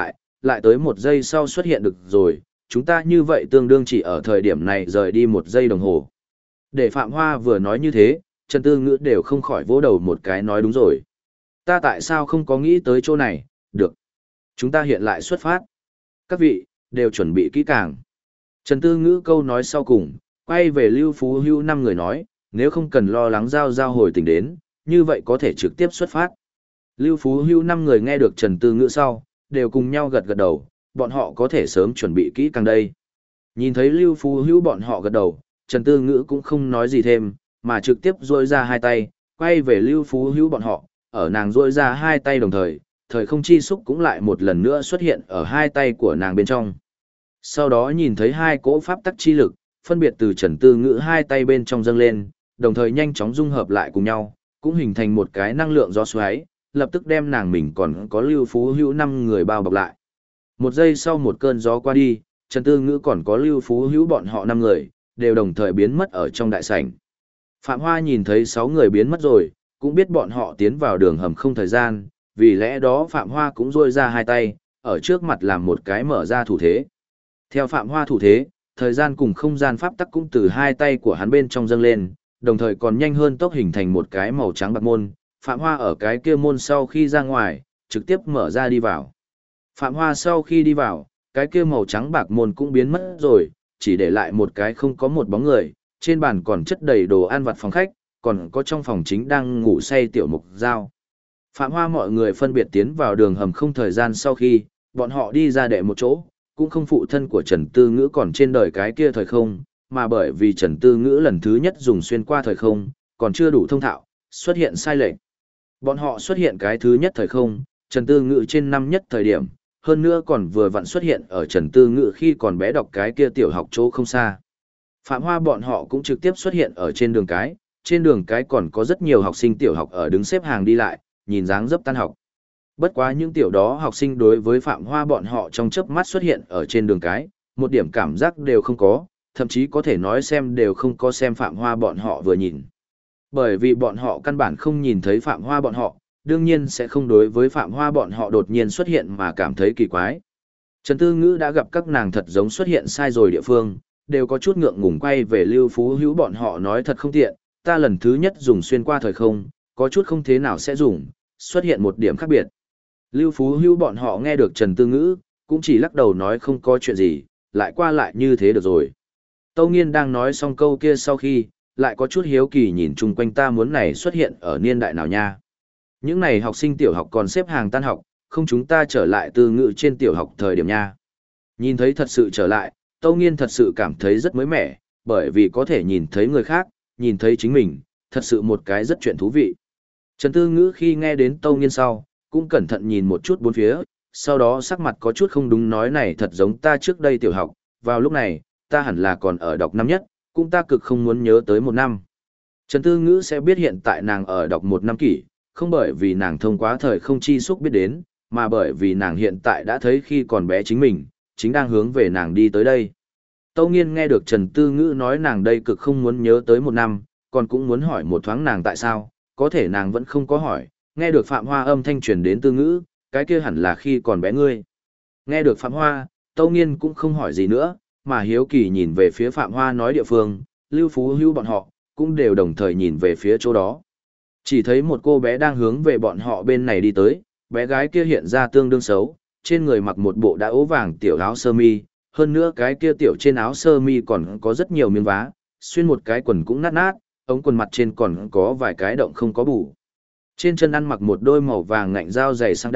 lại tới 1 giây sau xuất hiện được rồi, chúng ta như vậy tương đương chỉ ở thời điểm này rời đi 1 giây đồng hồ. Để Phạm Hoa vừa nói như thế, Trần Tư Ngữ đều không khỏi vỗ đầu một cái nói đúng rồi. Ta tại sao không có nghĩ tới chỗ này, được. Chúng ta hiện lại xuất phát. Các vị, đều chuẩn bị kỹ càng. Trần Tư Ngữ câu nói sau cùng, quay về Lưu Phú Hữu 5 người nói, nếu không cần lo lắng giao hồi tỉnh đến, như vậy có thể trực tiếp xuất phát. Lưu Phú Hữu 5 người nghe được Trần Tư Ngữ sau, đều cùng nhau gật gật đầu, bọn họ có thể sớm chuẩn bị kỹ càng đây. Nhìn thấy Lưu Phú Hữu bọn họ gật đầu, Trần Tư Ngữ cũng không nói gì thêm, mà trực tiếp duỗi ra hai tay, quay về Lưu Phú Hữu bọn họ, ở nàng duỗi ra hai tay đồng thời, thời không chi xúc cũng lại một lần nữa xuất hiện ở hai tay của nàng bên trong. Sau đó nhìn thấy hai cỗ pháp tắc chi lực, phân biệt từ Trần Tư Ngữ hai tay bên trong dâng lên, đồng thời nhanh chóng dung hợp lại cùng nhau, cũng hình thành một cái năng lượng gió xoáy, lập tức đem nàng mình còn có Lưu Phú Hữu 5 người bao bọc lại. 1 giây sau một cơn gió qua đi, Trần Tư Ngữ còn có Lưu Phú Hữu bọn họ 5 người, đều đồng thời biến mất ở trong đại sảnh. Phạm Hoa nhìn thấy 6 người biến mất rồi, cũng biết bọn họ tiến vào đường hầm không thời gian, vì lẽ đó Phạm Hoa cũng duỗi ra hai tay, ở trước mặt làm một cái mở ra thủ thế. Theo Phạm Hoa thủ thế, thời gian cùng không gian pháp tắc cũng từ hai tay của hắn bên trong dâng lên, đồng thời còn nhanh hơn tốc hình thành một cái màu trắng bạc môn. Phạm Hoa ở cái kia môn sau khi ra ngoài, trực tiếp mở ra đi vào. Phạm Hoa sau khi đi vào, cái kia màu trắng bạc môn cũng biến mất rồi, chỉ để lại một cái không có một bóng người, trên bàn còn chất đầy đồ ăn vặt phòng khách, còn có trong phòng chính đang ngủ say Tiểu Mục Giao. Phạm Hoa mọi người phân biệt tiến vào đường hầm không thời gian sau khi, bọn họ đi ra đệ một chỗ, cũng không phụ thân của Trần Tư Ngữ còn trên đời cái kia thời không, mà bởi vì Trần Tư Ngữ lần thứ nhất dùng xuyên qua thời không, còn chưa đủ thông thạo, xuất hiện sai lệch. Bọn họ xuất hiện cái thứ nhất thời không, Trần Tư Ngữ trên năm nhất thời điểm, hơn nữa còn vừa vặn xuất hiện ở Trần Tư Ngữ khi còn bé đọc cái kia tiểu học chỗ không xa. Phạm Hoa bọn họ cũng trực tiếp xuất hiện ở trên đường cái còn có rất nhiều học sinh tiểu học ở đứng xếp hàng đi lại, nhìn dáng dấp tan học. Bất quá những tiểu đó học sinh đối với Phạm Hoa bọn họ trong chớp mắt xuất hiện ở trên đường cái, một điểm cảm giác đều không có, thậm chí có thể nói xem đều không có xem Phạm Hoa bọn họ vừa nhìn. Bởi vì bọn họ căn bản không nhìn thấy Phạm Hoa bọn họ, đương nhiên sẽ không đối với Phạm Hoa bọn họ đột nhiên xuất hiện mà cảm thấy kỳ quái. Trần Tư Ngữ đã gặp các nàng thật giống xuất hiện sai rồi địa phương, đều có chút ngượng ngùng quay về Lưu Phú Hữu bọn họ nói thật không tiện, ta lần thứ nhất dùng xuyên qua thời không, có chút không thế nào sẽ dùng, xuất hiện một điểm khác biệt. Lưu Phú Hữu bọn họ nghe được Trần Tư Ngữ, cũng chỉ lắc đầu nói không có chuyện gì, lại qua lại như thế được rồi. Tâu Nghiên đang nói xong câu kia sau khi, lại có chút hiếu kỳ nhìn chung quanh ta muốn này xuất hiện ở niên đại nào nha. Những này học sinh tiểu học còn xếp hàng tan học, không chúng ta trở lại Tư Ngữ trên tiểu học thời điểm nha. Nhìn thấy thật sự trở lại, Tâu Nghiên thật sự cảm thấy rất mới mẻ, bởi vì có thể nhìn thấy người khác, nhìn thấy chính mình, thật sự một cái rất chuyện thú vị. Trần Tư Ngữ khi nghe đến Tâu Nghiên sau, cũng cẩn thận nhìn một chút bốn phía, sau đó sắc mặt có chút không đúng nói này thật giống ta trước đây tiểu học, vào lúc này, ta hẳn là còn ở đọc năm nhất, cũng ta cực không muốn nhớ tới 1 năm. Trần Tư Ngữ sẽ biết hiện tại nàng ở đọc 1 năm kỷ, không bởi vì nàng thông qua thời không chi xúc biết đến, mà bởi vì nàng hiện tại đã thấy khi còn bé chính mình, chính đang hướng về nàng đi tới đây. Tâu Nghiên nghe được Trần Tư Ngữ nói nàng đây cực không muốn nhớ tới 1 năm, còn cũng muốn hỏi một thoáng nàng tại sao, có thể nàng vẫn không có hỏi, nghe được Phạm Hoa âm thanh truyền đến Tư Ngữ, cái kia hẳn là khi còn bé ngươi. Nghe được Phạm Hoa, Tâu Nghiên cũng không hỏi gì nữa, mà hiếu kỳ nhìn về phía Phạm Hoa nói địa phương, Lưu Phú Hữu bọn họ, cũng đều đồng thời nhìn về phía chỗ đó. Chỉ thấy một cô bé đang hướng về bọn họ bên này đi tới, bé gái kia hiện ra tương đương xấu, trên người mặc một bộ đã ố vàng tiểu áo sơ mi, hơn nữa cái kia tiểu trên áo sơ mi còn có rất nhiều miếng vá, xuyên một cái quần cũng nát nát, ống quần mặt trên còn có vài cái động không có bù. Trên chân ăn mặc một đôi màu vàng ngạnh dao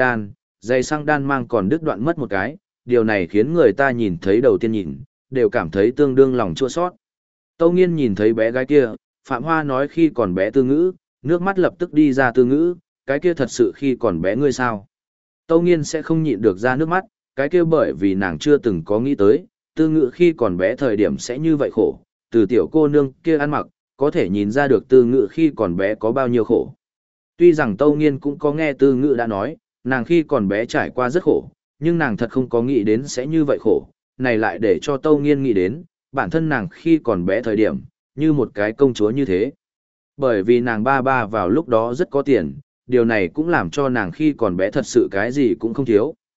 giày sang đan mang còn đứt đoạn mất một cái, điều này khiến người ta nhìn thấy đầu tiên nhìn, đều cảm thấy tương đương lòng chua xót. Tâu Nghiên nhìn thấy bé gái kia, Phạm Hoa nói khi còn bé Tư Ngữ, nước mắt lập tức đi ra Tư Ngữ, cái kia thật sự khi còn bé ngươi sao? Tâu Nghiên sẽ không nhịn được ra nước mắt, cái kia bởi vì nàng chưa từng có nghĩ tới, Tư Ngữ khi còn bé thời điểm sẽ như vậy khổ, từ tiểu cô nương kia ăn mặc, có thể nhìn ra được Tư Ngữ khi còn bé có bao nhiêu khổ. Tuy rằng Tâu Nghiên cũng có nghe Tư Ngữ đã nói, nàng khi còn bé trải qua rất khổ, nhưng nàng thật không có nghĩ đến sẽ như vậy khổ, này lại để cho Tâu Nghiên nghĩ đến, bản thân nàng khi còn bé thời điểm, như một cái công chúa như thế. Bởi vì nàng ba ba vào lúc đó rất có tiền, điều này cũng làm cho nàng khi còn bé thật sự cái gì cũng không thiếu,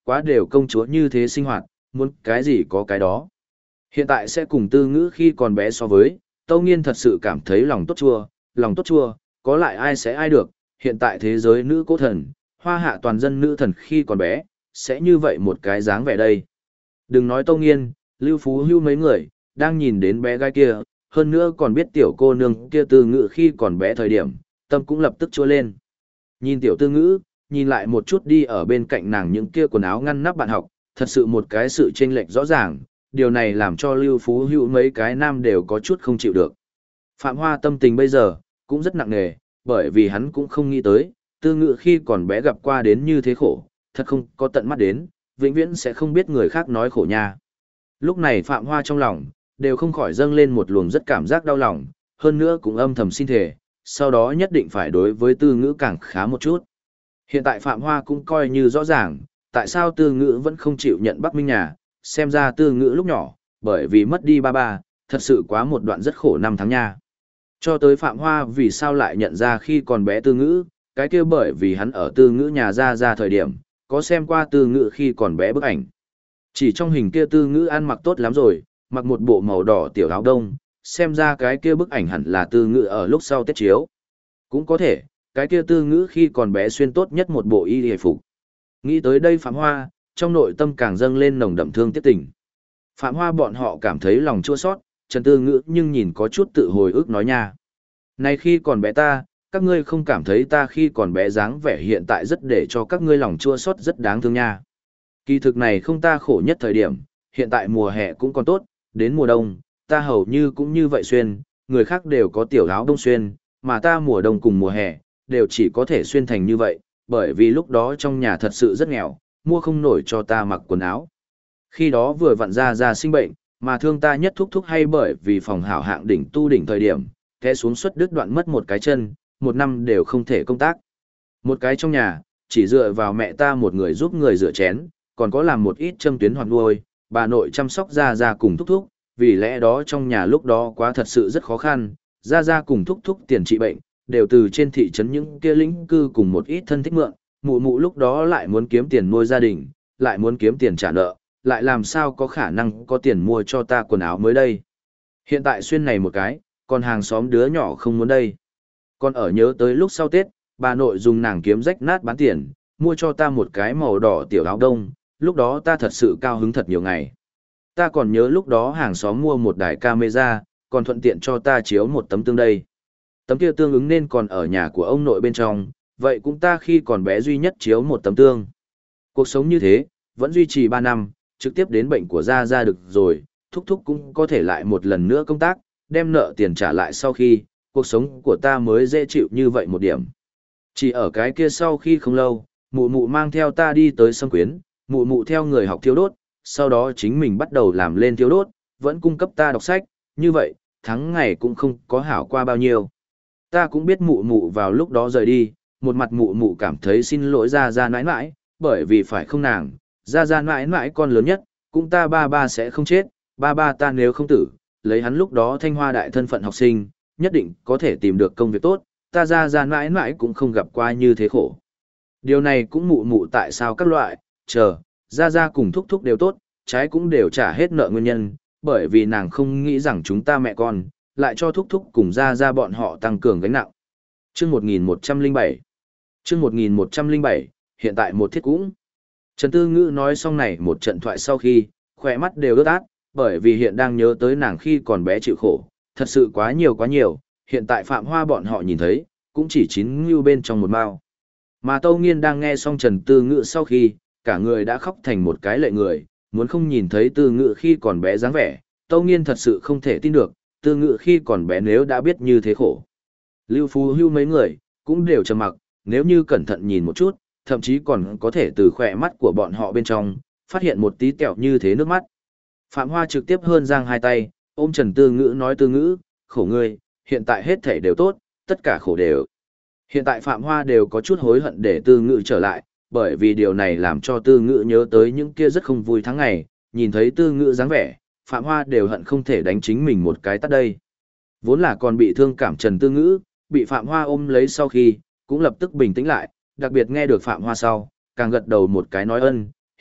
quá đều công chúa như thế sinh hoạt, muốn cái gì có cái đó. Hiện tại sẽ cùng Tư Ngữ khi còn bé so với, Tâu Nghiên thật sự cảm thấy lòng tốt chua, có lại ai sẽ ai được, hiện tại thế giới nữ cố thần, hoa hạ toàn dân nữ thần khi còn bé, sẽ như vậy một cái dáng vẻ đây. Đừng nói Tâu Nghiên, Lưu Phú Hưu mấy người, đang nhìn đến bé gái kia, hơn nữa còn biết tiểu cô nương kia Tư Ngữ khi còn bé thời điểm, tâm cũng lập tức chua lên. Nhìn tiểu Tư Ngữ, nhìn lại một chút đi ở bên cạnh nàng những kia quần áo ngăn nắp bạn học, thật sự một cái sự chênh lệch rõ ràng, điều này làm cho Lưu Phú Hữu mấy cái nam đều có chút không chịu được. Phạm Hoa tâm tình bây giờ, cũng rất nặng nề, bởi vì hắn cũng không nghĩ tới, Tư Ngữ khi còn bé gặp qua đến như thế khổ, thật không có tận mắt đến, vĩnh viễn sẽ không biết người khác nói khổ nha. Lúc này Phạm Hoa trong lòng, đều không khỏi dâng lên một luồng rất cảm giác đau lòng, hơn nữa cũng âm thầm xin thề, sau đó nhất định phải đối với Tư Ngữ càng khá một chút. Hiện tại Phạm Hoa cũng coi như rõ ràng, tại sao Tư Ngữ vẫn không chịu nhận Bắc Minh nhà, xem ra Tư Ngữ lúc nhỏ, bởi vì mất đi ba ba, thật sự quá một đoạn rất khổ năm tháng nha. Cho tới Phạm Hoa vì sao lại nhận ra khi còn bé Tư Ngữ, cái kia bởi vì hắn ở Tư Ngữ nhà ra thời điểm, có xem qua Tư Ngữ khi còn bé bức ảnh. Chỉ trong hình kia Tư Ngữ ăn mặc tốt lắm rồi, mặc một bộ màu đỏ tiểu áo đông, xem ra cái kia bức ảnh hẳn là Tư Ngữ ở lúc sau Tết chiếu. Cũng có thể, cái kia Tư Ngữ khi còn bé xuyên tốt nhất một bộ y hề phục. Nghĩ tới đây Phạm Hoa, trong nội tâm càng dâng lên nồng đậm thương tiếc tình. Phạm Hoa bọn họ cảm thấy lòng chua xót, Trần Tư Ngữ nhưng nhìn có chút tự hồi ức nói nha. Này khi còn bé ta, các ngươi không cảm thấy ta khi còn bé dáng vẻ hiện tại rất để cho các ngươi lòng chua xót rất đáng thương nha. Kỳ thực này không ta khổ nhất thời điểm, hiện tại mùa hè cũng còn tốt, đến mùa đông, ta hầu như cũng như vậy xuyên, người khác đều có tiểu áo đông xuyên, mà ta mùa đông cùng mùa hè, đều chỉ có thể xuyên thành như vậy, bởi vì lúc đó trong nhà thật sự rất nghèo, mua không nổi cho ta mặc quần áo. Khi đó vừa vặn ra sinh bệnh, mà thương ta nhất thúc hay bởi vì phòng hảo hạng đỉnh tu đỉnh thời điểm, té xuống suất đứt đoạn mất một cái chân, một năm đều không thể công tác. Một cái trong nhà, chỉ dựa vào mẹ ta một người giúp người rửa chén, còn có làm một ít châm tuyến hoặc nuôi, bà nội chăm sóc ra cùng thúc, vì lẽ đó trong nhà lúc đó quá thật sự rất khó khăn, ra cùng thúc tiền trị bệnh, đều từ trên thị trấn những kia lĩnh cư cùng một ít thân thích mượn, mụ lúc đó lại muốn kiếm tiền nuôi gia đình, lại muốn kiếm tiền trả nợ, lại làm sao có khả năng có tiền mua cho ta quần áo mới đây. Hiện tại xuyên này một cái, còn hàng xóm đứa nhỏ không muốn đây. Còn ở nhớ tới lúc sau Tết, bà nội dùng nàng kiếm rách nát bán tiền, mua cho ta một cái màu đỏ tiểu áo đông, lúc đó ta thật sự cao hứng thật nhiều ngày. Ta còn nhớ lúc đó hàng xóm mua một đài camera, còn thuận tiện cho ta chiếu một tấm tương đây. Tấm kia tương ứng nên còn ở nhà của ông nội bên trong, vậy cũng ta khi còn bé duy nhất chiếu một tấm tương. Cuộc sống như thế, vẫn duy trì 3 năm, trực tiếp đến bệnh của Gia được rồi, thúc cũng có thể lại một lần nữa công tác, đem nợ tiền trả lại sau khi, cuộc sống của ta mới dễ chịu như vậy một điểm. Chỉ ở cái kia sau khi không lâu, mụ mang theo ta đi tới Sâm Quyến, mụ theo người học thiêu đốt, sau đó chính mình bắt đầu làm lên thiêu đốt, vẫn cung cấp ta đọc sách, như vậy, tháng ngày cũng không có hảo qua bao nhiêu. Ta cũng biết mụ vào lúc đó rời đi, một mặt mụ cảm thấy xin lỗi Gia nãi nãi, bởi vì phải không nàng, Gia nãi nãi con lớn nhất, cũng ta ba sẽ không chết, ba ta nếu không tử, lấy hắn lúc đó Thanh Hoa đại thân phận học sinh, nhất định có thể tìm được công việc tốt, ta Gia nãi nãi cũng không gặp qua như thế khổ. Điều này cũng mụ tại sao các loại, chờ, Gia cùng thúc đều tốt, trái cũng đều trả hết nợ nguyên nhân, bởi vì nàng không nghĩ rằng chúng ta mẹ con, lại cho thúc cùng Gia bọn họ tăng cường gánh nặng. Chương 1107 Chương 1107, hiện tại một thiết cũng. Trần Tư Ngữ nói xong này một trận thoại sau khi, khỏe mắt đều ướt át, bởi vì hiện đang nhớ tới nàng khi còn bé chịu khổ, thật sự quá nhiều, hiện tại Phạm Hoa bọn họ nhìn thấy, cũng chỉ chín ngưu bên trong một mao. Mà Tâu Nghiên đang nghe xong Trần Tư Ngữ sau khi, cả người đã khóc thành một cái lệ người, muốn không nhìn thấy Tư Ngữ khi còn bé dáng vẻ, Tâu Nghiên thật sự không thể tin được, Tư Ngữ khi còn bé nếu đã biết như thế khổ. Lưu Phú Hưu mấy người, cũng đều trầm mặc, nếu như cẩn thận nhìn một chút, thậm chí còn có thể từ khỏe mắt của bọn họ bên trong, phát hiện một tí tẹo như thế nước mắt. Phạm Hoa trực tiếp hơn giang hai tay, ôm Trần Tư Ngữ nói Tư Ngữ, khổ ngươi, hiện tại hết thể đều tốt, tất cả khổ đều. Hiện tại Phạm Hoa đều có chút hối hận để Tư Ngữ trở lại, bởi vì điều này làm cho Tư Ngữ nhớ tới những kia rất không vui tháng ngày, nhìn thấy Tư Ngữ dáng vẻ, Phạm Hoa đều hận không thể đánh chính mình một cái tát đây. Vốn là còn bị thương cảm Trần Tư Ngữ, bị Phạm Hoa ôm lấy sau khi, cũng lập tức bình tĩnh lại, đặc biệt nghe được Phạm Hoa sau, càng gật đầu một cái nói ân,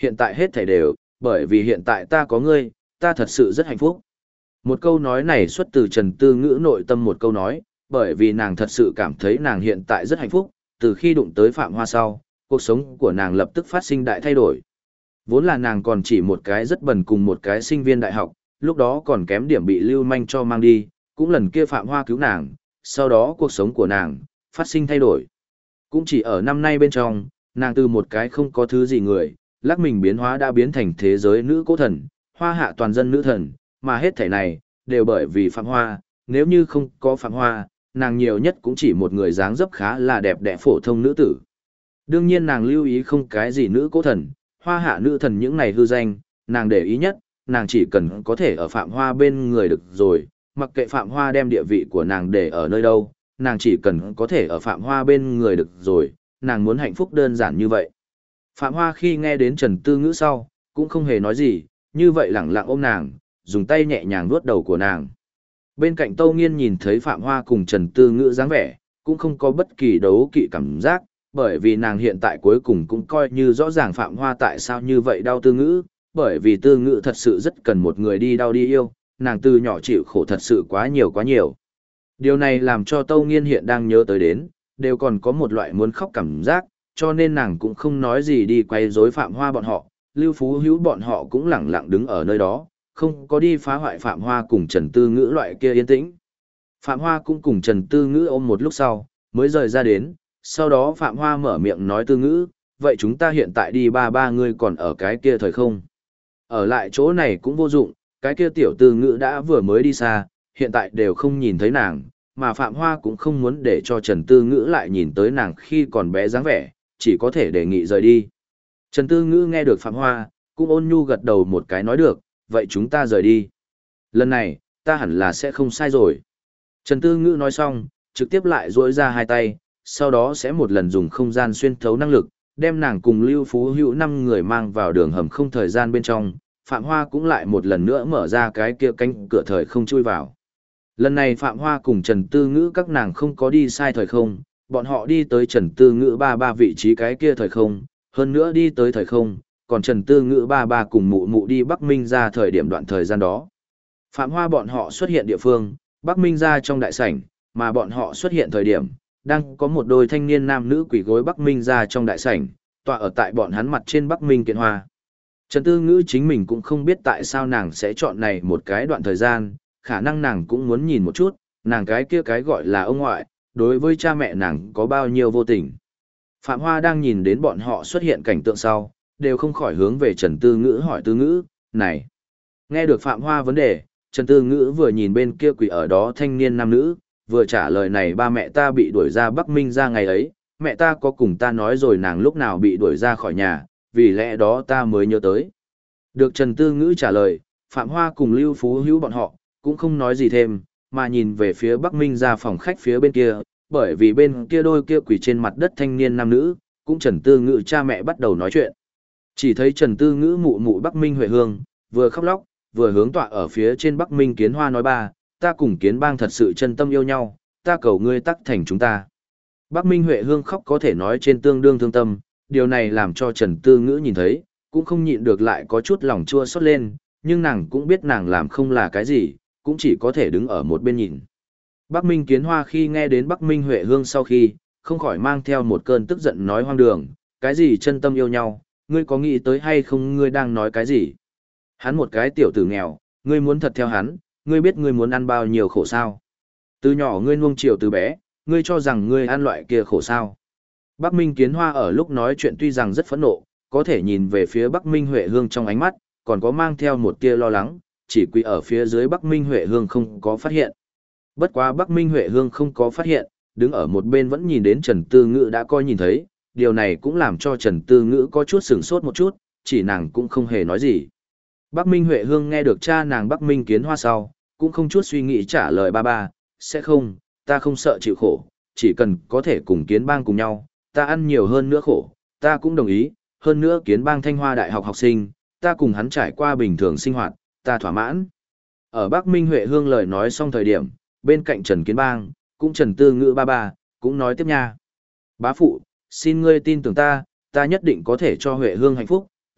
hiện tại hết thảy đều, bởi vì hiện tại ta có ngươi, ta thật sự rất hạnh phúc. Một câu nói này xuất từ Trần Tư Ngữ nội tâm một câu nói, bởi vì nàng thật sự cảm thấy nàng hiện tại rất hạnh phúc, từ khi đụng tới Phạm Hoa sau, cuộc sống của nàng lập tức phát sinh đại thay đổi. Vốn là nàng còn chỉ một cái rất bần cùng một cái sinh viên đại học, lúc đó còn kém điểm bị lưu manh cho mang đi, cũng lần kia Phạm Hoa cứu nàng, sau đó cuộc sống của nàng phát sinh thay đổi. Cũng chỉ ở năm nay bên trong, nàng từ một cái không có thứ gì người, lắc mình biến hóa đã biến thành thế giới nữ cố thần, hoa hạ toàn dân nữ thần, mà hết thảy này, đều bởi vì Phạm Hoa, nếu như không có Phạm Hoa, nàng nhiều nhất cũng chỉ một người dáng dấp khá là đẹp đẽ phổ thông nữ tử. Đương nhiên nàng lưu ý không cái gì nữ cố thần, hoa hạ nữ thần những này hư danh, nàng để ý nhất, nàng chỉ cần có thể ở Phạm Hoa bên người được rồi, mặc kệ Phạm Hoa đem địa vị của nàng để ở nơi đâu, nàng chỉ cần có thể ở Phạm Hoa bên người được rồi, nàng muốn hạnh phúc đơn giản như vậy. Phạm Hoa khi nghe đến Trần Tư Ngữ sau, cũng không hề nói gì, như vậy lẳng lặng ôm nàng, dùng tay nhẹ nhàng vuốt đầu của nàng. Bên cạnh Tâu Nghiên nhìn thấy Phạm Hoa cùng Trần Tư Ngữ dáng vẻ, cũng không có bất kỳ đấu kỵ cảm giác, bởi vì nàng hiện tại cuối cùng cũng coi như rõ ràng Phạm Hoa tại sao như vậy đau Tư Ngữ, bởi vì Tư Ngữ thật sự rất cần một người đi đau đi yêu, nàng từ nhỏ chịu khổ thật sự quá nhiều quá nhiều. Điều này làm cho Tâu Nghiên hiện đang nhớ tới đến, đều còn có một loại muốn khóc cảm giác, cho nên nàng cũng không nói gì đi quay rối Phạm Hoa bọn họ, Lưu Phú Hữu bọn họ cũng lẳng lặng đứng ở nơi đó, không có đi phá hoại Phạm Hoa cùng Trần Tư Ngữ loại kia yên tĩnh. Phạm Hoa cũng cùng Trần Tư Ngữ ôm một lúc sau, mới rời ra đến, sau đó Phạm Hoa mở miệng nói Tư Ngữ, vậy chúng ta hiện tại đi ba người còn ở cái kia thời không? Ở lại chỗ này cũng vô dụng, cái kia tiểu Tư Ngữ đã vừa mới đi xa, hiện tại đều không nhìn thấy nàng, mà Phạm Hoa cũng không muốn để cho Trần Tư Ngữ lại nhìn tới nàng khi còn bé dáng vẻ, chỉ có thể đề nghị rời đi. Trần Tư Ngữ nghe được Phạm Hoa, cũng ôn nhu gật đầu một cái nói được, vậy chúng ta rời đi. Lần này, ta hẳn là sẽ không sai rồi. Trần Tư Ngữ nói xong, trực tiếp lại duỗi ra hai tay, sau đó sẽ một lần dùng không gian xuyên thấu năng lực, đem nàng cùng Lưu Phú Hữu 5 người mang vào đường hầm không thời gian bên trong. Phạm Hoa cũng lại một lần nữa mở ra cái kia cánh cửa thời không chui vào. Lần này Phạm Hoa cùng Trần Tư Ngữ các nàng không có đi sai thời không, bọn họ đi tới Trần Tư Ngữ ba vị trí cái kia thời không, hơn nữa đi tới thời không, còn Trần Tư Ngữ ba cùng mụ mụ đi Bắc Minh ra thời điểm đoạn thời gian đó. Phạm Hoa bọn họ xuất hiện địa phương, Bắc Minh ra trong đại sảnh, mà bọn họ xuất hiện thời điểm, đang có một đôi thanh niên nam nữ quỳ gối Bắc Minh ra trong đại sảnh, tọa ở tại bọn hắn mặt trên Bắc Minh kiện hoa. Trần Tư Ngữ chính mình cũng không biết tại sao nàng sẽ chọn này một cái đoạn thời gian, khả năng nàng cũng muốn nhìn một chút, nàng cái kia cái gọi là ông ngoại, đối với cha mẹ nàng có bao nhiêu vô tình. Phạm Hoa đang nhìn đến bọn họ xuất hiện cảnh tượng sau, đều không khỏi hướng về Trần Tư Ngữ hỏi Tư Ngữ, này. Nghe được Phạm Hoa vấn đề, Trần Tư Ngữ vừa nhìn bên kia quỷ ở đó thanh niên nam nữ, vừa trả lời này ba mẹ ta bị đuổi ra Bắc Minh ra ngày ấy, mẹ ta có cùng ta nói rồi nàng lúc nào bị đuổi ra khỏi nhà, vì lẽ đó ta mới nhớ tới. Được Trần Tư Ngữ trả lời, Phạm Hoa cùng Lưu Phú Hữu bọn họ, cũng không nói gì thêm, mà nhìn về phía Bắc Minh ra phòng khách phía bên kia, bởi vì bên kia đôi kia quỷ trên mặt đất thanh niên nam nữ, cũng Trần Tư Ngữ cha mẹ bắt đầu nói chuyện. Chỉ thấy Trần Tư Ngữ mụ mụ Bắc Minh Huệ Hương, vừa khóc lóc, vừa hướng tọa ở phía trên Bắc Minh Kiến Hoa nói ba, ta cùng Kiến Bang thật sự chân tâm yêu nhau, ta cầu ngươi tắc thành chúng ta. Bắc Minh Huệ Hương khóc có thể nói trên tương đương thương tâm, điều này làm cho Trần Tư Ngữ nhìn thấy, cũng không nhịn được lại có chút lòng chua xót lên, nhưng nàng cũng biết nàng làm không là cái gì, cũng chỉ có thể đứng ở một bên nhìn. Bắc Minh Kiến Hoa khi nghe đến Bắc Minh Huệ Hương sau khi, không khỏi mang theo một cơn tức giận nói hoang đường, cái gì chân tâm yêu nhau, ngươi có nghĩ tới hay không ngươi đang nói cái gì? Hắn một cái tiểu tử nghèo, ngươi muốn thật theo hắn, ngươi biết ngươi muốn ăn bao nhiêu khổ sao? Từ nhỏ ngươi nuông chiều từ bé, ngươi cho rằng ngươi ăn loại kia khổ sao? Bắc Minh Kiến Hoa ở lúc nói chuyện tuy rằng rất phẫn nộ, có thể nhìn về phía Bắc Minh Huệ Hương trong ánh mắt, còn có mang theo một tia lo lắng, chỉ quỳ ở phía dưới Bắc Minh Huệ Hương không có phát hiện. Bất quá Bắc Minh Huệ Hương không có phát hiện, đứng ở một bên vẫn nhìn đến Trần Tư Ngữ đã coi nhìn thấy, điều này cũng làm cho Trần Tư Ngữ có chút sửng sốt một chút, chỉ nàng cũng không hề nói gì. Bắc Minh Huệ Hương nghe được cha nàng Bắc Minh Kiến Hoa sau, cũng không chút suy nghĩ trả lời ba, sẽ không, ta không sợ chịu khổ, chỉ cần có thể cùng Kiến Bang cùng nhau, ta ăn nhiều hơn nữa khổ, ta cũng đồng ý, hơn nữa Kiến Bang Thanh Hoa Đại học học sinh, ta cùng hắn trải qua bình thường sinh hoạt, ta thỏa mãn. Ở Bắc Minh Huệ Hương lời nói xong thời điểm, bên cạnh Trần Kiến Bang, cũng Trần Tư Ngữ ba, cũng nói tiếp nha. Bá phụ, xin ngươi tin tưởng ta, ta nhất định có thể cho Huệ Hương hạnh phúc,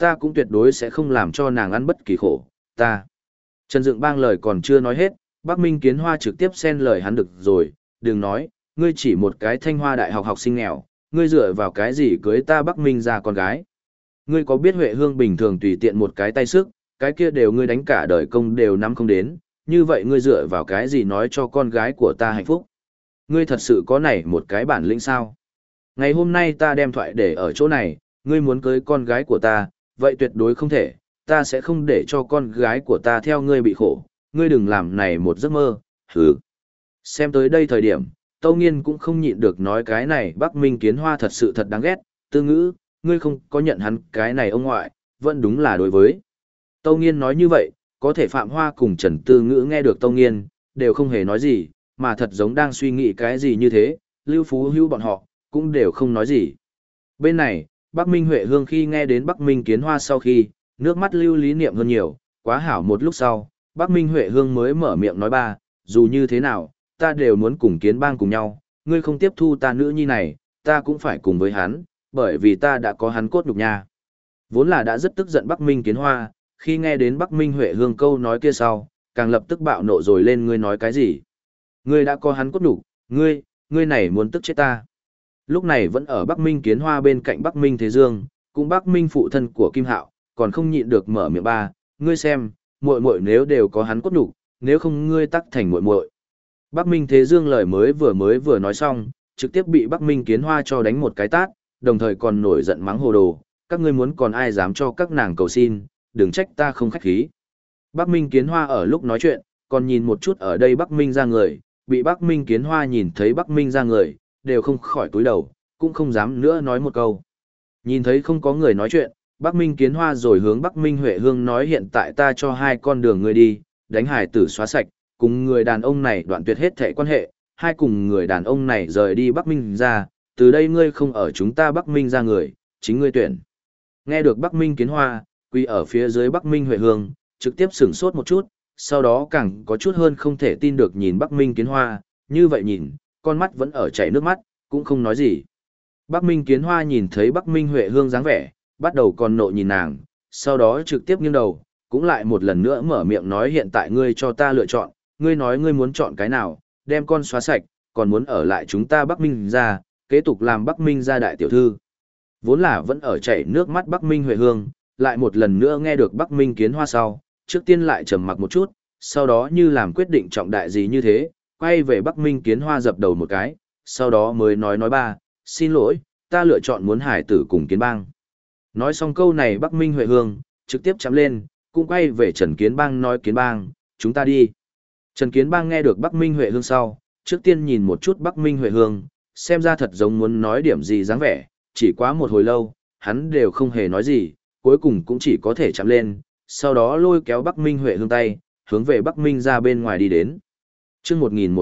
ta cũng tuyệt đối sẽ không làm cho nàng ăn bất kỳ khổ, ta. Trần Dựng Bang lời còn chưa nói hết, Bắc Minh Kiến Hoa trực tiếp xen lời hắn được rồi, đừng nói, ngươi chỉ một cái Thanh Hoa Đại học học sinh nghèo, ngươi dựa vào cái gì cưới ta Bắc Minh ra con gái. Ngươi có biết Huệ Hương bình thường tùy tiện một cái tay sức, cái kia đều ngươi đánh cả đời công đều nắm không đến, như vậy ngươi dựa vào cái gì nói cho con gái của ta hạnh phúc? Ngươi thật sự có này một cái bản lĩnh sao? Ngày hôm nay ta đem thoại để ở chỗ này, ngươi muốn cưới con gái của ta, vậy tuyệt đối không thể, ta sẽ không để cho con gái của ta theo ngươi bị khổ, ngươi đừng làm này một giấc mơ, hừ. Xem tới đây thời điểm, Tâu Nghiên cũng không nhịn được nói cái này Bắc Minh Kiến Hoa thật sự thật đáng ghét, Tư Ngữ, ngươi không có nhận hắn cái này ông ngoại, vẫn đúng là đối với. Tâu Nghiên nói như vậy, có thể Phạm Hoa cùng Trần Tư Ngữ nghe được Tâu Nghiên, đều không hề nói gì, mà thật giống đang suy nghĩ cái gì như thế, Lưu Phú Hữu bọn họ, cũng đều không nói gì. Bên này, Bắc Minh Huệ Hương khi nghe đến Bắc Minh Kiến Hoa sau khi, nước mắt lưu lý niệm hơn nhiều, quá hảo một lúc sau, Bắc Minh Huệ Hương mới mở miệng nói ba, dù như thế nào, ta đều muốn cùng Kiến Bang cùng nhau, ngươi không tiếp thu ta nữ nhi này, ta cũng phải cùng với hắn, bởi vì ta đã có hắn cốt nhục nha. Vốn là đã rất tức giận Bắc Minh Kiến Hoa, khi nghe đến Bắc Minh Huệ Hương câu nói kia sau, càng lập tức bạo nộ rồi lên ngươi nói cái gì. Ngươi đã có hắn cốt nhục, ngươi này muốn tức chết ta. Lúc này vẫn ở Bắc Minh Kiến Hoa bên cạnh Bắc Minh Thế Dương, cũng Bắc Minh phụ thân của Kim Hạo, còn không nhịn được mở miệng ba, ngươi xem, muội muội nếu đều có hắn cốt nhục, nếu không ngươi tắc thành muội muội. Bắc Minh Thế Dương lời mới vừa nói xong, trực tiếp bị Bắc Minh Kiến Hoa cho đánh một cái tát, đồng thời còn nổi giận mắng hồ đồ, các ngươi muốn còn ai dám cho các nàng cầu xin, đừng trách ta không khách khí. Bắc Minh Kiến Hoa ở lúc nói chuyện, còn nhìn một chút ở đây Bắc Minh ra người, bị Bắc Minh Kiến Hoa nhìn thấy Bắc Minh ra người, đều không khỏi túi đầu, cũng không dám nữa nói một câu. Nhìn thấy không có người nói chuyện, Bắc Minh Kiến Hoa rồi hướng Bắc Minh Huệ Hương nói hiện tại ta cho hai con đường ngươi đi, đánh hải tử xóa sạch, cùng người đàn ông này đoạn tuyệt hết thệ quan hệ, hai cùng người đàn ông này rời đi Bắc Minh ra, từ đây ngươi không ở chúng ta Bắc Minh ra người, chính ngươi tuyển. Nghe được Bắc Minh Kiến Hoa, quy ở phía dưới Bắc Minh Huệ Hương, trực tiếp sửng sốt một chút, sau đó càng có chút hơn không thể tin được nhìn Bắc Minh Kiến Hoa, như vậy nhìn, con mắt vẫn ở chảy nước mắt, cũng không nói gì. Bắc Minh Kiến Hoa nhìn thấy Bắc Minh Huệ Hương dáng vẻ, bắt đầu còn nộ nhìn nàng, sau đó trực tiếp nghiêng đầu, cũng lại một lần nữa mở miệng nói hiện tại ngươi cho ta lựa chọn, ngươi nói ngươi muốn chọn cái nào, đem con xóa sạch, còn muốn ở lại chúng ta Bắc Minh ra, kế tục làm Bắc Minh ra đại tiểu thư. Vốn là vẫn ở chảy nước mắt Bắc Minh Huệ Hương, lại một lần nữa nghe được Bắc Minh Kiến Hoa sau, trước tiên lại trầm mặc một chút, sau đó như làm quyết định trọng đại gì như thế, quay về Bắc Minh Kiến Hoa dập đầu một cái, sau đó mới nói ba, xin lỗi, ta lựa chọn muốn hải tử cùng Kiến Bang. Nói xong câu này Bắc Minh Huệ Hương, trực tiếp chắm lên, cũng quay về Trần Kiến Bang nói Kiến Bang, chúng ta đi. Trần Kiến Bang nghe được Bắc Minh Huệ Hương sau, trước tiên nhìn một chút Bắc Minh Huệ Hương, xem ra thật giống muốn nói điểm gì dáng vẻ, chỉ quá một hồi lâu, hắn đều không hề nói gì, cuối cùng cũng chỉ có thể chạm lên, sau đó lôi kéo Bắc Minh Huệ Hương tay, hướng về Bắc Minh ra bên ngoài đi đến. Chương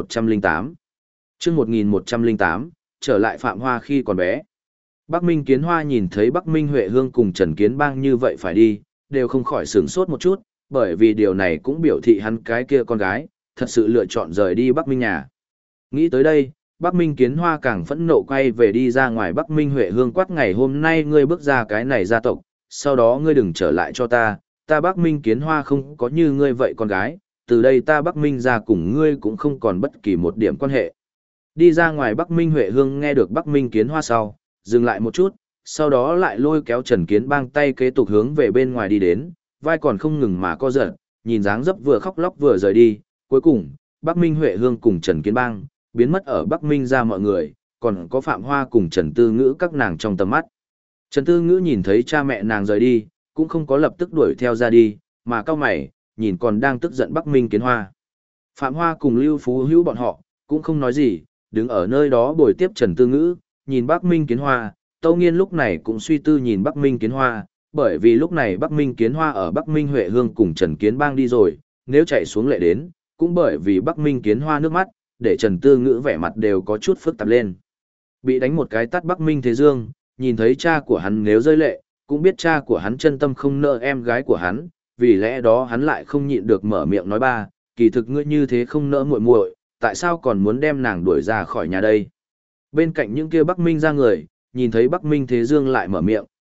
1108 Chương 1108, trở lại Phạm Hoa khi còn bé. Bắc Minh Kiến Hoa nhìn thấy Bắc Minh Huệ Hương cùng Trần Kiến Bang như vậy phải đi, đều không khỏi sửng sốt một chút, bởi vì điều này cũng biểu thị hắn cái kia con gái, thật sự lựa chọn rời đi Bắc Minh nhà. Nghĩ tới đây, Bắc Minh Kiến Hoa càng phẫn nộ quay về đi ra ngoài Bắc Minh Huệ Hương quát ngày hôm nay ngươi bước ra cái này gia tộc, sau đó ngươi đừng trở lại cho ta Bắc Minh Kiến Hoa không có như ngươi vậy con gái, từ đây ta Bắc Minh ra cùng ngươi cũng không còn bất kỳ một điểm quan hệ. Đi ra ngoài Bắc Minh Huệ Hương nghe được Bắc Minh Kiến Hoa sau, dừng lại một chút, sau đó lại lôi kéo Trần Kiến Bang tay kế tục hướng về bên ngoài đi đến, vai còn không ngừng mà co giật, nhìn dáng dấp vừa khóc lóc vừa rời đi, cuối cùng, Bắc Minh Huệ Hương cùng Trần Kiến Bang biến mất ở Bắc Minh ra mọi người, còn có Phạm Hoa cùng Trần Tư Ngữ các nàng trong tầm mắt. Trần Tư Ngữ nhìn thấy cha mẹ nàng rời đi, cũng không có lập tức đuổi theo ra đi, mà cau mày, nhìn còn đang tức giận Bắc Minh Kiến Hoa. Phạm Hoa cùng Lưu Phú Hữu bọn họ, cũng không nói gì, đứng ở nơi đó bồi tiếp Trần Tư Ngữ, nhìn Bắc Minh Kiến Hoa, Tâu Nghiên lúc này cũng suy tư nhìn Bắc Minh Kiến Hoa, bởi vì lúc này Bắc Minh Kiến Hoa ở Bắc Minh Huệ Hương cùng Trần Kiến Bang đi rồi, nếu chạy xuống lệ đến, cũng bởi vì Bắc Minh Kiến Hoa nước mắt, để Trần Tư Ngữ vẻ mặt đều có chút phức tạp lên. Bị đánh một cái tát Bắc Minh Thế Dương, nhìn thấy cha của hắn nếu rơi lệ, cũng biết cha của hắn chân tâm không nợ em gái của hắn, vì lẽ đó hắn lại không nhịn được mở miệng nói ba, kỳ thực ngươi như thế không nỡ muội muội, tại sao còn muốn đem nàng đuổi ra khỏi nhà đây? Bên cạnh những kia Bắc Minh ra người, nhìn thấy Bắc Minh Thế Dương lại mở miệng,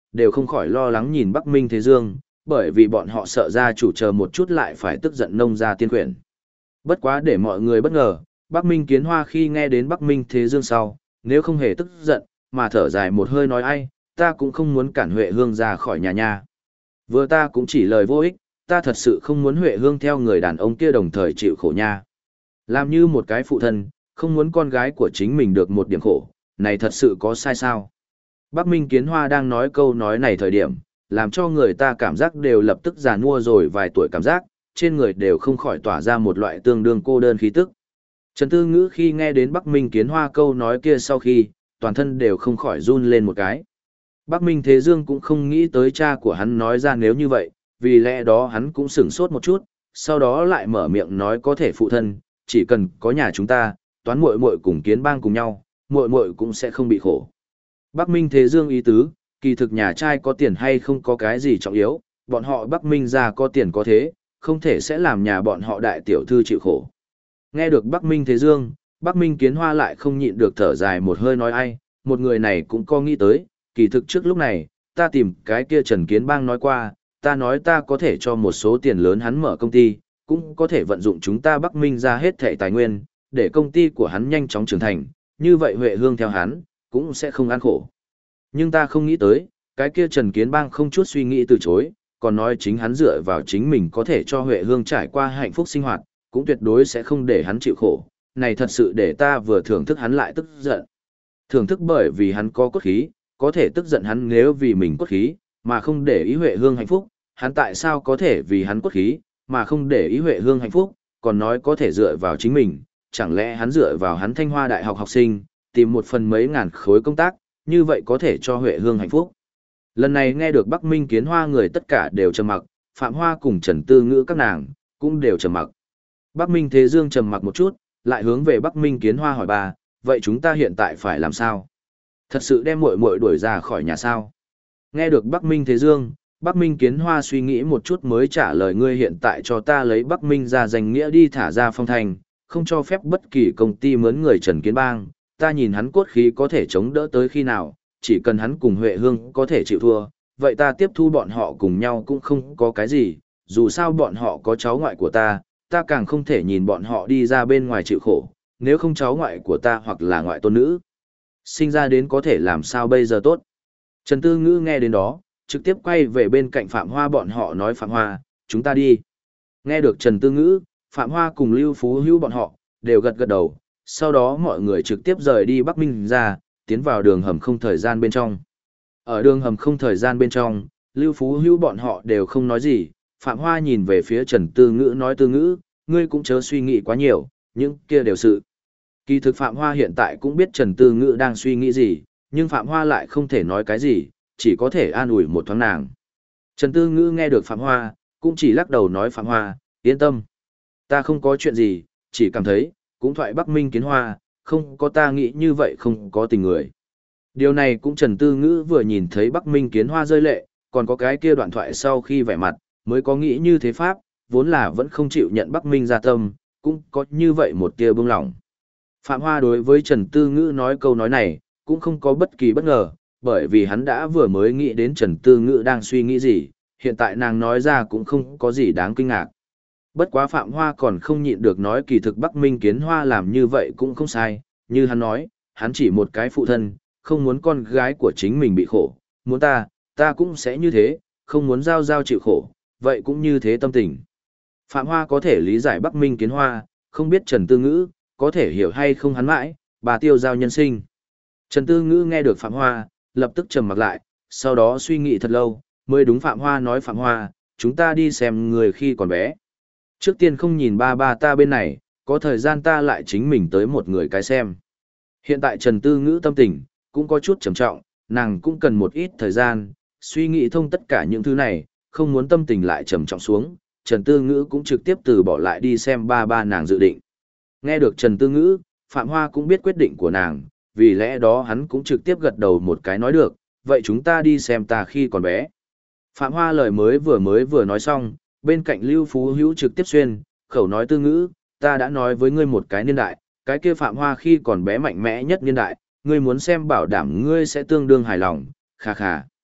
đều không khỏi lo lắng nhìn Bắc Minh Thế Dương, bởi vì bọn họ sợ gia chủ chờ một chút lại phải tức giận nông gia tiên quyển. Bất quá để mọi người bất ngờ, Bắc Minh Kiến Hoa khi nghe đến Bắc Minh Thế Dương sau, nếu không hề tức giận, mà thở dài một hơi nói ai, ta cũng không muốn cản Huệ Hương ra khỏi nhà nha. Vừa ta cũng chỉ lời vô ích, ta thật sự không muốn Huệ Hương theo người đàn ông kia đồng thời chịu khổ nha. Làm như một cái phụ thân, không muốn con gái của chính mình được một điểm khổ, này thật sự có sai sao? Bắc Minh Kiến Hoa đang nói câu nói này thời điểm, làm cho người ta cảm giác đều lập tức già nua rồi vài tuổi cảm giác, trên người đều không khỏi tỏa ra một loại tương đương cô đơn khí tức. Trần Tư Ngữ khi nghe đến Bắc Minh Kiến Hoa câu nói kia sau khi, toàn thân đều không khỏi run lên một cái. Bắc Minh Thế Dương cũng không nghĩ tới cha của hắn nói ra nếu như vậy, vì lẽ đó hắn cũng sửng sốt một chút, sau đó lại mở miệng nói có thể phụ thân, chỉ cần có nhà chúng ta, Toán muội muội cùng Kiến Bang cùng nhau, muội muội cũng sẽ không bị khổ. Bắc Minh Thế Dương ý tứ, kỳ thực nhà trai có tiền hay không có cái gì trọng yếu, bọn họ Bắc Minh gia có tiền có thế, không thể sẽ làm nhà bọn họ đại tiểu thư chịu khổ. Nghe được Bắc Minh Thế Dương, Bắc Minh Kiến Hoa lại không nhịn được thở dài một hơi nói ai, một người này cũng có nghĩ tới, kỳ thực trước lúc này, ta tìm cái kia Trần Kiến Bang nói qua, ta nói ta có thể cho một số tiền lớn hắn mở công ty, cũng có thể vận dụng chúng ta Bắc Minh ra hết thảy tài nguyên, để công ty của hắn nhanh chóng trưởng thành, như vậy Huệ Hương theo hắn, cũng sẽ không ăn khổ. Nhưng ta không nghĩ tới, cái kia Trần Kiến Bang không chút suy nghĩ từ chối, còn nói chính hắn dựa vào chính mình có thể cho Huệ Hương trải qua hạnh phúc sinh hoạt, cũng tuyệt đối sẽ không để hắn chịu khổ. Này thật sự để ta vừa thưởng thức hắn lại tức giận. Thưởng thức bởi vì hắn có cốt khí, có thể tức giận hắn nếu vì mình cốt khí, mà không để ý Huệ Hương hạnh phúc, hắn tại sao có thể vì hắn cốt khí, mà không để ý Huệ Hương hạnh phúc, còn nói có thể dựa vào chính mình, chẳng lẽ hắn dựa vào hắn Thanh Hoa Đại học học sinh, tìm một phần mấy ngàn khối công tác, như vậy có thể cho Huệ Hương hạnh phúc. Lần này nghe được Bắc Minh Kiến Hoa người tất cả đều trầm mặc, Phạm Hoa cùng Trần Tư Ngữ các nàng, cũng đều trầm mặc. Bắc Minh Thế Dương trầm mặc một chút, lại hướng về Bắc Minh Kiến Hoa hỏi bà, vậy chúng ta hiện tại phải làm sao? Thật sự đem muội muội đuổi ra khỏi nhà sao? Nghe được Bắc Minh Thế Dương, Bắc Minh Kiến Hoa suy nghĩ một chút mới trả lời ngươi hiện tại cho ta lấy Bắc Minh ra danh nghĩa đi thả ra phong thành, không cho phép bất kỳ công ty mướn người Trần Kiến Bang, ta nhìn hắn cốt khí có thể chống đỡ tới khi nào, chỉ cần hắn cùng Huệ Hương có thể chịu thua, vậy ta tiếp thu bọn họ cùng nhau cũng không có cái gì, dù sao bọn họ có cháu ngoại của ta càng không thể nhìn bọn họ đi ra bên ngoài chịu khổ, nếu không cháu ngoại của ta hoặc là ngoại tôn nữ. Sinh ra đến có thể làm sao bây giờ tốt. Trần Tư Ngữ nghe đến đó, trực tiếp quay về bên cạnh Phạm Hoa bọn họ nói Phạm Hoa, chúng ta đi. Nghe được Trần Tư Ngữ, Phạm Hoa cùng Lưu Phú Hữu bọn họ, đều gật gật đầu, sau đó mọi người trực tiếp rời đi Bắc Minh ra, tiến vào đường hầm không thời gian bên trong. Ở đường hầm không thời gian bên trong, Lưu Phú Hữu bọn họ đều không nói gì, Phạm Hoa nhìn về phía Trần Tư Ngữ nói Tư Ngữ, ngươi cũng chớ suy nghĩ quá nhiều, những kia đều sự. Kỳ thực Phạm Hoa hiện tại cũng biết Trần Tư Ngữ đang suy nghĩ gì, nhưng Phạm Hoa lại không thể nói cái gì, chỉ có thể an ủi một thoáng nàng. Trần Tư Ngữ nghe được Phạm Hoa, cũng chỉ lắc đầu nói Phạm Hoa, yên tâm. Ta không có chuyện gì, chỉ cảm thấy, cũng thoại Bắc Minh Kiến Hoa, không có ta nghĩ như vậy không có tình người. Điều này cũng Trần Tư Ngữ vừa nhìn thấy Bắc Minh Kiến Hoa rơi lệ, còn có cái kia đoạn thoại sau khi vẻ mặt, mới có nghĩ như thế pháp, vốn là vẫn không chịu nhận Bắc Minh ra tâm, cũng có như vậy một tia bông lỏng. Phạm Hoa đối với Trần Tư Ngữ nói câu nói này, cũng không có bất kỳ bất ngờ, bởi vì hắn đã vừa mới nghĩ đến Trần Tư Ngữ đang suy nghĩ gì, hiện tại nàng nói ra cũng không có gì đáng kinh ngạc. Bất quá Phạm Hoa còn không nhịn được nói kỳ thực Bắc Minh Kiến Hoa làm như vậy cũng không sai, như hắn nói, hắn chỉ một cái phụ thân, không muốn con gái của chính mình bị khổ, muốn ta cũng sẽ như thế, không muốn giao giao chịu khổ, vậy cũng như thế tâm tình. Phạm Hoa có thể lý giải Bắc Minh Kiến Hoa, không biết Trần Tư Ngữ, có thể hiểu hay không hắn mãi, bà tiêu giao nhân sinh. Trần Tư Ngữ nghe được Phạm Hoa, lập tức trầm mặc lại, sau đó suy nghĩ thật lâu, mới đúng Phạm Hoa nói Phạm Hoa, chúng ta đi xem người khi còn bé. Trước tiên không nhìn ba ta bên này, có thời gian ta lại chính mình tới một người cái xem. Hiện tại Trần Tư Ngữ tâm tình, cũng có chút trầm trọng, nàng cũng cần một ít thời gian, suy nghĩ thông tất cả những thứ này, không muốn tâm tình lại trầm trọng xuống, Trần Tư Ngữ cũng trực tiếp từ bỏ lại đi xem ba nàng dự định. Nghe được Trần Tư Ngữ, Phạm Hoa cũng biết quyết định của nàng, vì lẽ đó hắn cũng trực tiếp gật đầu một cái nói được, vậy chúng ta đi xem ta khi còn bé. Phạm Hoa lời mới vừa nói xong, bên cạnh Lưu Phú Hữu trực tiếp xuyên, khẩu nói Tư Ngữ, ta đã nói với ngươi một cái niên đại, cái kia Phạm Hoa khi còn bé mạnh mẽ nhất niên đại, ngươi muốn xem bảo đảm ngươi sẽ tương đương hài lòng, khà khà.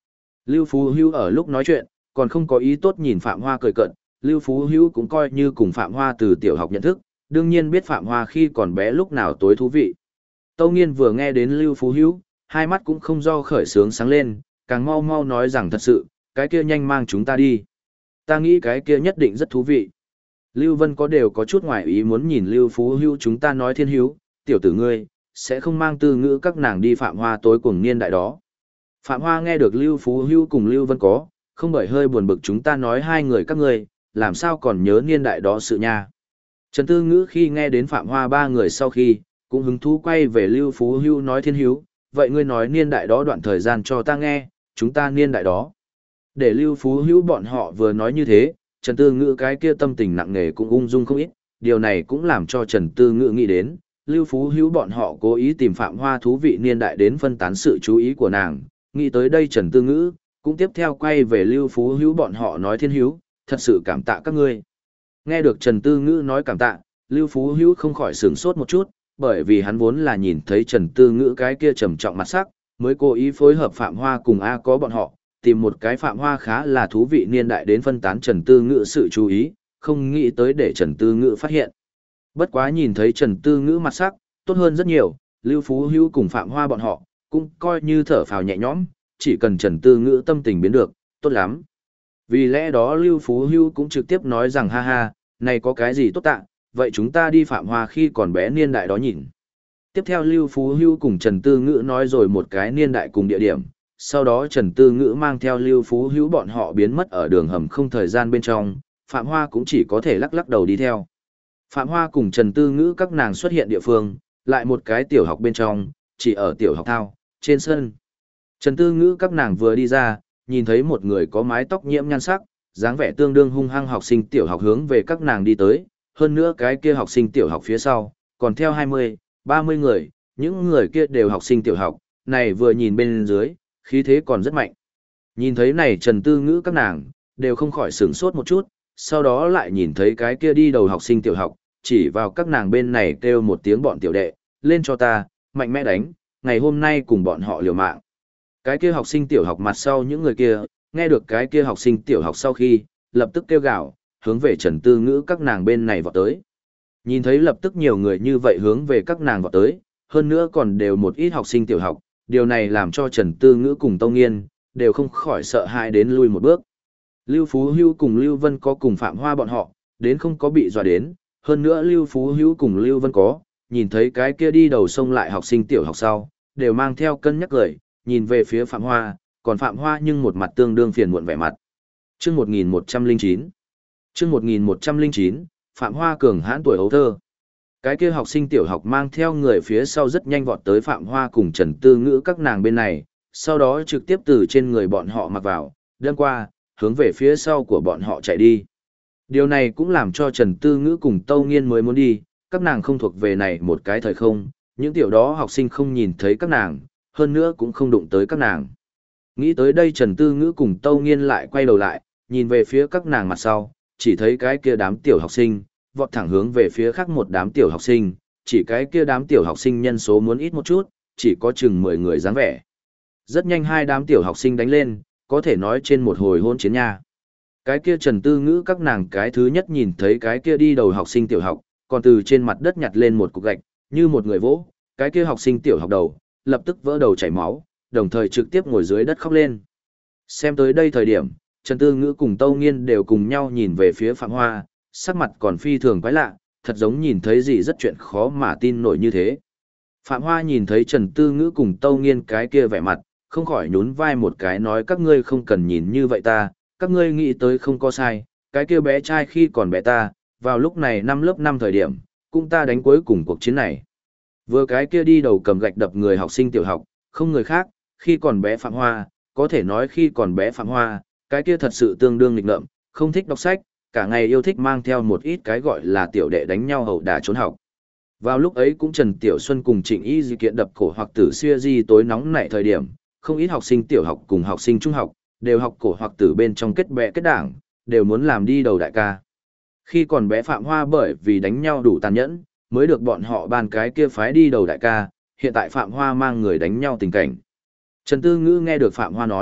Lưu Phú Hữu ở lúc nói chuyện, còn không có ý tốt nhìn Phạm Hoa cười cợt, Lưu Phú Hữu cũng coi như cùng Phạm Hoa từ tiểu học nhận thức, đương nhiên biết Phạm Hoa khi còn bé lúc nào tối thú vị. Tâu Nghiên vừa nghe đến Lưu Phú Hữu, hai mắt cũng không do khởi sướng sáng lên, càng mau mau nói rằng thật sự, cái kia nhanh mang chúng ta đi. Ta nghĩ cái kia nhất định rất thú vị. Lưu Vân có đều có chút ngoài ý muốn nhìn Lưu Phú Hữu chúng ta nói thiên hữu, tiểu tử ngươi, sẽ không mang tư ngữ các nàng đi Phạm Hoa tối cuồng niên đại đó. Phạm Hoa nghe được Lưu Phú Hữu cùng Lưu Vân có, không bởi hơi buồn bực chúng ta nói hai người các ngươi, làm sao còn nhớ niên đại đó sự nha. Trần Tư Ngữ khi nghe đến Phạm Hoa ba người sau khi, cũng hứng thú quay về Lưu Phú Hữu nói thiên hữu, vậy ngươi nói niên đại đó đoạn thời gian cho ta nghe, chúng ta niên đại đó. Để Lưu Phú Hữu bọn họ vừa nói như thế, Trần Tư Ngữ cái kia tâm tình nặng nề cũng ung dung không ít, điều này cũng làm cho Trần Tư Ngữ nghĩ đến, Lưu Phú Hữu bọn họ cố ý tìm Phạm Hoa thú vị niên đại đến phân tán sự chú ý của nàng, nghĩ tới đây Trần Tư Ngữ cũng tiếp theo quay về Lưu Phú Hữu bọn họ nói thiên hữu, thật sự cảm tạ các ngươi. Nghe được Trần Tư Ngữ nói cảm tạ, Lưu Phú Hữu không khỏi sửng sốt một chút, bởi vì hắn vốn là nhìn thấy Trần Tư Ngữ cái kia trầm trọng mặt sắc, mới cố ý phối hợp Phạm Hoa cùng A có bọn họ, tìm một cái Phạm Hoa khá là thú vị niên đại đến phân tán Trần Tư Ngữ sự chú ý, không nghĩ tới để Trần Tư Ngữ phát hiện. Bất quá nhìn thấy Trần Tư Ngữ mặt sắc, tốt hơn rất nhiều, Lưu Phú Hữu cùng Phạm Hoa bọn họ, cũng coi như thở phào nhẹ nhõm, chỉ cần Trần Tư Ngữ tâm tình biến được, tốt lắm. Vì lẽ đó Lưu Phú Hữu cũng trực tiếp nói rằng ha ha, này có cái gì tốt tạ, vậy chúng ta đi Phạm Hoa khi còn bé niên đại đó nhìn. Tiếp theo Lưu Phú Hữu cùng Trần Tư Ngữ nói rồi một cái niên đại cùng địa điểm, sau đó Trần Tư Ngữ mang theo Lưu Phú Hữu bọn họ biến mất ở đường hầm không thời gian bên trong, Phạm Hoa cũng chỉ có thể lắc lắc đầu đi theo. Phạm Hoa cùng Trần Tư Ngữ các nàng xuất hiện địa phương, lại một cái tiểu học bên trong, chỉ ở tiểu học thao, trên sân. Trần Tư Ngữ các nàng vừa đi ra, nhìn thấy một người có mái tóc nhiễm nhan sắc, dáng vẻ tương đương hung hăng học sinh tiểu học hướng về các nàng đi tới, hơn nữa cái kia học sinh tiểu học phía sau, còn theo 20, 30 người, những người kia đều học sinh tiểu học, này vừa nhìn bên dưới, khí thế còn rất mạnh. Nhìn thấy này Trần Tư Ngữ các nàng, đều không khỏi sửng sốt một chút, sau đó lại nhìn thấy cái kia đi đầu học sinh tiểu học, chỉ vào các nàng bên này kêu một tiếng bọn tiểu đệ, lên cho ta, mạnh mẽ đánh, ngày hôm nay cùng bọn họ liều mạng. Cái kia học sinh tiểu học mặt sau những người kia, nghe được cái kia học sinh tiểu học sau khi, lập tức kêu gào, hướng về Trần Tư Ngữ các nàng bên này vọt tới. Nhìn thấy lập tức nhiều người như vậy hướng về các nàng vọt tới, hơn nữa còn đều một ít học sinh tiểu học, điều này làm cho Trần Tư Ngữ cùng Tông Nghiên, đều không khỏi sợ hãi đến lui một bước. Lưu Phú Hữu cùng Lưu Vân có cùng Phạm Hoa bọn họ, đến không có bị dọa đến, hơn nữa Lưu Phú Hữu cùng Lưu Vân có, nhìn thấy cái kia đi đầu sông lại học sinh tiểu học sau, đều mang theo cân nhắc cười, nhìn về phía Phạm Hoa, còn Phạm Hoa nhưng một mặt tương đương phiền muộn vẻ mặt. Chương 1109 Chương 1109, Phạm Hoa cường hãn tuổi hấu thơ. Cái kia học sinh tiểu học mang theo người phía sau rất nhanh vọt tới Phạm Hoa cùng Trần Tư Ngữ các nàng bên này, sau đó trực tiếp từ trên người bọn họ mặc vào, đâm qua, hướng về phía sau của bọn họ chạy đi. Điều này cũng làm cho Trần Tư Ngữ cùng Tâu Nghiên mới muốn đi, các nàng không thuộc về này một cái thời không, những tiểu đó học sinh không nhìn thấy các nàng, hơn nữa cũng không đụng tới các nàng. Nghĩ tới đây Trần Tư Ngữ cùng Tâu Nghiên lại quay đầu lại, nhìn về phía các nàng mặt sau, chỉ thấy cái kia đám tiểu học sinh, vọt thẳng hướng về phía khác một đám tiểu học sinh, chỉ cái kia đám tiểu học sinh nhân số muốn ít một chút, chỉ có chừng 10 người dáng vẻ. Rất nhanh hai đám tiểu học sinh đánh lên, có thể nói trên một hồi hôn chiến nha. Cái kia Trần Tư Ngữ các nàng cái thứ nhất nhìn thấy cái kia đi đầu học sinh tiểu học, còn từ trên mặt đất nhặt lên một cục gạch, như một người vỗ, cái kia học sinh tiểu học đầu, lập tức vỡ đầu chảy máu, đồng thời trực tiếp ngồi dưới đất khóc lên. Xem tới đây thời điểm, Trần Tư Ngữ cùng Tâu Nghiên đều cùng nhau nhìn về phía Phạm Hoa, sắc mặt còn phi thường quái lạ, thật giống nhìn thấy gì rất chuyện khó mà tin nổi như thế. Phạm Hoa nhìn thấy Trần Tư Ngữ cùng Tâu Nghiên cái kia vẻ mặt, không khỏi nhún vai một cái nói các ngươi không cần nhìn như vậy ta, các ngươi nghĩ tới không có sai, cái kia bé trai khi còn bé ta, vào lúc này năm lớp 5 thời điểm, cũng ta đánh cuối cùng cuộc chiến này. Vừa cái kia đi đầu cầm gạch đập người học sinh tiểu học, không người khác, khi còn bé Phạm Hoa, có thể nói khi còn bé Phạm Hoa, cái kia thật sự tương đương nghịch ngợm, không thích đọc sách, cả ngày yêu thích mang theo một ít cái gọi là tiểu đệ đánh nhau hầu đả trốn học. Vào lúc ấy cũng Trần Tiểu Xuân cùng Trịnh Y Di kiện đập cổ hoặc tử xuya di tối nóng nảy thời điểm, không ít học sinh tiểu học cùng học sinh trung học, đều học cổ hoặc tử bên trong kết bè kết đảng, đều muốn làm đi đầu đại ca. Khi còn bé Phạm Hoa bởi vì đánh nhau đủ tàn nhẫn, mới được bọn họ ban cái kia phái đi đầu đại ca, hiện tại Phạm Hoa mang người đánh nhau tình cảnh. Trần Tư Ngữ nghe được Phạm Hoa nói,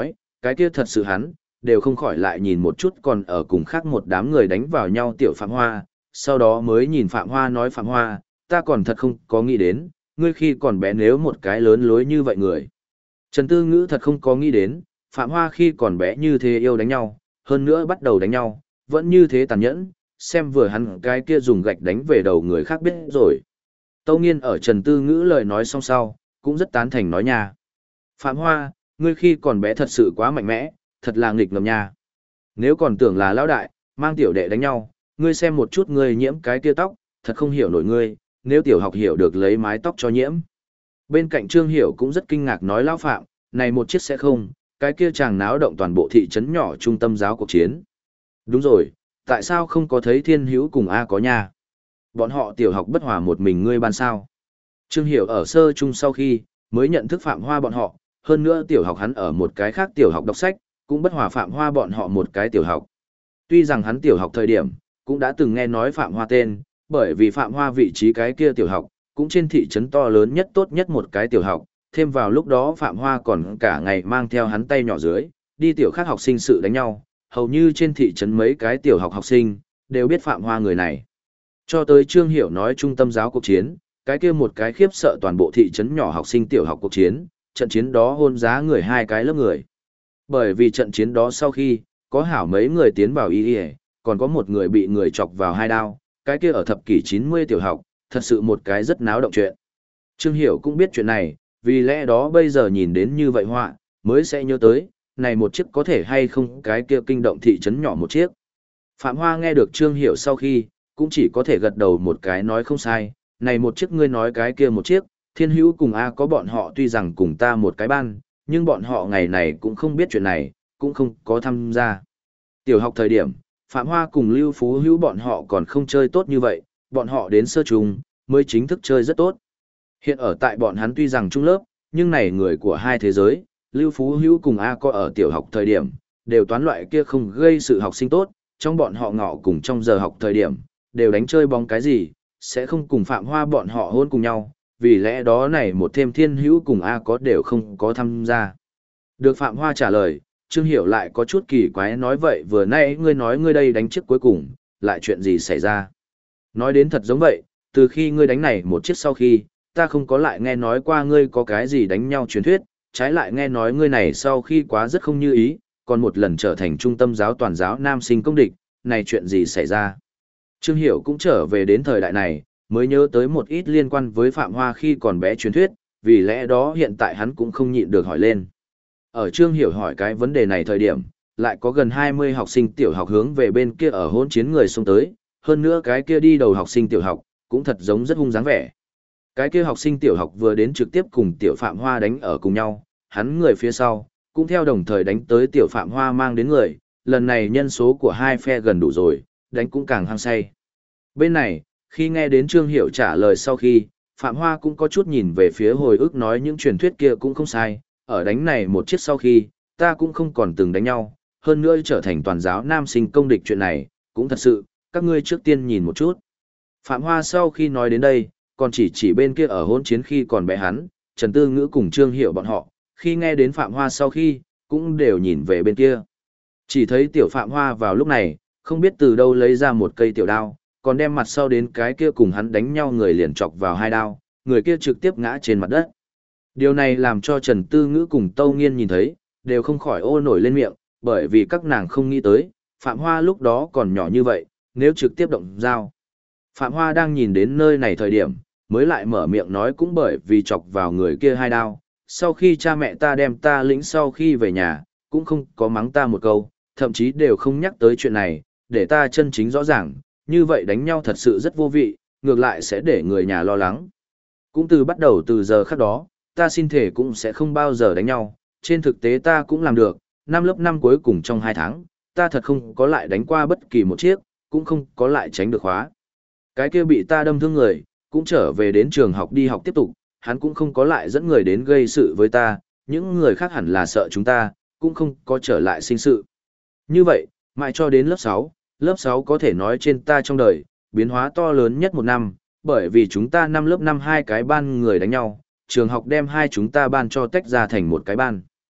Cái kia thật sự hắn, đều không khỏi lại nhìn một chút còn ở cùng khác một đám người đánh vào nhau tiểu Phạm Hoa, sau đó mới nhìn Phạm Hoa nói Phạm Hoa, ta còn thật không có nghĩ đến, ngươi khi còn bé nếu một cái lớn lối như vậy người. Trần Tư Ngữ thật không có nghĩ đến, Phạm Hoa khi còn bé như thế yêu đánh nhau, hơn nữa bắt đầu đánh nhau, vẫn như thế tàn nhẫn, xem vừa hắn cái kia dùng gạch đánh về đầu người khác biết rồi. Tâu Nghiên ở Trần Tư Ngữ lời nói xong sau, cũng rất tán thành nói nha. Phạm Hoa, ngươi khi còn bé thật sự quá mạnh mẽ, thật là nghịch ngợm nha. Nếu còn tưởng là lão đại, mang tiểu đệ đánh nhau, ngươi xem một chút ngươi nhiễm cái kia tóc, thật không hiểu nổi ngươi, nếu tiểu học hiểu được lấy mái tóc cho nhiễm. Bên cạnh Trương Hiểu cũng rất kinh ngạc nói lão Phạm, này một chiếc sẽ không, cái kia chàng náo động toàn bộ thị trấn nhỏ trung tâm giáo cuộc chiến. Đúng rồi, tại sao không có thấy Thiên Hữu cùng A có nha? Bọn họ tiểu học bất hòa một mình ngươi ban sao? Trương Hiểu ở sơ trung sau khi, mới nhận thức Phạm Hoa bọn họ, hơn nữa tiểu học hắn ở một cái khác tiểu học đọc sách, cũng bất hòa Phạm Hoa bọn họ một cái tiểu học. Tuy rằng hắn tiểu học thời điểm, cũng đã từng nghe nói Phạm Hoa tên, bởi vì Phạm Hoa vị trí cái kia tiểu học, cũng trên thị trấn to lớn nhất tốt nhất một cái tiểu học, thêm vào lúc đó Phạm Hoa còn cả ngày mang theo hắn tay nhỏ dưới, đi tiểu khác học sinh sự đánh nhau, hầu như trên thị trấn mấy cái tiểu học học sinh, đều biết Phạm Hoa người này. Cho tới Trương Hiểu nói trung tâm giáo cuộc chiến, cái kia một cái khiếp sợ toàn bộ thị trấn nhỏ học sinh tiểu học cuộc chiến, trận chiến đó hôn giá người hai cái lớp người. Bởi vì trận chiến đó sau khi, có hảo mấy người tiến vào y còn có một người bị người chọc vào hai đao, cái kia ở thập kỷ 90 tiểu học, thật sự một cái rất náo động chuyện. Trương Hiểu cũng biết chuyện này, vì lẽ đó bây giờ nhìn đến như vậy họa, mới sẽ nhớ tới, này một chiếc có thể hay không cái kia kinh động thị trấn nhỏ một chiếc. Phạm Hoa nghe được Trương Hiểu sau khi, cũng chỉ có thể gật đầu một cái nói không sai, này một chiếc ngươi nói cái kia một chiếc, Thiên Hữu cùng A có bọn họ tuy rằng cùng ta một cái ban, nhưng bọn họ ngày này cũng không biết chuyện này, cũng không có tham gia. Tiểu học thời điểm, Phạm Hoa cùng Lưu Phú Hữu bọn họ còn không chơi tốt như vậy, bọn họ đến sơ trung mới chính thức chơi rất tốt. Hiện ở tại bọn hắn tuy rằng trung lớp, nhưng này người của hai thế giới, Lưu Phú Hữu cùng A có ở tiểu học thời điểm, đều toán loại kia không gây sự học sinh tốt, trong bọn họ ngọ cùng trong giờ học thời điểm, đều đánh chơi bóng cái gì, sẽ không cùng Phạm Hoa bọn họ hôn cùng nhau, vì lẽ đó này một thêm Thiên Hữu cùng A có đều không có tham gia. Được Phạm Hoa trả lời, Trương Hiểu lại có chút kỳ quái nói vậy vừa nãy ngươi nói ngươi đây đánh chiếc cuối cùng, lại chuyện gì xảy ra. Nói đến thật giống vậy, từ khi ngươi đánh này một chiếc sau khi, ta không có lại nghe nói qua ngươi có cái gì đánh nhau truyền thuyết, trái lại nghe nói ngươi này sau khi quá rất không như ý, còn một lần trở thành trung tâm giáo toàn giáo nam sinh công địch, này chuyện gì xảy ra. Trương Hiểu cũng trở về đến thời đại này, mới nhớ tới một ít liên quan với Phạm Hoa khi còn bé truyền thuyết, vì lẽ đó hiện tại hắn cũng không nhịn được hỏi lên. Ở Trương Hiểu hỏi cái vấn đề này thời điểm, lại có gần 20 học sinh tiểu học hướng về bên kia ở hỗn chiến người xông tới, hơn nữa cái kia đi đầu học sinh tiểu học, cũng thật giống rất hung dáng vẻ. Cái kia học sinh tiểu học vừa đến trực tiếp cùng tiểu Phạm Hoa đánh ở cùng nhau, hắn người phía sau, cũng theo đồng thời đánh tới tiểu Phạm Hoa mang đến người, lần này nhân số của hai phe gần đủ rồi, đánh cũng càng hăng say. Bên này, khi nghe đến Trương Hiểu trả lời sau khi, Phạm Hoa cũng có chút nhìn về phía hồi ức nói những truyền thuyết kia cũng không sai, ở đánh này một chiếc sau khi, ta cũng không còn từng đánh nhau, hơn nữa trở thành toàn giáo nam sinh công địch chuyện này, cũng thật sự, các ngươi trước tiên nhìn một chút. Phạm Hoa sau khi nói đến đây, còn chỉ bên kia ở hỗn chiến khi còn bé hắn, Trần Tư Ngữ cùng Trương Hiểu bọn họ, khi nghe đến Phạm Hoa sau khi, cũng đều nhìn về bên kia. Chỉ thấy tiểu Phạm Hoa vào lúc này, không biết từ đâu lấy ra một cây tiểu đao, còn đem mặt sau đến cái kia cùng hắn đánh nhau người liền chọc vào hai đao, người kia trực tiếp ngã trên mặt đất. Điều này làm cho Trần Tư Ngữ cùng Tâu Nghiên nhìn thấy, đều không khỏi ô nổi lên miệng, bởi vì các nàng không nghĩ tới, Phạm Hoa lúc đó còn nhỏ như vậy, nếu trực tiếp động dao. Phạm Hoa đang nhìn đến nơi này thời điểm, mới lại mở miệng nói cũng bởi vì chọc vào người kia hai đao, sau khi cha mẹ ta đem ta lĩnh sau khi về nhà, cũng không có mắng ta một câu, thậm chí đều không nhắc tới chuyện này, để ta chân chính rõ ràng, như vậy đánh nhau thật sự rất vô vị, ngược lại sẽ để người nhà lo lắng. Cũng từ bắt đầu từ giờ khắc đó, ta xin thể cũng sẽ không bao giờ đánh nhau, trên thực tế ta cũng làm được, năm lớp 5 cuối cùng trong 2 tháng, ta thật không có lại đánh qua bất kỳ một chiếc, cũng không có lại tránh được khóa. Cái kia bị ta đâm thương người, cũng trở về đến trường học đi học tiếp tục, hắn cũng không có lại dẫn người đến gây sự với ta, những người khác hẳn là sợ chúng ta, cũng không có trở lại sinh sự. Như vậy, mãi cho đến lớp 6 có thể nói trên ta trong đời, biến hóa to lớn nhất một năm, bởi vì chúng ta năm lớp 5 hai cái ban người đánh nhau, trường học đem hai chúng ta ban cho tách ra thành một cái ban.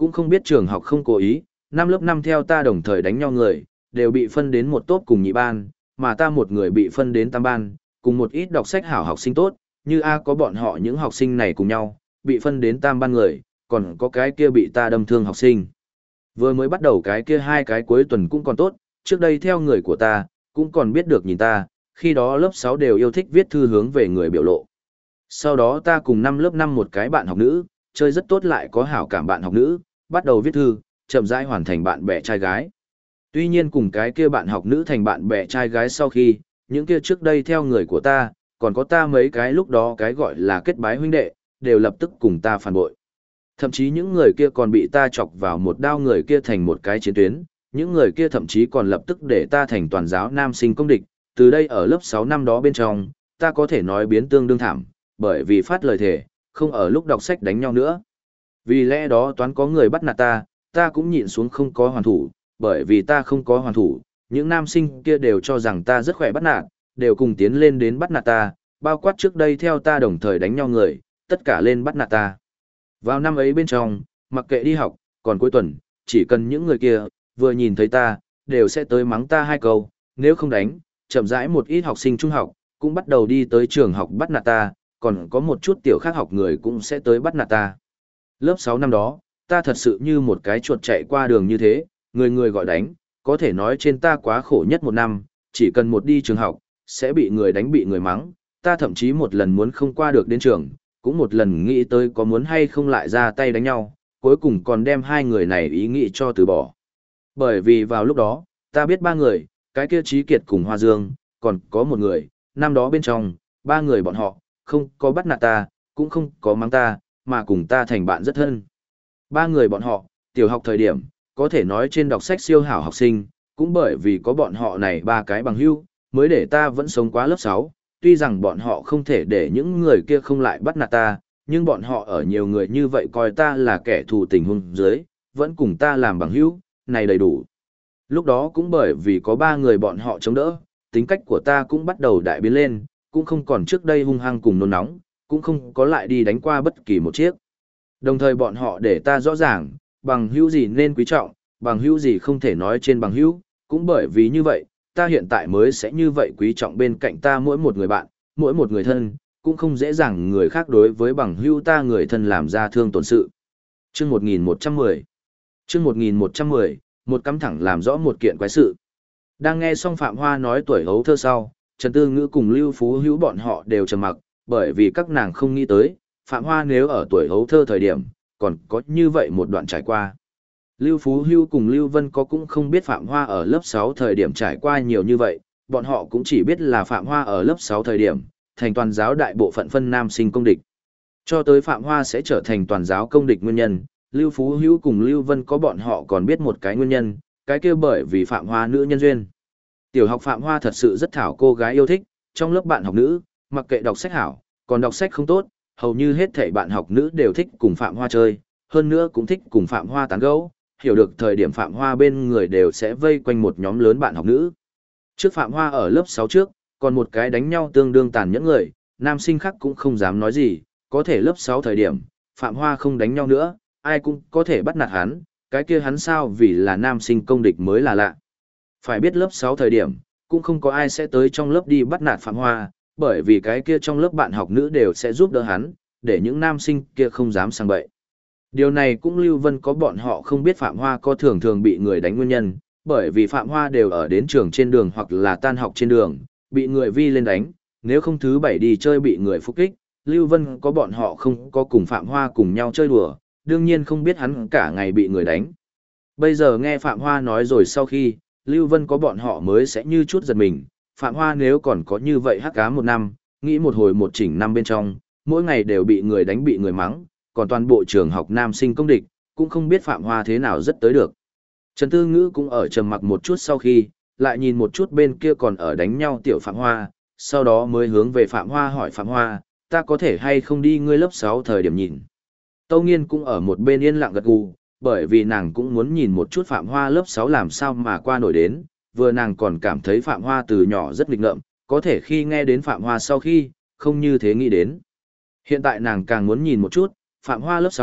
cũng không biết trường học không cố ý, năm lớp 5 theo ta đồng thời đánh nhau người, đều bị phân đến một tốp cùng nhị ban, mà ta một người bị phân đến tam ban, cùng một ít đọc sách hảo học sinh tốt, như A có bọn họ những học sinh này cùng nhau, bị phân đến tam ban người, còn có cái kia bị ta đâm thương học sinh. Vừa mới bắt đầu cái kia hai cái cuối tuần cũng còn tốt, trước đây theo người của ta, cũng còn biết được nhìn ta, khi đó lớp 6 đều yêu thích viết thư hướng về người biểu lộ. Sau đó ta cùng năm lớp 5 một cái bạn học nữ, chơi rất tốt lại có hảo cảm bạn học nữ, bắt đầu viết thư, chậm rãi hoàn thành bạn bè trai gái. Tuy nhiên cùng cái kia bạn học nữ thành bạn bè trai gái sau khi, những kia trước đây theo người của ta, còn có ta mấy cái lúc đó cái gọi là kết bái huynh đệ, đều lập tức cùng ta phản bội. Thậm chí những người kia còn bị ta chọc vào một đao người kia thành một cái chiến tuyến, những người kia thậm chí còn lập tức để ta thành toàn giáo nam sinh công địch, từ đây ở lớp 6 năm đó bên trong, ta có thể nói biến tương đương thảm, bởi vì phát lời thề, không ở lúc đọc sách đánh nhau nữa. Vì lẽ đó toán có người bắt nạt ta, ta cũng nhịn xuống không có hoàn thủ, bởi vì ta không có hoàn thủ, những nam sinh kia đều cho rằng ta rất khỏe bắt nạt, đều cùng tiến lên đến bắt nạt ta, bao quát trước đây theo ta đồng thời đánh nhau người, tất cả lên bắt nạt ta. Vào năm ấy bên trong, mặc kệ đi học, còn cuối tuần, chỉ cần những người kia, vừa nhìn thấy ta, đều sẽ tới mắng ta hai câu, nếu không đánh, chậm rãi một ít học sinh trung học, cũng bắt đầu đi tới trường học bắt nạt ta, còn có một chút tiểu khác học người cũng sẽ tới bắt nạt ta. Lớp 6 năm đó, ta thật sự như một cái chuột chạy qua đường như thế, người người gọi đánh, có thể nói trên ta quá khổ nhất một năm, chỉ cần một đi trường học, sẽ bị người đánh bị người mắng, ta thậm chí một lần muốn không qua được đến trường, cũng một lần nghĩ tới có muốn hay không lại ra tay đánh nhau, cuối cùng còn đem hai người này ý nghĩ cho từ bỏ. Bởi vì vào lúc đó, ta biết ba người, cái kia Trí Kiệt cùng Hoa Dương, còn có một người, năm đó bên trong, ba người bọn họ, không có bắt nạt ta, cũng không có mắng ta, mà cùng ta thành bạn rất thân. Ba người bọn họ, tiểu học thời điểm, có thể nói trên đọc sách siêu hảo học sinh, cũng bởi vì có bọn họ này ba cái bằng hữu, mới để ta vẫn sống quá lớp 6, tuy rằng bọn họ không thể để những người kia không lại bắt nạt ta, nhưng bọn họ ở nhiều người như vậy coi ta là kẻ thù tình huống dưới, vẫn cùng ta làm bằng hữu, này đầy đủ. Lúc đó cũng bởi vì có ba người bọn họ chống đỡ, tính cách của ta cũng bắt đầu đại biến lên, cũng không còn trước đây hung hăng cùng nôn nóng, cũng không có lại đi đánh qua bất kỳ một chiếc. Đồng thời bọn họ để ta rõ ràng, bằng hữu gì nên quý trọng, bằng hữu gì không thể nói trên bằng hữu, cũng bởi vì như vậy, ta hiện tại mới sẽ như vậy quý trọng bên cạnh ta mỗi một người bạn, mỗi một người thân, cũng không dễ dàng người khác đối với bằng hữu ta người thân làm ra thương tổn sự. Chương 1110 Chương 1110, một cắm thẳng làm rõ một kiện quái sự. Đang nghe xong Phạm Hoa nói tuổi hấu thơ sau, Trần Tư Ngữ cùng Lưu Phú Hữu bọn họ đều trầm mặc, bởi vì các nàng không nghĩ tới, Phạm Hoa nếu ở tuổi hấu thơ thời điểm, còn có như vậy một đoạn trải qua. Lưu Phú Hữu cùng Lưu Vân có cũng không biết Phạm Hoa ở lớp 6 thời điểm trải qua nhiều như vậy, bọn họ cũng chỉ biết là Phạm Hoa ở lớp 6 thời điểm, thành toàn giáo đại bộ phận phân nam sinh công địch. Cho tới Phạm Hoa sẽ trở thành toàn giáo công địch nguyên nhân, Lưu Phú Hữu cùng Lưu Vân có bọn họ còn biết một cái nguyên nhân, cái kia bởi vì Phạm Hoa nữ nhân duyên. Tiểu học Phạm Hoa thật sự rất thảo cô gái yêu thích, trong lớp bạn học nữ, mặc kệ đọc sách hảo, còn đọc sách không tốt, hầu như hết thảy bạn học nữ đều thích cùng Phạm Hoa chơi, hơn nữa cũng thích cùng Phạm Hoa tán gẫu, hiểu được thời điểm Phạm Hoa bên người đều sẽ vây quanh một nhóm lớn bạn học nữ. Trước Phạm Hoa ở lớp 6 trước, còn một cái đánh nhau tương đương tàn nhẫn người, nam sinh khác cũng không dám nói gì, có thể lớp 6 thời điểm, Phạm Hoa không đánh nhau nữa, ai cũng có thể bắt nạt hắn, cái kia hắn sao vì là nam sinh công địch mới là lạ. Phải biết lớp 6 thời điểm, cũng không có ai sẽ tới trong lớp đi bắt nạt Phạm Hoa, bởi vì cái kia trong lớp bạn học nữ đều sẽ giúp đỡ hắn, để những nam sinh kia không dám sang bậy. Điều này cũng Lưu Vân có bọn họ không biết Phạm Hoa có thường thường bị người đánh nguyên nhân, bởi vì Phạm Hoa đều ở đến trường trên đường hoặc là tan học trên đường, bị người vi lên đánh, nếu không thứ bảy đi chơi bị người phục kích, Lưu Vân có bọn họ không có cùng Phạm Hoa cùng nhau chơi đùa, đương nhiên không biết hắn cả ngày bị người đánh. Bây giờ nghe Phạm Hoa nói rồi sau khi, Lưu Vân có bọn họ mới sẽ như chút giật mình, Phạm Hoa nếu còn có như vậy hắc cá một năm, nghĩ một hồi một chỉnh năm bên trong, mỗi ngày đều bị người đánh bị người mắng, còn toàn bộ trường học nam sinh công địch, cũng không biết Phạm Hoa thế nào rất tới được. Trần Tư Ngữ cũng ở trầm mặc một chút sau khi, lại nhìn một chút bên kia còn ở đánh nhau tiểu Phạm Hoa, sau đó mới hướng về Phạm Hoa hỏi Phạm Hoa, ta có thể hay không đi ngươi lớp 6 thời điểm nhìn. Tâu Nghiên cũng ở một bên yên lặng gật gù, bởi vì nàng cũng muốn nhìn một chút Phạm Hoa lớp 6 làm sao mà qua nổi đến, vừa nàng còn cảm thấy Phạm Hoa từ nhỏ rất nghịch ngợm, có thể khi nghe đến Phạm Hoa sau khi, không như thế nghĩ đến. Hiện tại nàng càng muốn nhìn một chút, Phạm Hoa lớp 6,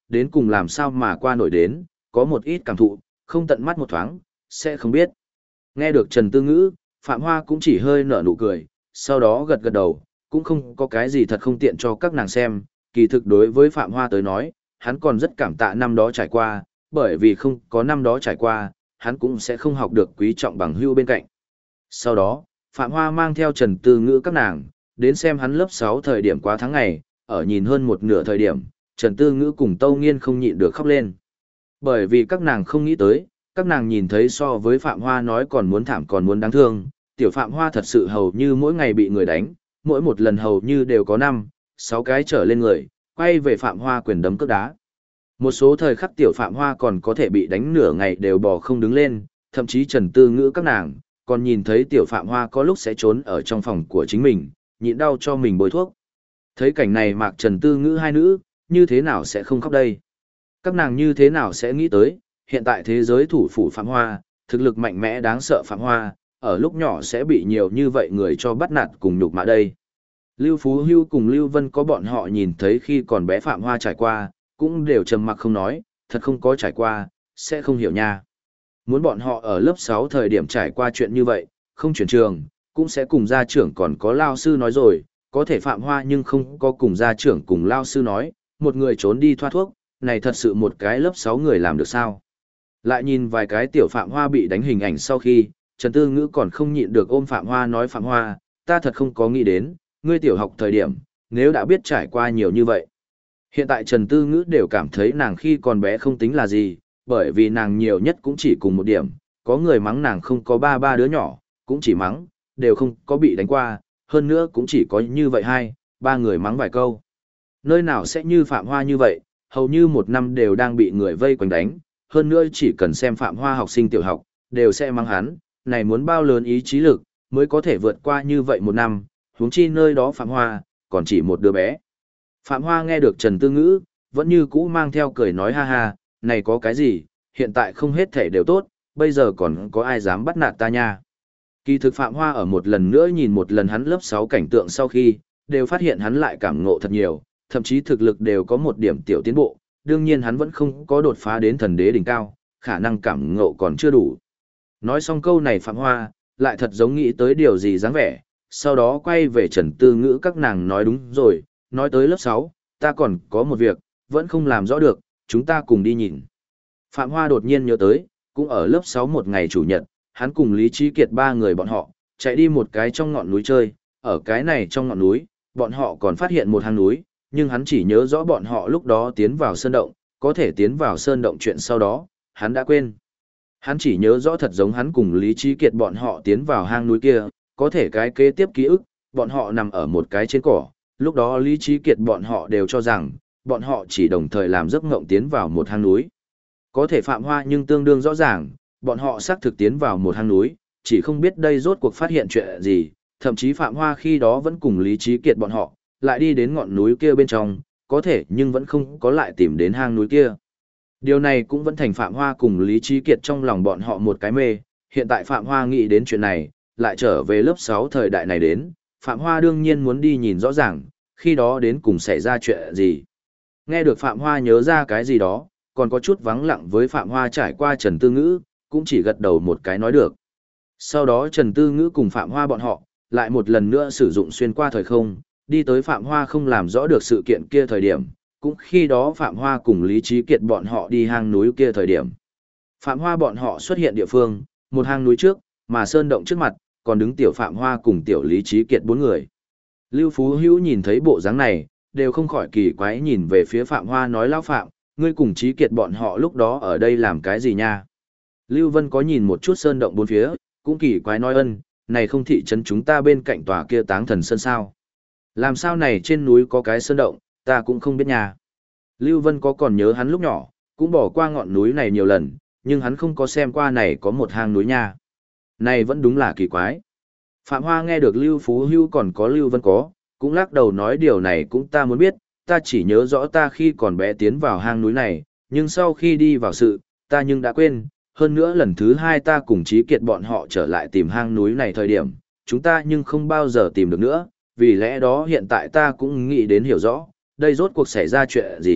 đến cùng làm sao mà qua nổi đến, có một ít cảm thụ, không tận mắt một thoáng, sẽ không biết. Nghe được Trần Tư Ngữ, Phạm Hoa cũng chỉ hơi nở nụ cười, sau đó gật gật đầu, cũng không có cái gì thật không tiện cho các nàng xem, kỳ thực đối với Phạm Hoa tới nói, hắn còn rất cảm tạ năm đó trải qua, bởi vì không có năm đó trải qua, hắn cũng sẽ không học được quý trọng bằng hữu bên cạnh. Sau đó, Phạm Hoa mang theo Trần Tư Ngữ các nàng, đến xem hắn lớp 6 thời điểm quá tháng ngày, ở nhìn hơn một nửa thời điểm, Trần Tư Ngữ cùng Tâu Nghiên không nhịn được khóc lên. Bởi vì các nàng không nghĩ tới, các nàng nhìn thấy so với Phạm Hoa nói còn muốn thảm còn muốn đáng thương, tiểu Phạm Hoa thật sự hầu như mỗi ngày bị người đánh, mỗi một lần hầu như đều có 5, 6 cái trở lên người, quay về Phạm Hoa quyền đấm cước đá. Một số thời khắc tiểu Phạm Hoa còn có thể bị đánh nửa ngày đều bò không đứng lên, thậm chí Trần Tư Ngữ các nàng, còn nhìn thấy tiểu Phạm Hoa có lúc sẽ trốn ở trong phòng của chính mình, nhịn đau cho mình bôi thuốc. Thấy cảnh này Mạc Trần Tư Ngữ hai nữ, như thế nào sẽ không khóc đây? Các nàng như thế nào sẽ nghĩ tới, hiện tại thế giới thủ phủ Phạm Hoa, thực lực mạnh mẽ đáng sợ Phạm Hoa, ở lúc nhỏ sẽ bị nhiều như vậy người cho bắt nạt cùng nhục mạ đây. Lưu Phú Hưu cùng Lưu Vân có bọn họ nhìn thấy khi còn bé Phạm Hoa trải qua, cũng đều trầm mặc không nói, thật không có trải qua, sẽ không hiểu nha. Muốn bọn họ ở lớp 6 thời điểm trải qua chuyện như vậy, không chuyển trường, cũng sẽ cùng gia trưởng còn có lao sư nói rồi, có thể Phạm Hoa nhưng không có cùng gia trưởng cùng lao sư nói, một người trốn đi thoát thuốc, này thật sự một cái lớp 6 người làm được sao? Lại nhìn vài cái tiểu Phạm Hoa bị đánh hình ảnh sau khi, Trần Tư Ngữ còn không nhịn được ôm Phạm Hoa nói Phạm Hoa, ta thật không có nghĩ đến, ngươi tiểu học thời điểm, nếu đã biết trải qua nhiều như vậy. Hiện tại Trần Tư Ngữ đều cảm thấy nàng khi còn bé không tính là gì, bởi vì nàng nhiều nhất cũng chỉ cùng một điểm, có người mắng nàng không có ba đứa nhỏ, cũng chỉ mắng, đều không có bị đánh qua, hơn nữa cũng chỉ có như vậy 2, 3 người mắng vài câu. Nơi nào sẽ như Phạm Hoa như vậy, hầu như một năm đều đang bị người vây quanh đánh, hơn nữa chỉ cần xem Phạm Hoa học sinh tiểu học, đều sẽ mắng hắn, này muốn bao lớn ý chí lực, mới có thể vượt qua như vậy một năm, huống chi nơi đó Phạm Hoa, còn chỉ một đứa bé. Phạm Hoa nghe được Trần Tư Ngữ, vẫn như cũ mang theo cười nói ha ha, này có cái gì, hiện tại không hết thể đều tốt, bây giờ còn có ai dám bắt nạt ta nha. Kỳ thực Phạm Hoa ở một lần nữa nhìn một lần hắn lớp 6 cảnh tượng sau khi, đều phát hiện hắn lại cảm ngộ thật nhiều, thậm chí thực lực đều có một điểm tiểu tiến bộ, đương nhiên hắn vẫn không có đột phá đến thần đế đỉnh cao, khả năng cảm ngộ còn chưa đủ. Nói xong câu này Phạm Hoa, lại thật giống nghĩ tới điều gì dáng vẻ, sau đó quay về Trần Tư Ngữ các nàng nói đúng rồi, nói tới lớp 6, ta còn có một việc, vẫn không làm rõ được, chúng ta cùng đi nhìn. Phạm Hoa đột nhiên nhớ tới, cũng ở lớp 6 một ngày chủ nhật, hắn cùng Lý Trí Kiệt 3 người bọn họ, chạy đi một cái trong ngọn núi chơi, ở cái này trong ngọn núi, bọn họ còn phát hiện một hang núi, nhưng hắn chỉ nhớ rõ bọn họ lúc đó tiến vào sơn động, có thể tiến vào sơn động chuyện sau đó, hắn đã quên. Hắn chỉ nhớ rõ thật giống hắn cùng Lý Trí Kiệt bọn họ tiến vào hang núi kia, có thể cái kế tiếp ký ức, bọn họ nằm ở một cái trên cỏ, lúc đó Lý Trí Kiệt bọn họ đều cho rằng, bọn họ chỉ đồng thời làm giấc ngộng tiến vào một hang núi. Có thể Phạm Hoa nhưng tương đương rõ ràng, bọn họ xác thực tiến vào một hang núi, chỉ không biết đây rốt cuộc phát hiện chuyện gì, thậm chí Phạm Hoa khi đó vẫn cùng Lý Trí Kiệt bọn họ, lại đi đến ngọn núi kia bên trong, có thể nhưng vẫn không có lại tìm đến hang núi kia. Điều này cũng vẫn thành Phạm Hoa cùng Lý Trí Kiệt trong lòng bọn họ một cái mê, hiện tại Phạm Hoa nghĩ đến chuyện này, lại trở về lớp 6 thời đại này đến, Phạm Hoa đương nhiên muốn đi nhìn rõ ràng, khi đó đến cùng xảy ra chuyện gì. Nghe được Phạm Hoa nhớ ra cái gì đó, còn có chút vắng lặng với Phạm Hoa trải qua Trần Tư Ngữ, cũng chỉ gật đầu một cái nói được. Sau đó Trần Tư Ngữ cùng Phạm Hoa bọn họ, lại một lần nữa sử dụng xuyên qua thời không, đi tới Phạm Hoa không làm rõ được sự kiện kia thời điểm, cũng khi đó Phạm Hoa cùng Lý Trí Kiệt bọn họ đi hang núi kia thời điểm. Phạm Hoa bọn họ xuất hiện địa phương, một hang núi trước, mà sơn động trước mặt, còn đứng tiểu Phạm Hoa cùng tiểu Lý Trí Kiệt 4 người. Lưu Phú Hữu nhìn thấy bộ dáng này, đều không khỏi kỳ quái nhìn về phía Phạm Hoa nói lão Phạm, ngươi cùng Trí Kiệt bọn họ lúc đó ở đây làm cái gì nha? Lưu Vân có nhìn một chút sơn động bốn phía, cũng kỳ quái nói ân, này không thị trấn chúng ta bên cạnh tòa kia Táng Thần Sơn sao? Làm sao này trên núi có cái sơn động, ta cũng không biết nha. Lưu Vân có còn nhớ hắn lúc nhỏ, cũng bỏ qua ngọn núi này nhiều lần, nhưng hắn không có xem qua này có một hang núi nha. Này vẫn đúng là kỳ quái. Phạm Hoa nghe được Lưu Phú Hưu còn có Lưu Vân có, cũng lắc đầu nói điều này cũng ta muốn biết, ta chỉ nhớ rõ ta khi còn bé tiến vào hang núi này, nhưng sau khi đi vào sự, ta nhưng đã quên, hơn nữa lần thứ 2 ta cùng Trí Kiệt bọn họ trở lại tìm hang núi này thời điểm, chúng ta nhưng không bao giờ tìm được nữa, vì lẽ đó hiện tại ta cũng nghĩ đến hiểu rõ, đây rốt cuộc xảy ra chuyện gì,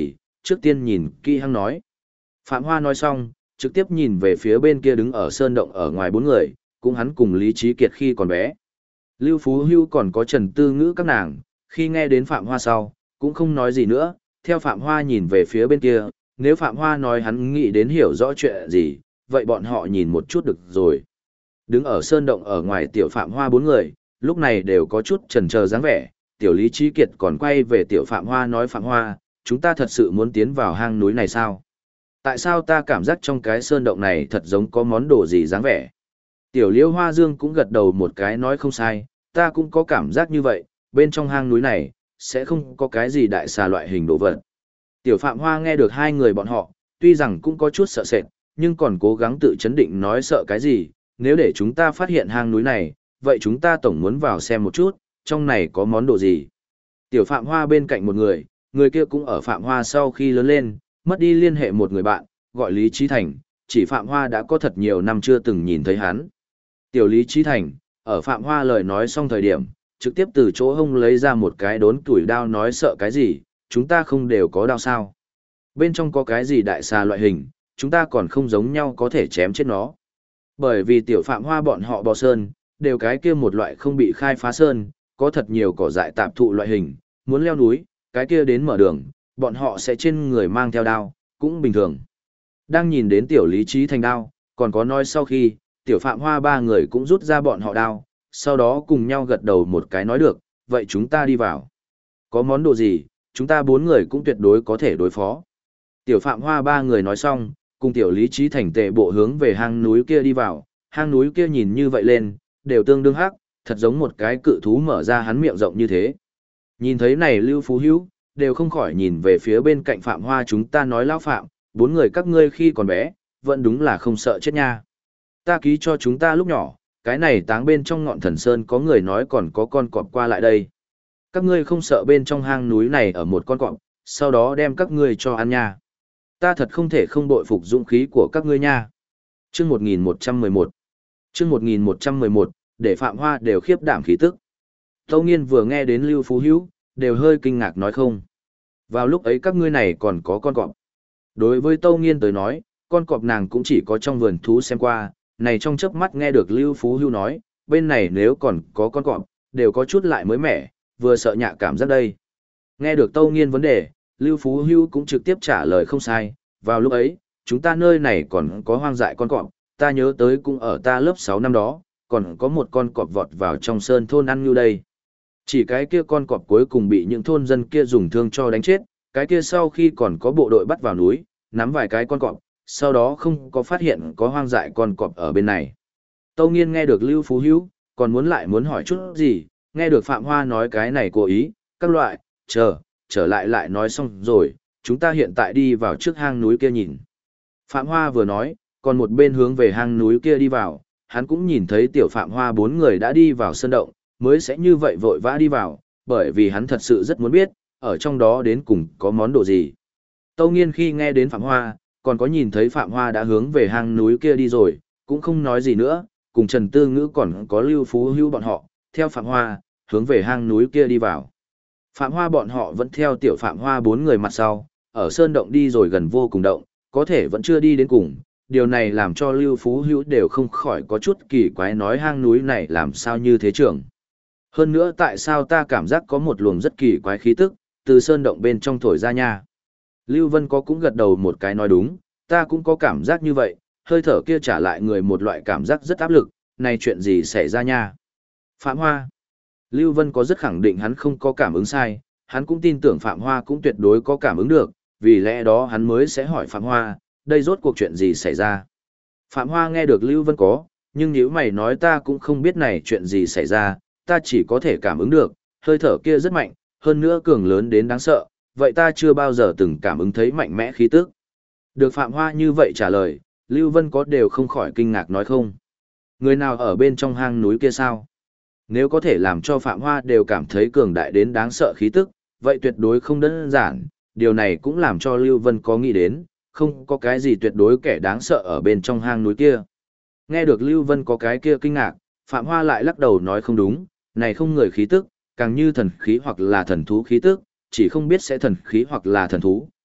trước tiên nhìn kỹ hăng nói. Phạm Hoa nói xong, trực tiếp nhìn về phía bên kia đứng ở sơn động ở ngoài bốn người, cũng hắn cùng Lý Trí Kiệt khi còn bé. Lưu Phú Hưu còn có Trần Tư Ngữ các nàng, khi nghe đến Phạm Hoa sau, cũng không nói gì nữa, theo Phạm Hoa nhìn về phía bên kia, nếu Phạm Hoa nói hắn nghĩ đến hiểu rõ chuyện gì, vậy bọn họ nhìn một chút được rồi. Đứng ở sơn động ở ngoài tiểu Phạm Hoa bốn người, lúc này đều có chút chần chờ dáng vẻ, tiểu Lý Trí Kiệt còn quay về tiểu Phạm Hoa nói Phạm Hoa, chúng ta thật sự muốn tiến vào hang núi này sao? Tại sao ta cảm giác trong cái sơn động này thật giống có món đồ gì dáng vẻ? Tiểu Liễu Hoa Dương cũng gật đầu một cái nói không sai, ta cũng có cảm giác như vậy, bên trong hang núi này, sẽ không có cái gì đại xà loại hình đồ vật. Tiểu Phạm Hoa nghe được hai người bọn họ, tuy rằng cũng có chút sợ sệt, nhưng còn cố gắng tự chấn định nói sợ cái gì, nếu để chúng ta phát hiện hang núi này, vậy chúng ta tổng muốn vào xem một chút, trong này có món đồ gì. Tiểu Phạm Hoa bên cạnh một người kia cũng ở Phạm Hoa sau khi lớn lên, mất đi liên hệ một người bạn, gọi Lý Trí Thành, chỉ Phạm Hoa đã có thật nhiều năm chưa từng nhìn thấy hắn. Tiểu Lý Trí Thành, ở Phạm Hoa lời nói xong thời điểm, trực tiếp từ chỗ hông lấy ra một cái đốn tuổi đao nói sợ cái gì, chúng ta không đều có đao sao. Bên trong có cái gì đại xà loại hình, chúng ta còn không giống nhau có thể chém chết nó. Bởi vì tiểu Phạm Hoa bọn họ bò sơn, đều cái kia một loại không bị khai phá sơn, có thật nhiều cỏ dại tạp thụ loại hình, muốn leo núi, cái kia đến mở đường, bọn họ sẽ trên người mang theo đao, cũng bình thường. Đang nhìn đến tiểu Lý Trí Thành đao, còn có nói sau khi, tiểu Phạm Hoa ba người cũng rút ra bọn họ đao, sau đó cùng nhau gật đầu một cái nói được, vậy chúng ta đi vào. Có món đồ gì, chúng ta bốn người cũng tuyệt đối có thể đối phó. Tiểu Phạm Hoa ba người nói xong, cùng tiểu Lý Trí Thành tệ bộ hướng về hang núi kia đi vào, hang núi kia nhìn như vậy lên, đều tương đương hắc, thật giống một cái cự thú mở ra hắn miệng rộng như thế. Nhìn thấy này Lưu Phú Hữu, đều không khỏi nhìn về phía bên cạnh Phạm Hoa chúng ta nói lão Phạm, bốn người các ngươi khi còn bé, vẫn đúng là không sợ chết nha. Ta ký cho chúng ta lúc nhỏ, cái này táng bên trong ngọn thần sơn có người nói còn có con cọp qua lại đây. Các ngươi không sợ bên trong hang núi này ở một con cọp, sau đó đem các ngươi cho ăn nha. Ta thật không thể không bội phục dũng khí của các ngươi nha. Chương 1111 Chương 1111, để Phạm Hoa đều khiếp đảm khí tức. Tâu Nghiên vừa nghe đến Lưu Phú Hữu, đều hơi kinh ngạc nói không. Vào lúc ấy các ngươi này còn có con cọp. Đối với Tâu Nghiên tới nói, con cọp nàng cũng chỉ có trong vườn thú xem qua, này trong chớp mắt nghe được Lưu Phú Hữu nói, bên này nếu còn có con cọp, đều có chút lại mới mẻ, vừa sợ nhạ cảm giác đây. Nghe được Tâu Nghiên vấn đề, Lưu Phú Hữu cũng trực tiếp trả lời không sai, vào lúc ấy, chúng ta nơi này còn có hoang dại con cọp, ta nhớ tới cũng ở ta lớp 6 năm đó, còn có một con cọp vọt vào trong sơn thôn ăn như đây. Chỉ cái kia con cọp cuối cùng bị những thôn dân kia dùng thương cho đánh chết, cái kia sau khi còn có bộ đội bắt vào núi, nắm vài cái con cọp, sau đó không có phát hiện có hoang dại con cọp ở bên này. Tâu Nghiên nghe được Lưu Phú Hữu, còn muốn hỏi chút gì, nghe được Phạm Hoa nói cái này cố ý, các loại, trở lại nói xong rồi, chúng ta hiện tại đi vào trước hang núi kia nhìn. Phạm Hoa vừa nói, còn một bên hướng về hang núi kia đi vào, hắn cũng nhìn thấy tiểu Phạm Hoa bốn người đã đi vào sân động, mới sẽ như vậy vội vã đi vào, bởi vì hắn thật sự rất muốn biết, ở trong đó đến cùng có món đồ gì. Tâu Nghiên khi nghe đến Phạm Hoa, còn có nhìn thấy Phạm Hoa đã hướng về hang núi kia đi rồi, cũng không nói gì nữa, cùng Trần Tư Ngữ còn có Lưu Phú Hữu bọn họ, theo Phạm Hoa, hướng về hang núi kia đi vào. Phạm Hoa bọn họ vẫn theo tiểu Phạm Hoa bốn người mặt sau, ở sơn động đi rồi gần vô cùng động, có thể vẫn chưa đi đến cùng, điều này làm cho Lưu Phú Hữu đều không khỏi có chút kỳ quái nói hang núi này làm sao như thế trưởng. Hơn nữa tại sao ta cảm giác có một luồng rất kỳ quái khí tức, từ sơn động bên trong thổi ra nha. Lưu Vân có cũng gật đầu một cái nói đúng, ta cũng có cảm giác như vậy, hơi thở kia trả lại người một loại cảm giác rất áp lực, này chuyện gì xảy ra nha. Phạm Hoa. Lưu Vân có rất khẳng định hắn không có cảm ứng sai, hắn cũng tin tưởng Phạm Hoa cũng tuyệt đối có cảm ứng được, vì lẽ đó hắn mới sẽ hỏi Phạm Hoa, đây rốt cuộc chuyện gì xảy ra. Phạm Hoa nghe được Lưu Vân có, nhưng nếu mày nói ta cũng không biết này chuyện gì xảy ra, ta chỉ có thể cảm ứng được, hơi thở kia rất mạnh, hơn nữa cường lớn đến đáng sợ, vậy ta chưa bao giờ từng cảm ứng thấy mạnh mẽ khí tức. Được Phạm Hoa như vậy trả lời, Lưu Vân có đều không khỏi kinh ngạc nói không. Người nào ở bên trong hang núi kia sao? Nếu có thể làm cho Phạm Hoa đều cảm thấy cường đại đến đáng sợ khí tức, vậy tuyệt đối không đơn giản, điều này cũng làm cho Lưu Vân có nghĩ đến, không có cái gì tuyệt đối kẻ đáng sợ ở bên trong hang núi kia. Nghe được Lưu Vân có cái kia kinh ngạc, Phạm Hoa lại lắc đầu nói không đúng, này không người khí tức, càng như thần khí hoặc là thần thú khí tức, chỉ không biết sẽ thần khí hoặc là thần thú,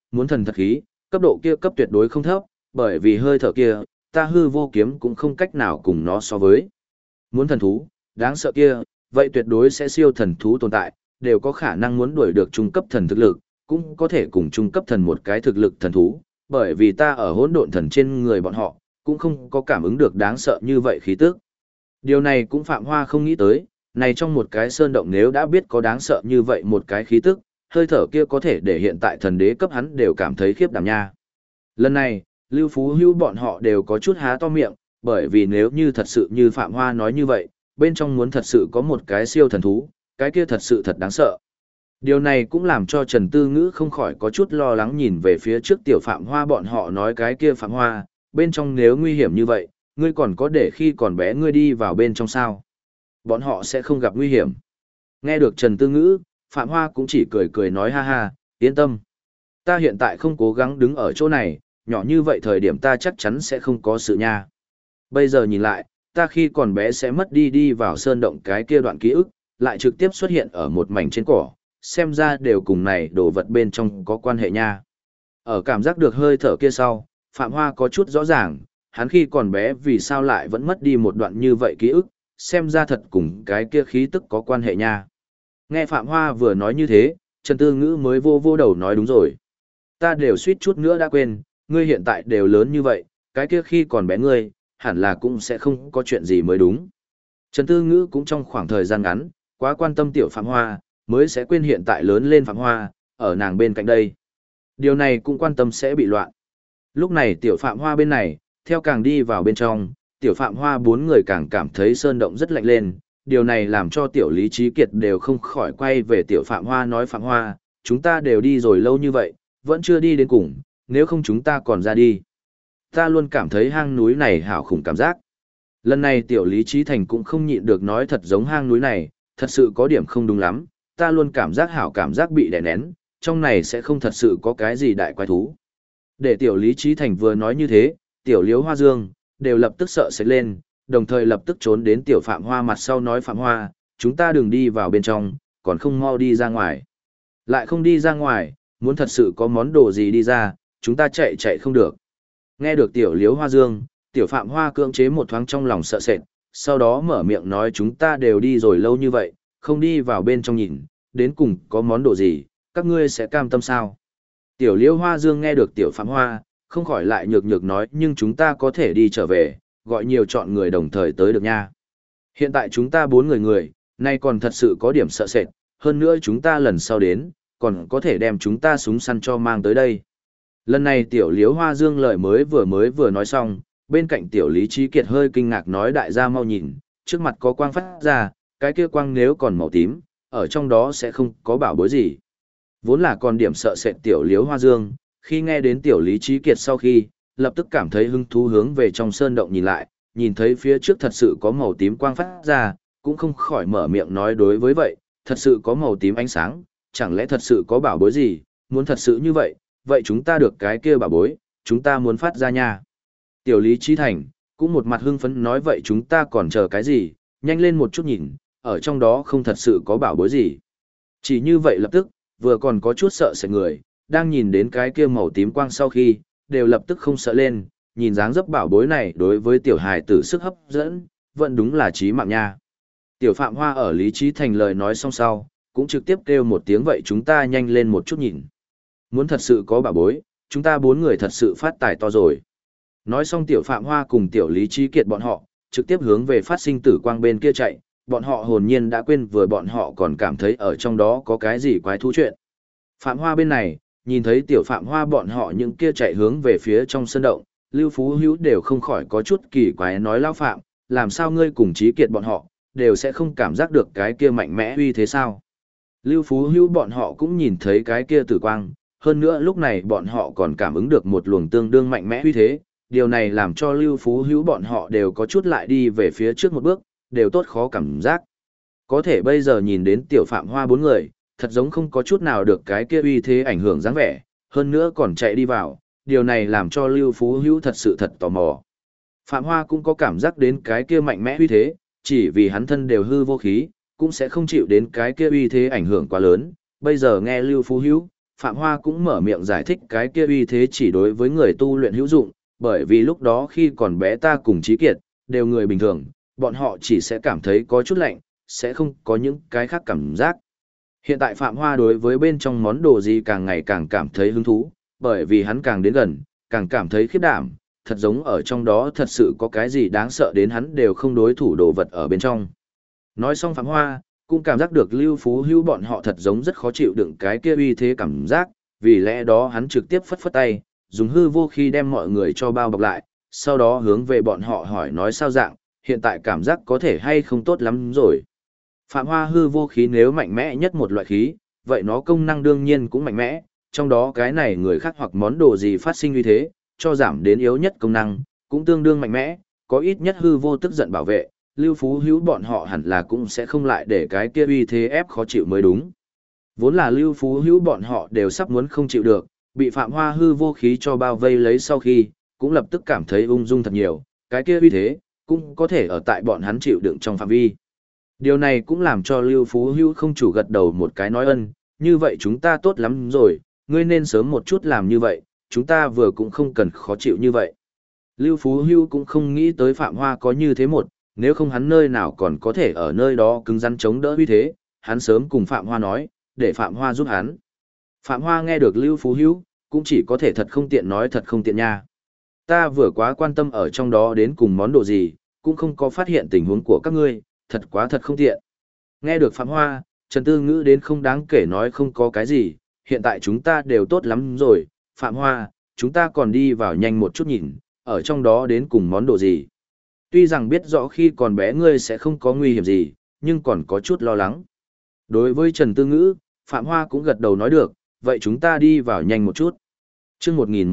muốn thần thật khí, cấp độ kia cấp tuyệt đối không thấp, bởi vì hơi thở kia, ta hư vô kiếm cũng không cách nào cùng nó so với. Muốn thần thú, đáng sợ kia, vậy tuyệt đối sẽ siêu thần thú tồn tại, đều có khả năng muốn đuổi được trung cấp thần thực lực, cũng có thể cùng trung cấp thần một cái thực lực thần thú, bởi vì ta ở hỗn độn thần trên người bọn họ, cũng không có cảm ứng được đáng sợ như vậy khí tức. Điều này cũng Phạm Hoa không nghĩ tới, này trong một cái sơn động nếu đã biết có đáng sợ như vậy một cái khí tức, hơi thở kia có thể để hiện tại thần đế cấp hắn đều cảm thấy khiếp đảm nha. Lần này, Lưu Phú Hữu bọn họ đều có chút há to miệng, bởi vì nếu như thật sự như Phạm Hoa nói như vậy, bên trong muốn thật sự có một cái siêu thần thú, cái kia thật sự thật đáng sợ. Điều này cũng làm cho Trần Tư Ngữ không khỏi có chút lo lắng nhìn về phía trước tiểu Phạm Hoa bọn họ nói cái kia Phạm Hoa, bên trong nếu nguy hiểm như vậy, ngươi còn có để khi còn bé ngươi đi vào bên trong sao? Bọn họ sẽ không gặp nguy hiểm. Nghe được Trần Tư Ngữ, Phạm Hoa cũng chỉ cười cười nói ha ha, yên tâm. Ta hiện tại không cố gắng đứng ở chỗ này, nhỏ như vậy thời điểm ta chắc chắn sẽ không có sự nha. Bây giờ nhìn lại, ta khi còn bé sẽ mất đi vào sơn động cái kia đoạn ký ức, lại trực tiếp xuất hiện ở một mảnh trên cỏ, xem ra đều cùng này đồ vật bên trong có quan hệ nha. Ở cảm giác được hơi thở kia sau, Phạm Hoa có chút rõ ràng, hắn khi còn bé vì sao lại vẫn mất đi một đoạn như vậy ký ức, xem ra thật cùng cái kia khí tức có quan hệ nha. Nghe Phạm Hoa vừa nói như thế, Trần Tư Ngữ mới vô đầu nói đúng rồi. Ta đều suýt chút nữa đã quên, ngươi hiện tại đều lớn như vậy, cái kia khi còn bé ngươi, hẳn là cũng sẽ không có chuyện gì mới đúng. Trần Tư Ngữ cũng trong khoảng thời gian ngắn, quá quan tâm tiểu Phạm Hoa, mới sẽ quên hiện tại lớn lên Phạm Hoa, ở nàng bên cạnh đây. Điều này cũng quan tâm sẽ bị loạn. Lúc này tiểu Phạm Hoa bên này, theo càng đi vào bên trong, tiểu Phạm Hoa bốn người càng cảm thấy sơn động rất lạnh lên. Điều này làm cho tiểu Lý Trí Kiệt đều không khỏi quay về tiểu Phạm Hoa nói Phạm Hoa, chúng ta đều đi rồi lâu như vậy, vẫn chưa đi đến cùng, nếu không chúng ta còn ra đi. Ta luôn cảm thấy hang núi này hảo khủng cảm giác. Lần này tiểu Lý Trí Thành cũng không nhịn được nói thật giống hang núi này, thật sự có điểm không đúng lắm, ta luôn cảm giác hảo cảm giác bị đè nén, trong này sẽ không thật sự có cái gì đại quái thú. Để tiểu Lý Trí Thành vừa nói như thế, tiểu Liễu Hoa Dương đều lập tức sợ sệt lên, đồng thời lập tức trốn đến tiểu Phạm Hoa mặt sau nói Phạm Hoa, chúng ta đừng đi vào bên trong, còn không mau đi ra ngoài. Lại không đi ra ngoài, muốn thật sự có món đồ gì đi ra, chúng ta chạy không được. Nghe được tiểu Liễu Hoa Dương, tiểu Phạm Hoa cưỡng chế một thoáng trong lòng sợ sệt, sau đó mở miệng nói chúng ta đều đi rồi lâu như vậy, không đi vào bên trong nhìn, đến cùng có món đồ gì, các ngươi sẽ cam tâm sao? Tiểu Liễu Hoa Dương nghe được tiểu Phạm Hoa, không khỏi lại nhược nói nhưng chúng ta có thể đi trở về, gọi nhiều chọn người đồng thời tới được nha. Hiện tại chúng ta 4 người, nay còn thật sự có điểm sợ sệt, hơn nữa chúng ta lần sau đến, còn có thể đem chúng ta súng săn cho mang tới đây. Lần này tiểu Liễu Hoa Dương lời mới vừa nói xong, bên cạnh tiểu Lý Trí Kiệt hơi kinh ngạc nói đại gia mau nhìn, trước mặt có quang phát ra, cái kia quang nếu còn màu tím, ở trong đó sẽ không có bảo bối gì. Vốn là còn điểm sợ sệt tiểu Liễu Hoa Dương, khi nghe đến tiểu Lý Trí Kiệt sau khi, lập tức cảm thấy hứng thú hướng về trong sơn động nhìn lại, nhìn thấy phía trước thật sự có màu tím quang phát ra, cũng không khỏi mở miệng nói đối với vậy, thật sự có màu tím ánh sáng, chẳng lẽ thật sự có bảo bối gì, muốn thật sự như vậy, vậy chúng ta được cái kia bảo bối, chúng ta muốn phát ra nha. Tiểu Lý Trí Thành, cũng một mặt hưng phấn nói vậy chúng ta còn chờ cái gì, nhanh lên một chút nhìn, ở trong đó không thật sự có bảo bối gì. Chỉ như vậy lập tức, vừa còn có chút sợ sệt người, đang nhìn đến cái kia màu tím quang sau khi, đều lập tức không sợ lên, nhìn dáng dấp bảo bối này đối với tiểu hài tử sức hấp dẫn, vẫn đúng là chí mạng nha. Tiểu Phạm Hoa ở Lý Trí Thành lời nói xong sau, cũng trực tiếp kêu một tiếng vậy chúng ta nhanh lên một chút nhìn. Muốn thật sự có bảo bối, chúng ta 4 người thật sự phát tài to rồi. Nói xong tiểu Phạm Hoa cùng tiểu Lý Trí Kiệt bọn họ, trực tiếp hướng về phát sinh tử quang bên kia chạy, bọn họ hồn nhiên đã quên vừa bọn họ còn cảm thấy ở trong đó có cái gì quái thú chuyện. Phạm Hoa bên này, nhìn thấy tiểu Phạm Hoa bọn họ những kia chạy hướng về phía trong sân động, Lưu Phú Hữu đều không khỏi có chút kỳ quái nói lão Phạm, làm sao ngươi cùng Trí Kiệt bọn họ, đều sẽ không cảm giác được cái kia mạnh mẽ uy thế sao? Lưu Phú Hữu bọn họ cũng nhìn thấy cái kia tử quang, hơn nữa lúc này bọn họ còn cảm ứng được một luồng tương đương mạnh mẽ uy thế, điều này làm cho Lưu Phú Hữu bọn họ đều có chút lại đi về phía trước một bước, đều tốt khó cảm giác. Có thể bây giờ nhìn đến tiểu Phạm Hoa 4 người, thật giống không có chút nào được cái kia uy thế ảnh hưởng dáng vẻ, hơn nữa còn chạy đi vào, điều này làm cho Lưu Phú Hữu thật sự thật tò mò. Phạm Hoa cũng có cảm giác đến cái kia mạnh mẽ uy thế, chỉ vì hắn thân đều hư vô khí, cũng sẽ không chịu đến cái kia uy thế ảnh hưởng quá lớn. Bây giờ nghe Lưu Phú Hữu, Phạm Hoa cũng mở miệng giải thích cái kia uy thế chỉ đối với người tu luyện hữu dụng, bởi vì lúc đó khi còn bé ta cùng Trí Kiệt, đều người bình thường, bọn họ chỉ sẽ cảm thấy có chút lạnh, sẽ không có những cái khác cảm giác. Hiện tại Phạm Hoa đối với bên trong món đồ gì càng ngày càng cảm thấy hứng thú, bởi vì hắn càng đến gần, càng cảm thấy khiếp đảm, thật giống ở trong đó thật sự có cái gì đáng sợ đến hắn đều không đối thủ đồ vật ở bên trong. Nói xong Phạm Hoa, cũng cảm giác được Lưu Phú Hữu bọn họ thật giống rất khó chịu đựng cái kia uy thế cảm giác, vì lẽ đó hắn trực tiếp phất phất tay, dùng hư vô khí đem mọi người cho bao bọc lại, sau đó hướng về bọn họ hỏi nói sao dạng, hiện tại cảm giác có thể hay không tốt lắm rồi. Phạm Hoa hư vô khí nếu mạnh mẽ nhất một loại khí, vậy nó công năng đương nhiên cũng mạnh mẽ, trong đó cái này người khác hoặc món đồ gì phát sinh uy thế, cho giảm đến yếu nhất công năng, cũng tương đương mạnh mẽ, có ít nhất hư vô tức giận bảo vệ, Lưu Phú Hữu bọn họ hẳn là cũng sẽ không lại để cái kia uy thế ép khó chịu mới đúng. Vốn là Lưu Phú Hữu bọn họ đều sắp muốn không chịu được, bị Phạm Hoa hư vô khí cho bao vây lấy sau khi, cũng lập tức cảm thấy ung dung thật nhiều, cái kia uy thế, cũng có thể ở tại bọn hắn chịu đựng trong phạm vi. Điều này cũng làm cho Lưu Phú Hữu không chủ gật đầu một cái nói ân, như vậy chúng ta tốt lắm rồi, ngươi nên sớm một chút làm như vậy, chúng ta vừa cũng không cần khó chịu như vậy. Lưu Phú Hữu cũng không nghĩ tới Phạm Hoa có như thế một, nếu không hắn nơi nào còn có thể ở nơi đó cứng rắn chống đỡ uy thế, hắn sớm cùng Phạm Hoa nói, để Phạm Hoa giúp hắn. Phạm Hoa nghe được Lưu Phú Hữu, cũng chỉ có thể thật không tiện nói thật không tiện nha. Ta vừa quá quan tâm ở trong đó đến cùng món đồ gì, cũng không có phát hiện tình huống của các ngươi, thật quá thật không tiện. Nghe được Phạm Hoa, Trần Tư Ngữ đến không đáng kể nói không có cái gì, hiện tại chúng ta đều tốt lắm rồi, Phạm Hoa, chúng ta còn đi vào nhanh một chút nhìn, ở trong đó đến cùng món đồ gì. Tuy rằng biết rõ khi còn bé ngươi sẽ không có nguy hiểm gì, nhưng còn có chút lo lắng. Đối với Trần Tư Ngữ, Phạm Hoa cũng gật đầu nói được, vậy chúng ta đi vào nhanh một chút. Chương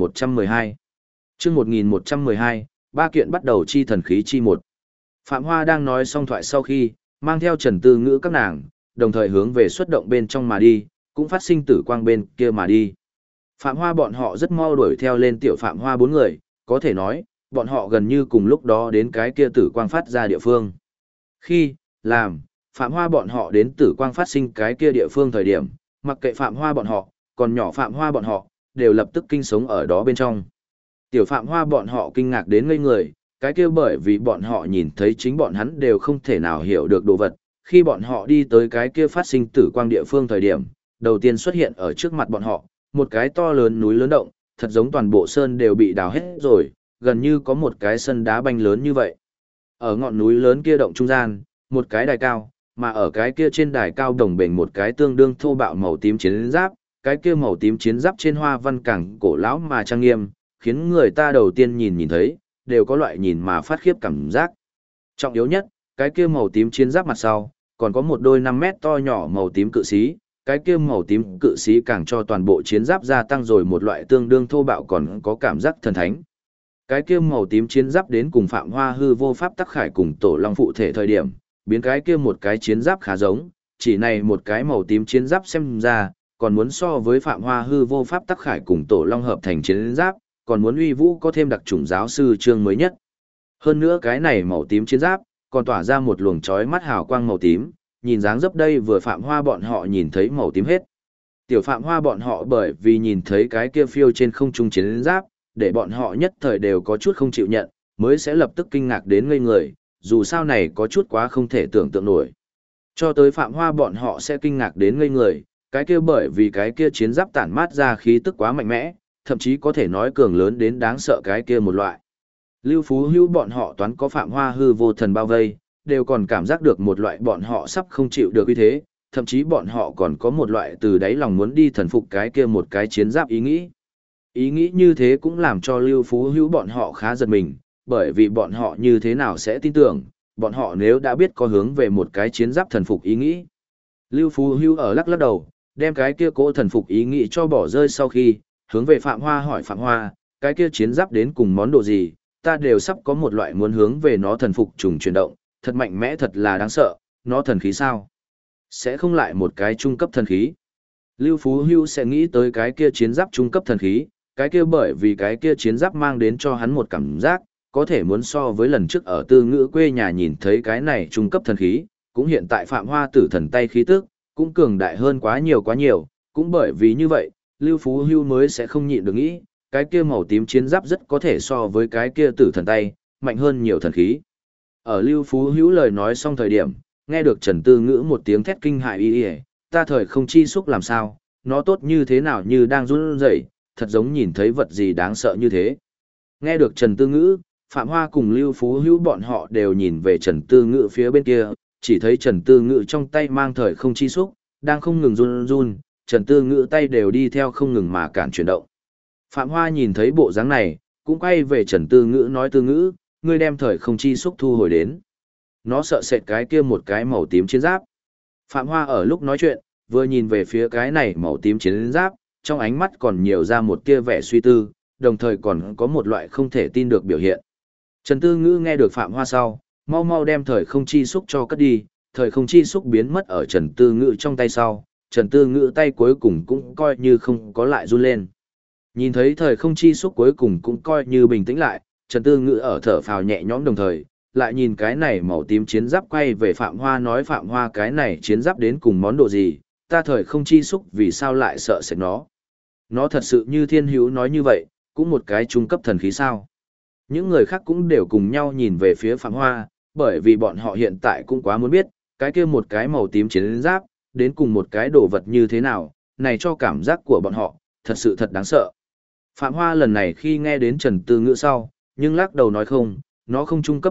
1112 Chương 1112, ba kiện bắt đầu chi thần khí chi một. Phạm Hoa đang nói xong thoại sau khi, mang theo Trần Tư Ngữ các nàng, đồng thời hướng về xuất động bên trong mà đi, cũng phát sinh tử quang bên kia mà đi. Phạm Hoa bọn họ rất mau đuổi theo lên tiểu Phạm Hoa bốn người, có thể nói, bọn họ gần như cùng lúc đó đến cái kia tử quang phát ra địa phương. Khi, làm, Phạm Hoa bọn họ đến tử quang phát sinh cái kia địa phương thời điểm, mặc kệ Phạm Hoa bọn họ, còn nhỏ Phạm Hoa bọn họ, đều lập tức kinh sống ở đó bên trong. Tiểu Phạm Hoa bọn họ kinh ngạc đến ngây người, cái kia bởi vì bọn họ nhìn thấy chính bọn hắn đều không thể nào hiểu được đồ vật. Khi bọn họ đi tới cái kia phát sinh tử quang địa phương thời điểm, đầu tiên xuất hiện ở trước mặt bọn họ, một cái to lớn núi lớn động, thật giống toàn bộ sơn đều bị đào hết rồi, gần như có một cái sân đá banh lớn như vậy. Ở ngọn núi lớn kia động trung gian, một cái đài cao, mà ở cái kia trên đài cao đồng bền một cái tương đương thô bạo màu tím chiến giáp, cái kia màu tím chiến giáp trên hoa văn càng cổ lão mà trang nghiêm, khiến người ta đầu tiên nhìn thấy, đều có loại nhìn mà phát khiếp cảm giác. Trọng yếu nhất, cái kia màu tím chiến giáp mặt sau, còn có một đôi 5 mét to nhỏ màu tím cự sĩ, cái kia màu tím cự sĩ càng cho toàn bộ chiến giáp gia tăng rồi một loại tương đương thô bạo còn có cảm giác thần thánh. Cái kia màu tím chiến giáp đến cùng Phạm Hoa hư vô pháp tắc khải cùng tổ long phụ thể thời điểm, biến cái kia một cái chiến giáp khá giống, chỉ này một cái màu tím chiến giáp xem ra, còn muốn so với Phạm Hoa hư vô pháp tắc khải cùng tổ long hợp thành chiến giáp, còn muốn uy vũ có thêm đặc chủng giáo sư chương mới nhất. Hơn nữa cái này màu tím chiến giáp, còn tỏa ra một luồng chói mắt hào quang màu tím, nhìn dáng dấp đây vừa Phạm Hoa bọn họ nhìn thấy màu tím hết. Tiểu Phạm Hoa bọn họ bởi vì nhìn thấy cái kia phiêu trên không trung chiến giáp, để bọn họ nhất thời đều có chút không chịu nhận, mới sẽ lập tức kinh ngạc đến ngây người, dù sao này có chút quá không thể tưởng tượng nổi. Cho tới Phạm Hoa bọn họ sẽ kinh ngạc đến ngây người, cái kia bởi vì cái kia chiến giáp tản mát ra khí tức quá mạnh mẽ, thậm chí có thể nói cường lớn đến đáng sợ cái kia một loại. Lưu Phú Hữu bọn họ toán có Phạm Hoa hư vô thần bao vây, đều còn cảm giác được một loại bọn họ sắp không chịu được uy thế, thậm chí bọn họ còn có một loại từ đáy lòng muốn đi thần phục cái kia một cái chiến giáp ý nghĩ. Ý nghĩ như thế cũng làm cho Lưu Phú Hữu bọn họ khá giật mình, bởi vì bọn họ như thế nào sẽ tin tưởng, bọn họ nếu đã biết có hướng về một cái chiến giáp thần phục ý nghĩ. Lưu Phú Hữu ở lắc lắc đầu, đem cái kia cỗ thần phục ý nghĩ cho bỏ rơi sau khi, hướng về Phạm Hoa hỏi Phạm Hoa, cái kia chiến giáp đến cùng món đồ gì, ta đều sắp có một loại muốn hướng về nó thần phục trùng chuyển động, thật mạnh mẽ thật là đáng sợ, nó thần khí sao? Sẽ không lại một cái trung cấp thần khí. Lưu Phú Hữu sẽ nghĩ tới cái kia chiến giáp trung cấp thần khí, cái kia bởi vì cái kia chiến giáp mang đến cho hắn một cảm giác, có thể muốn so với lần trước ở Tư Ngữ quê nhà nhìn thấy cái này trung cấp thần khí, cũng hiện tại Phạm Hoa tử thần tay khí tức, cũng cường đại hơn quá nhiều, cũng bởi vì như vậy, Lưu Phú Hưu mới sẽ không nhịn được nghĩ, cái kia màu tím chiến giáp rất có thể so với cái kia tử thần tay, mạnh hơn nhiều thần khí. Ở Lưu Phú Hữu lời nói xong thời điểm, nghe được Trần Tư Ngữ một tiếng thét kinh hại ta thời không chi xúc làm sao, nó tốt như thế nào như đang run rẩy, thật giống nhìn thấy vật gì đáng sợ như thế. Nghe được Trần Tư Ngữ, Phạm Hoa cùng Lưu Phú Hữu bọn họ đều nhìn về Trần Tư Ngữ phía bên kia, chỉ thấy Trần Tư Ngữ trong tay mang thời không chi xúc, đang không ngừng run run, Trần Tư Ngữ tay đều đi theo không ngừng mà cản chuyển động. Phạm Hoa nhìn thấy bộ dáng này, cũng quay về Trần Tư Ngữ nói Tư Ngữ, ngươi đem thời không chi xúc thu hồi đến. Nó sợ sệt cái kia một cái màu tím chiến giáp. Phạm Hoa ở lúc nói chuyện, vừa nhìn về phía cái này màu tím chiến giáp, trong ánh mắt còn nhiều ra một tia vẻ suy tư, đồng thời còn có một loại không thể tin được biểu hiện. Trần Tư Ngữ nghe được Phạm Hoa sau, mau mau đem thời không chi xúc cho cất đi, thời không chi xúc biến mất ở Trần Tư Ngữ trong tay sau, Trần Tư Ngữ tay cuối cùng cũng coi như không có lại run lên. Nhìn thấy thời không chi xúc cuối cùng cũng coi như bình tĩnh lại, Trần Tư Ngữ ở thở phào nhẹ nhõm đồng thời, lại nhìn cái này màu tím chiến giáp quay về Phạm Hoa nói Phạm Hoa cái này chiến giáp đến cùng món đồ gì, ta thời không chi xúc vì sao lại sợ sệt nó. Nó thật sự như Thiên Hữu nói như vậy, cũng một cái trung cấp thần khí sao. Những người khác cũng đều cùng nhau nhìn về phía Phạm Hoa, bởi vì bọn họ hiện tại cũng quá muốn biết, cái kia một cái màu tím chiến giáp, đến cùng một cái đồ vật như thế nào, này cho cảm giác của bọn họ, thật sự thật đáng sợ. Phạm Hoa lần này khi nghe đến Trần Tư Ngữ sau, nhưng lắc đầu nói không, nó không trung cấp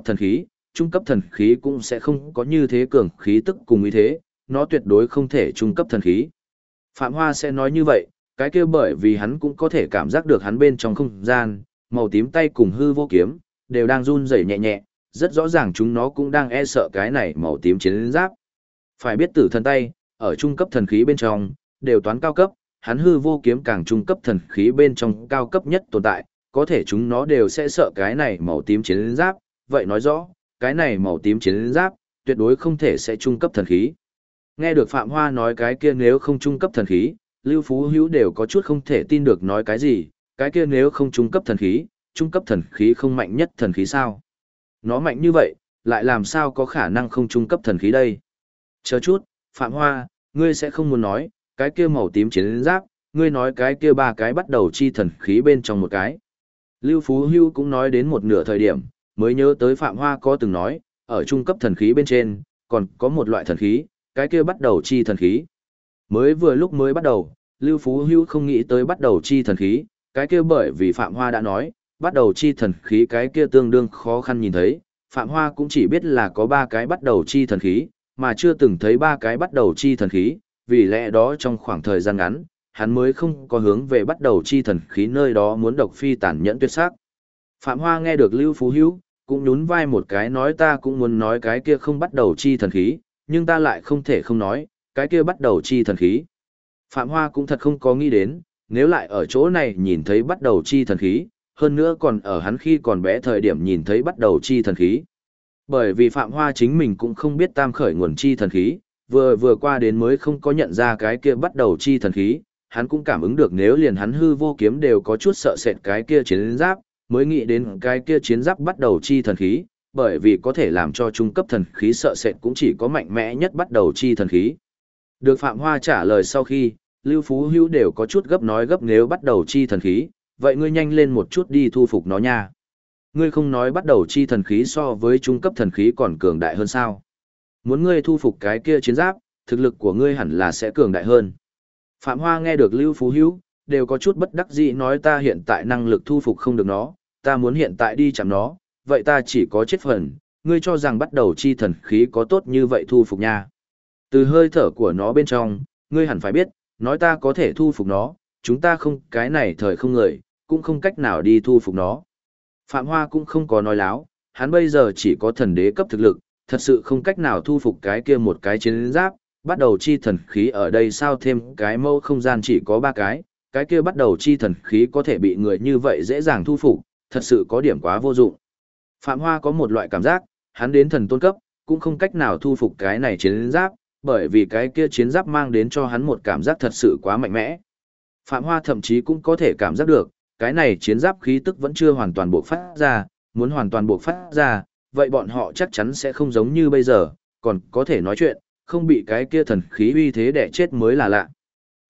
thần khí cũng sẽ không có như thế cường khí tức cùng ý thế, nó tuyệt đối không thể trung cấp thần khí. Phạm Hoa sẽ nói như vậy, cái kia bởi vì hắn cũng có thể cảm giác được hắn bên trong không gian, màu tím tay cùng hư vô kiếm, đều đang run rẩy nhẹ nhẹ, rất rõ ràng chúng nó cũng đang e sợ cái này màu tím chiến giáp. Phải biết tử thần tay, ở trung cấp thần khí bên trong, đều toán cao cấp, hắn hư vô kiếm càng trung cấp thần khí bên trong cao cấp nhất tồn tại, có thể chúng nó đều sẽ sợ cái này màu tím chiến giáp, vậy nói rõ, cái này màu tím chiến giáp, tuyệt đối không thể sẽ trung cấp thần khí. Nghe được Phạm Hoa nói cái kia nếu không trung cấp thần khí, Lưu Phú Hữu đều có chút không thể tin được nói cái gì, cái kia nếu không trung cấp thần khí không mạnh nhất thần khí sao? Nó mạnh như vậy, lại làm sao có khả năng không trung cấp thần khí đây? Chờ chút, Phạm Hoa, ngươi sẽ không muốn nói, cái kia màu tím chiến giáp, ngươi nói cái kia ba cái bắt đầu chi thần khí bên trong một cái. Lưu Phú Hưu cũng nói đến một nửa thời điểm, mới nhớ tới Phạm Hoa có từng nói, ở trung cấp thần khí bên trên, còn có một loại thần khí, cái kia bắt đầu chi thần khí. Mới vừa lúc mới bắt đầu, Lưu Phú Hưu không nghĩ tới bắt đầu chi thần khí, cái kia bởi vì Phạm Hoa đã nói, bắt đầu chi thần khí cái kia tương đương khó khăn nhìn thấy, Phạm Hoa cũng chỉ biết là có ba cái bắt đầu chi thần khí, mà chưa từng thấy ba cái bắt đầu chi thần khí, vì lẽ đó trong khoảng thời gian ngắn, hắn mới không có hướng về bắt đầu chi thần khí nơi đó muốn độc phi tàn nhẫn tuyệt sắc. Phạm Hoa nghe được Lưu Phú Hữu cũng nhún vai một cái nói ta cũng muốn nói cái kia không bắt đầu chi thần khí, nhưng ta lại không thể không nói, cái kia bắt đầu chi thần khí. Phạm Hoa cũng thật không có nghĩ đến, nếu lại ở chỗ này nhìn thấy bắt đầu chi thần khí, hơn nữa còn ở hắn khi còn bé thời điểm nhìn thấy bắt đầu chi thần khí. Bởi vì Phạm Hoa chính mình cũng không biết tam khởi nguồn chi thần khí, vừa qua đến mới không có nhận ra cái kia bắt đầu chi thần khí, hắn cũng cảm ứng được nếu liền hắn hư vô kiếm đều có chút sợ sệt cái kia chiến giáp, mới nghĩ đến cái kia chiến giáp bắt đầu chi thần khí, bởi vì có thể làm cho trung cấp thần khí sợ sệt cũng chỉ có mạnh mẽ nhất bắt đầu chi thần khí. Được Phạm Hoa trả lời sau khi, Lưu Phú Hữu đều có chút gấp nói gấp nếu bắt đầu chi thần khí, vậy ngươi nhanh lên một chút đi thu phục nó nha. Ngươi không nói bắt đầu chi thần khí so với trung cấp thần khí còn cường đại hơn sao? Muốn ngươi thu phục cái kia chiến giáp, thực lực của ngươi hẳn là sẽ cường đại hơn. Phạm Hoa nghe được Lưu Phú Hữu đều có chút bất đắc dĩ nói ta hiện tại năng lực thu phục không được nó, ta muốn hiện tại đi chạm nó, vậy ta chỉ có chết phần, ngươi cho rằng bắt đầu chi thần khí có tốt như vậy thu phục nha. Từ hơi thở của nó bên trong, ngươi hẳn phải biết, nói ta có thể thu phục nó, chúng ta không cái này thời không người, cũng không cách nào đi thu phục nó. Phạm Hoa cũng không có nói láo, hắn bây giờ chỉ có thần đế cấp thực lực, thật sự không cách nào thu phục cái kia một cái chiến giáp, bắt đầu chi thần khí ở đây sao thêm cái mẫu không gian chỉ có ba cái kia bắt đầu chi thần khí có thể bị người như vậy dễ dàng thu phục, thật sự có điểm quá vô dụng. Phạm Hoa có một loại cảm giác, hắn đến thần tôn cấp, cũng không cách nào thu phục cái này chiến giáp, bởi vì cái kia chiến giáp mang đến cho hắn một cảm giác thật sự quá mạnh mẽ. Phạm Hoa thậm chí cũng có thể cảm giác được, cái này chiến giáp khí tức vẫn chưa hoàn toàn bộc phát ra, muốn hoàn toàn bộc phát ra, vậy bọn họ chắc chắn sẽ không giống như bây giờ, còn có thể nói chuyện, không bị cái kia thần khí uy thế đè chết mới là lạ.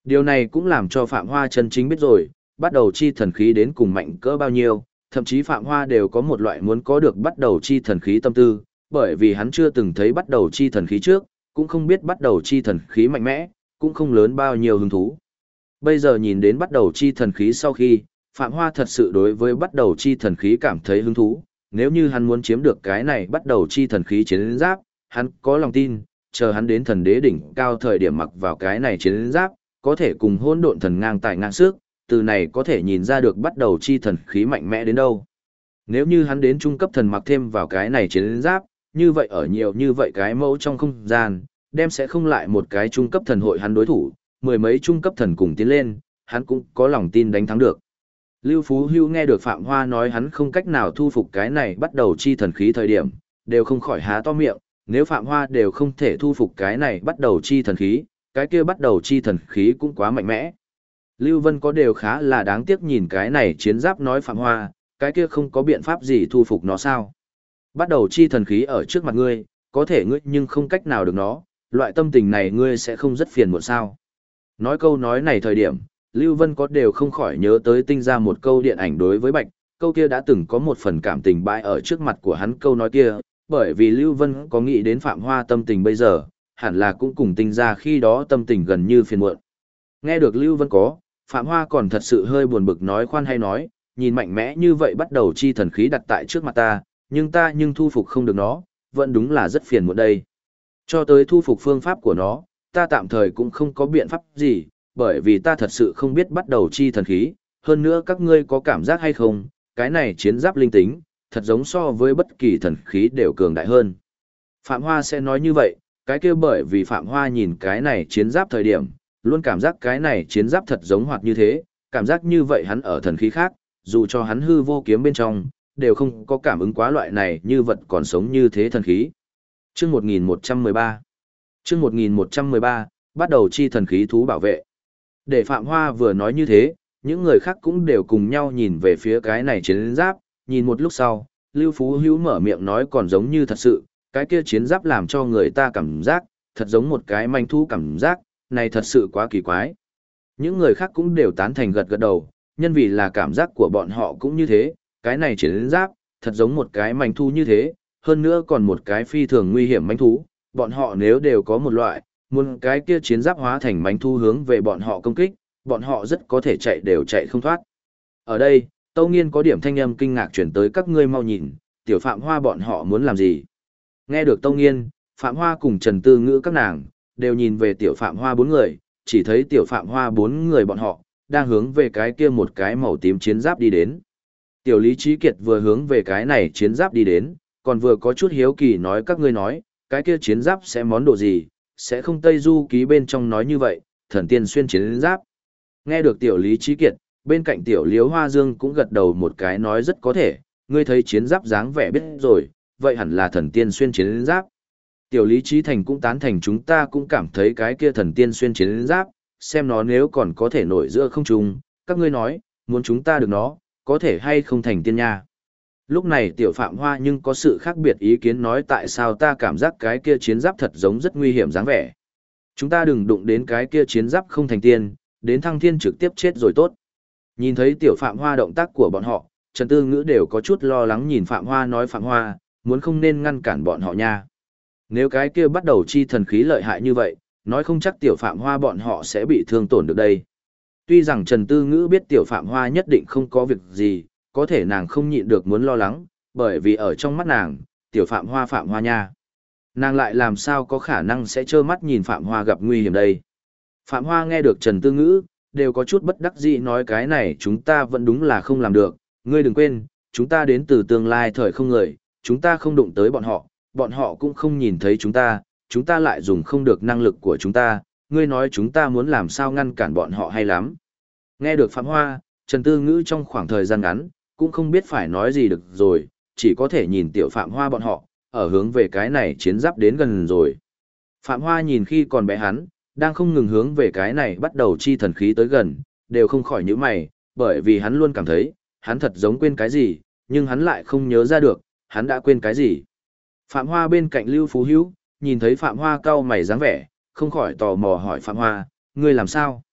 Điều này cũng làm cho Phạm Hoa chân chính biết rồi, bắt đầu chi thần khí đến cùng mạnh cỡ bao nhiêu, thậm chí Phạm Hoa đều có một loại muốn có được bắt đầu chi thần khí tâm tư, bởi vì hắn chưa từng thấy bắt đầu chi thần khí trước, cũng không biết bắt đầu chi thần khí mạnh mẽ, cũng không lớn bao nhiêu hứng thú. Bây giờ nhìn đến bắt đầu chi thần khí sau khi, Phạm Hoa thật sự đối với bắt đầu chi thần khí cảm thấy hứng thú, nếu như hắn muốn chiếm được cái này bắt đầu chi thần khí chiến giáp, hắn có lòng tin, chờ hắn đến thần đế đỉnh cao thời điểm mặc vào cái này chiến giáp, có thể cùng hỗn độn thần ngang tài ngang sức, từ này có thể nhìn ra được bắt đầu chi thần khí mạnh mẽ đến đâu. Nếu như hắn đến trung cấp thần mặc thêm vào cái này chiến giáp, như vậy ở nhiều như vậy cái mẫu trong không gian, đem sẽ không lại một cái trung cấp thần hội hắn đối thủ, mười mấy trung cấp thần cùng tiến lên, hắn cũng có lòng tin đánh thắng được. Lưu Phú Hưu nghe được Phạm Hoa nói hắn không cách nào thu phục cái này bắt đầu chi thần khí thời điểm, đều không khỏi há to miệng, nếu Phạm Hoa đều không thể thu phục cái này bắt đầu chi thần khí, cái kia bắt đầu chi thần khí cũng quá mạnh mẽ. Lưu Vân có đều khá là đáng tiếc nhìn cái này chiến giáp nói Phạm Hoa, cái kia không có biện pháp gì thu phục nó sao. Bắt đầu chi thần khí ở trước mặt ngươi, có thể ngươi nhưng không cách nào được nó, loại tâm tình này ngươi sẽ không rất phiền muộn sao. Nói câu nói này thời điểm, Lưu Vân có đều không khỏi nhớ tới tinh ra một câu điện ảnh đối với Bạch, câu kia đã từng có một phần cảm tình bãi ở trước mặt của hắn câu nói kia, bởi vì Lưu Vân có nghĩ đến Phạm Hoa tâm tình bây giờ, hẳn là cũng cùng tinh ra khi đó tâm tình gần như phiền muộn. Nghe được Lưu Vân có, Phạm Hoa còn thật sự hơi buồn bực nói khoan hay nói, nhìn mạnh mẽ như vậy bắt đầu chi thần khí đặt tại trước mặt ta nhưng thu phục không được nó, vẫn đúng là rất phiền muộn đây. Cho tới thu phục phương pháp của nó, ta tạm thời cũng không có biện pháp gì, bởi vì ta thật sự không biết bắt đầu chi thần khí, hơn nữa các ngươi có cảm giác hay không, cái này chiến giáp linh tính, thật giống so với bất kỳ thần khí đều cường đại hơn. Phạm Hoa sẽ nói như vậy, cái kia bởi vì Phạm Hoa nhìn cái này chiến giáp thời điểm, luôn cảm giác cái này chiến giáp thật giống hoạt như thế, cảm giác như vậy hắn ở thần khí khác, dù cho hắn hư vô kiếm bên trong, đều không có cảm ứng quá loại này như vật còn sống như thế thần khí. Chương 1113 Chương 1113, bắt đầu chi thần khí thú bảo vệ. Để Phạm Hoa vừa nói như thế, những người khác cũng đều cùng nhau nhìn về phía cái này chiến giáp, nhìn một lúc sau, Lưu Phú Hữu mở miệng nói còn giống như thật sự, cái kia chiến giáp làm cho người ta cảm giác, thật giống một cái manh thú cảm giác, này thật sự quá kỳ quái. Những người khác cũng đều tán thành gật gật đầu, nhân vì là cảm giác của bọn họ cũng như thế, cái này chiến giáp, thật giống một cái manh thú như thế, hơn nữa còn một cái phi thường nguy hiểm manh thú, bọn họ nếu đều có một loại, muốn cái kia chiến giáp hóa thành manh thú hướng về bọn họ công kích, bọn họ rất có thể chạy đều chạy không thoát. Ở đây, Tâu Nghiên có điểm thanh âm kinh ngạc chuyển tới các ngươi mau nhìn, tiểu Phạm Hoa bọn họ muốn làm gì. Nghe được Tâu Nghiên, Phạm Hoa cùng Trần Tư Ngữ các nàng, đều nhìn về tiểu Phạm Hoa bốn người, chỉ thấy tiểu Phạm Hoa bốn người bọn họ, đang hướng về cái kia một cái màu tím chiến giáp đi đến. Tiểu Lý Trí Kiệt vừa hướng về cái này chiến giáp đi đến, còn vừa có chút hiếu kỳ nói các ngươi nói, cái kia chiến giáp sẽ món đồ gì, sẽ không Tây Du ký bên trong nói như vậy, thần tiên xuyên chiến giáp. Nghe được tiểu Lý Trí Kiệt, bên cạnh tiểu Liếu Hoa Dương cũng gật đầu một cái nói rất có thể, ngươi thấy chiến giáp dáng vẻ biết rồi, vậy hẳn là thần tiên xuyên chiến giáp. Tiểu Lý Trí Thành cũng tán thành chúng ta cũng cảm thấy cái kia thần tiên xuyên chiến giáp, xem nó nếu còn có thể nổi giữa không trung, các ngươi nói, muốn chúng ta được nó, có thể hay không thành tiên nha. Lúc này tiểu Phạm Hoa nhưng có sự khác biệt ý kiến nói tại sao ta cảm giác cái kia chiến giáp thật giống rất nguy hiểm dáng vẻ. Chúng ta đừng đụng đến cái kia chiến giáp không thành tiên, đến thăng thiên trực tiếp chết rồi tốt. Nhìn thấy tiểu Phạm Hoa động tác của bọn họ, Trần Tư Ngữ đều có chút lo lắng nhìn Phạm Hoa nói Phạm Hoa, muốn không nên ngăn cản bọn họ nha. Nếu cái kia bắt đầu chi thần khí lợi hại như vậy, nói không chắc tiểu Phạm Hoa bọn họ sẽ bị thương tổn được đây. Tuy rằng Trần Tư Ngữ biết tiểu Phạm Hoa nhất định không có việc gì, có thể nàng không nhịn được muốn lo lắng, bởi vì ở trong mắt nàng, tiểu Phạm Hoa nha. Nàng lại làm sao có khả năng sẽ trơ mắt nhìn Phạm Hoa gặp nguy hiểm đây. Phạm Hoa nghe được Trần Tư Ngữ, đều có chút bất đắc dĩ nói cái này chúng ta vẫn đúng là không làm được, ngươi đừng quên, chúng ta đến từ tương lai thời không người, chúng ta không đụng tới bọn họ cũng không nhìn thấy chúng ta lại dùng không được năng lực của chúng ta, ngươi nói chúng ta muốn làm sao ngăn cản bọn họ hay lắm. Nghe được Phạm Hoa, Trần Tư Ngữ trong khoảng thời gian ngắn, cũng không biết phải nói gì được rồi, chỉ có thể nhìn tiểu Phạm Hoa bọn họ, ở hướng về cái này chiến giáp đến gần rồi. Phạm Hoa nhìn khi còn bé hắn, đang không ngừng hướng về cái này bắt đầu chi thần khí tới gần, đều không khỏi nhíu mày, bởi vì hắn luôn cảm thấy, hắn thật giống quên cái gì, nhưng hắn lại không nhớ ra được, hắn đã quên cái gì. Phạm Hoa bên cạnh Lưu Phú Hữu, nhìn thấy Phạm Hoa cau mày dáng vẻ, không khỏi tò mò hỏi Phạm Hoa, ngươi làm sao?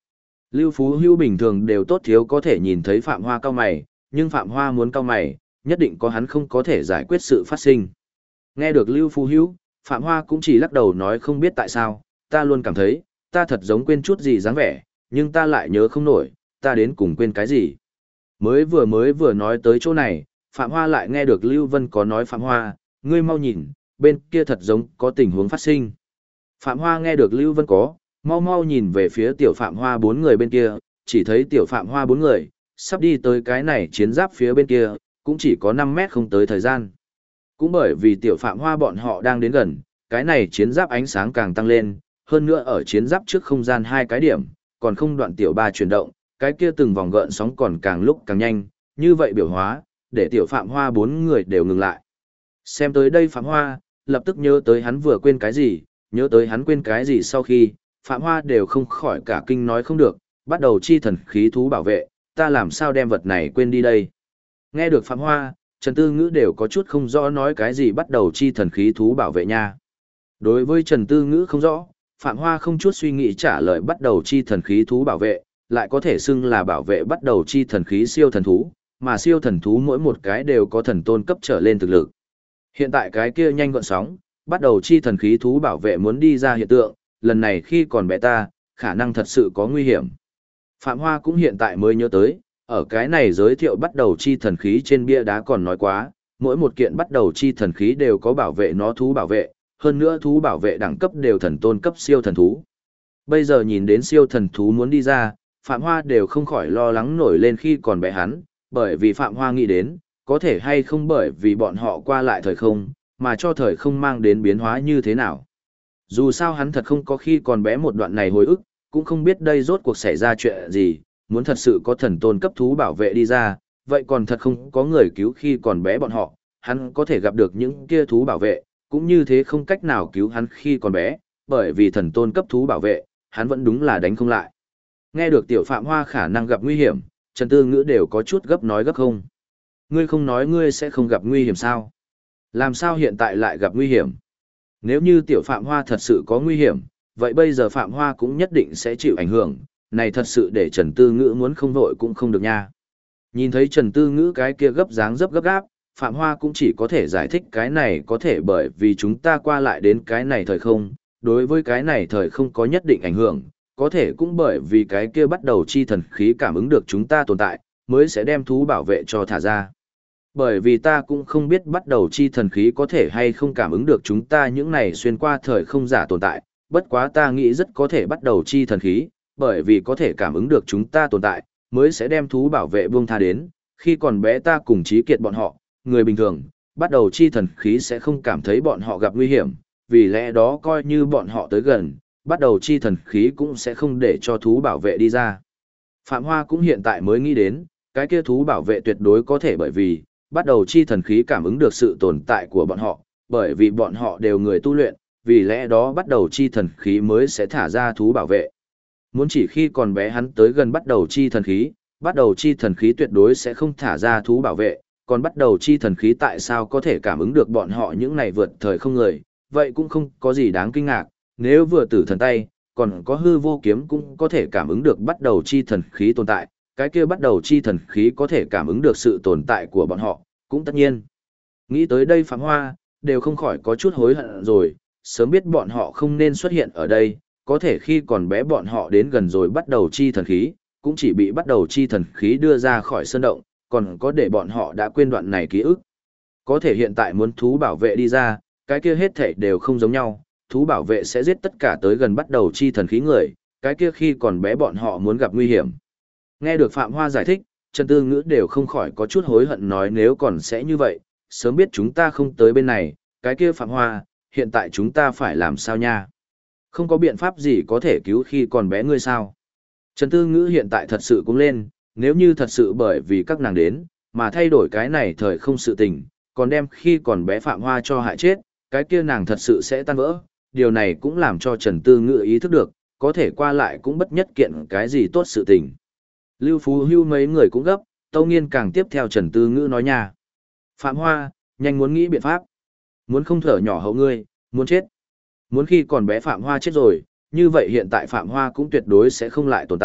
Lưu Phú Hữu bình thường đều tốt thiếu có thể nhìn thấy Phạm Hoa cau mày, nhưng Phạm Hoa muốn cau mày, nhất định có hắn không có thể giải quyết sự phát sinh. Nghe được Lưu Phú Hữu, Phạm Hoa cũng chỉ lắc đầu nói không biết tại sao, ta luôn cảm thấy, ta thật giống quên chút gì dáng vẻ, nhưng ta lại nhớ không nổi, ta đến cùng quên cái gì. Mới vừa nói tới chỗ này, Phạm Hoa lại nghe được Lưu Vân có nói Phạm Hoa, ngươi mau nhìn, bên kia thật giống có tình huống phát sinh. Phạm Hoa nghe được Lưu Vân có, mau nhìn về phía tiểu Phạm Hoa bốn người bên kia, chỉ thấy tiểu Phạm Hoa bốn người, sắp đi tới cái này chiến giáp phía bên kia, cũng chỉ có 5 mét không tới thời gian. Cũng bởi vì tiểu Phạm Hoa bọn họ đang đến gần, cái này chiến giáp ánh sáng càng tăng lên, hơn nữa ở chiến giáp trước không gian 2 cái điểm, còn không đoạn tiểu ba chuyển động, cái kia từng vòng gợn sóng còn càng lúc càng nhanh, như vậy biểu hóa, để tiểu Phạm Hoa bốn người đều ngừng lại. Xem tới đây Phạm Hoa, lập tức nhớ tới hắn vừa quên cái gì, nhớ tới hắn quên cái gì sau khi, Phạm Hoa đều không khỏi cả kinh nói không được, bắt đầu chi thần khí thú bảo vệ, ta làm sao đem vật này quên đi đây. Nghe được Phạm Hoa, Trần Tư Ngữ đều có chút không rõ nói cái gì bắt đầu chi thần khí thú bảo vệ nha. Đối với Trần Tư Ngữ không rõ, Phạm Hoa không chút suy nghĩ trả lời bắt đầu chi thần khí thú bảo vệ, lại có thể xưng là bảo vệ bắt đầu chi thần khí siêu thần thú, mà siêu thần thú mỗi một cái đều có thần tôn cấp trở lên thực lực. Hiện tại cái kia nhanh gọn sóng, bắt đầu chi thần khí thú bảo vệ muốn đi ra hiện tượng, lần này khi còn bé ta, khả năng thật sự có nguy hiểm. Phạm Hoa cũng hiện tại mới nhớ tới, ở cái này giới thiệu bắt đầu chi thần khí trên bia đá còn nói quá, mỗi một kiện bắt đầu chi thần khí đều có bảo vệ nó thú bảo vệ, hơn nữa thú bảo vệ đẳng cấp đều thần tôn cấp siêu thần thú. Bây giờ nhìn đến siêu thần thú muốn đi ra, Phạm Hoa đều không khỏi lo lắng nổi lên khi còn bé hắn, bởi vì Phạm Hoa nghĩ đến, có thể hay không bởi vì bọn họ qua lại thời không, mà cho thời không mang đến biến hóa như thế nào. Dù sao hắn thật không có khi còn bé một đoạn này hồi ức, cũng không biết đây rốt cuộc xảy ra chuyện gì, muốn thật sự có thần tôn cấp thú bảo vệ đi ra, vậy còn thật không có người cứu khi còn bé bọn họ, hắn có thể gặp được những kia thú bảo vệ, cũng như thế không cách nào cứu hắn khi còn bé, bởi vì thần tôn cấp thú bảo vệ, hắn vẫn đúng là đánh không lại. Nghe được tiểu Phạm Hoa khả năng gặp nguy hiểm, Trần Tư Ngữ đều có chút gấp nói gấp không. Ngươi không nói ngươi sẽ không gặp nguy hiểm sao? Làm sao hiện tại lại gặp nguy hiểm? Nếu như tiểu Phạm Hoa thật sự có nguy hiểm, vậy bây giờ Phạm Hoa cũng nhất định sẽ chịu ảnh hưởng, này thật sự để Trần Tư Ngữ muốn không vội cũng không được nha. Nhìn thấy Trần Tư Ngữ cái kia gấp dáng dấp gấp gáp, Phạm Hoa cũng chỉ có thể giải thích cái này có thể bởi vì chúng ta qua lại đến cái này thời không, đối với cái này thời không có nhất định ảnh hưởng, có thể cũng bởi vì cái kia bắt đầu chi thần khí cảm ứng được chúng ta tồn tại, mới sẽ đem thú bảo vệ cho thả ra. Bởi vì ta cũng không biết bắt đầu chi thần khí có thể hay không cảm ứng được chúng ta những này xuyên qua thời không giả tồn tại, bất quá ta nghĩ rất có thể bắt đầu chi thần khí, bởi vì có thể cảm ứng được chúng ta tồn tại, mới sẽ đem thú bảo vệ buông tha đến, khi còn bé ta cùng Trí Kiệt bọn họ, người bình thường, bắt đầu chi thần khí sẽ không cảm thấy bọn họ gặp nguy hiểm, vì lẽ đó coi như bọn họ tới gần, bắt đầu chi thần khí cũng sẽ không để cho thú bảo vệ đi ra. Phạm Hoa cũng hiện tại mới nghĩ đến, cái kia thú bảo vệ tuyệt đối có thể bởi vì, bắt đầu chi thần khí cảm ứng được sự tồn tại của bọn họ, bởi vì bọn họ đều người tu luyện, vì lẽ đó bắt đầu chi thần khí mới sẽ thả ra thú bảo vệ. Muốn chỉ khi còn bé hắn tới gần bắt đầu chi thần khí, bắt đầu chi thần khí tuyệt đối sẽ không thả ra thú bảo vệ, còn bắt đầu chi thần khí tại sao có thể cảm ứng được bọn họ những này vượt thời không người, vậy cũng không có gì đáng kinh ngạc, nếu vừa tử thần tay, còn có hư vô kiếm cũng có thể cảm ứng được bắt đầu chi thần khí tồn tại, cái kia bắt đầu chi thần khí có thể cảm ứng được sự tồn tại của bọn họ, cũng tất nhiên. Nghĩ tới đây Phạm Hoa, đều không khỏi có chút hối hận rồi, sớm biết bọn họ không nên xuất hiện ở đây, có thể khi còn bé bọn họ đến gần rồi bắt đầu chi thần khí, cũng chỉ bị bắt đầu chi thần khí đưa ra khỏi sơn động, còn có để bọn họ đã quên đoạn này ký ức. Có thể hiện tại muốn thú bảo vệ đi ra, cái kia hết thảy đều không giống nhau, thú bảo vệ sẽ giết tất cả tới gần bắt đầu chi thần khí người, cái kia khi còn bé bọn họ muốn gặp nguy hiểm. Nghe được Phạm Hoa giải thích, Trần Tư Ngữ đều không khỏi có chút hối hận nói nếu còn sẽ như vậy, sớm biết chúng ta không tới bên này, cái kia Phạm Hoa, hiện tại chúng ta phải làm sao nha? Không có biện pháp gì có thể cứu khi còn bé ngươi sao? Trần Tư Ngữ hiện tại thật sự cũng lên, nếu như thật sự bởi vì các nàng đến, mà thay đổi cái này thời không sự tình, còn đem khi còn bé Phạm Hoa cho hại chết, cái kia nàng thật sự sẽ tan vỡ. Điều này cũng làm cho Trần Tư Ngữ ý thức được, có thể qua lại cũng bất nhất kiện cái gì tốt sự tình. Lưu Phú Hưu mấy người cũng gấp, Tâu Nghiên càng tiếp theo Trần Tư Ngữ nói nha. Phạm Hoa, nhanh muốn nghĩ biện pháp. Muốn không thở nhỏ hậu ngươi, muốn chết. Muốn khi còn bé Phạm Hoa chết rồi, như vậy hiện tại Phạm Hoa cũng tuyệt đối sẽ không lại tồn tại,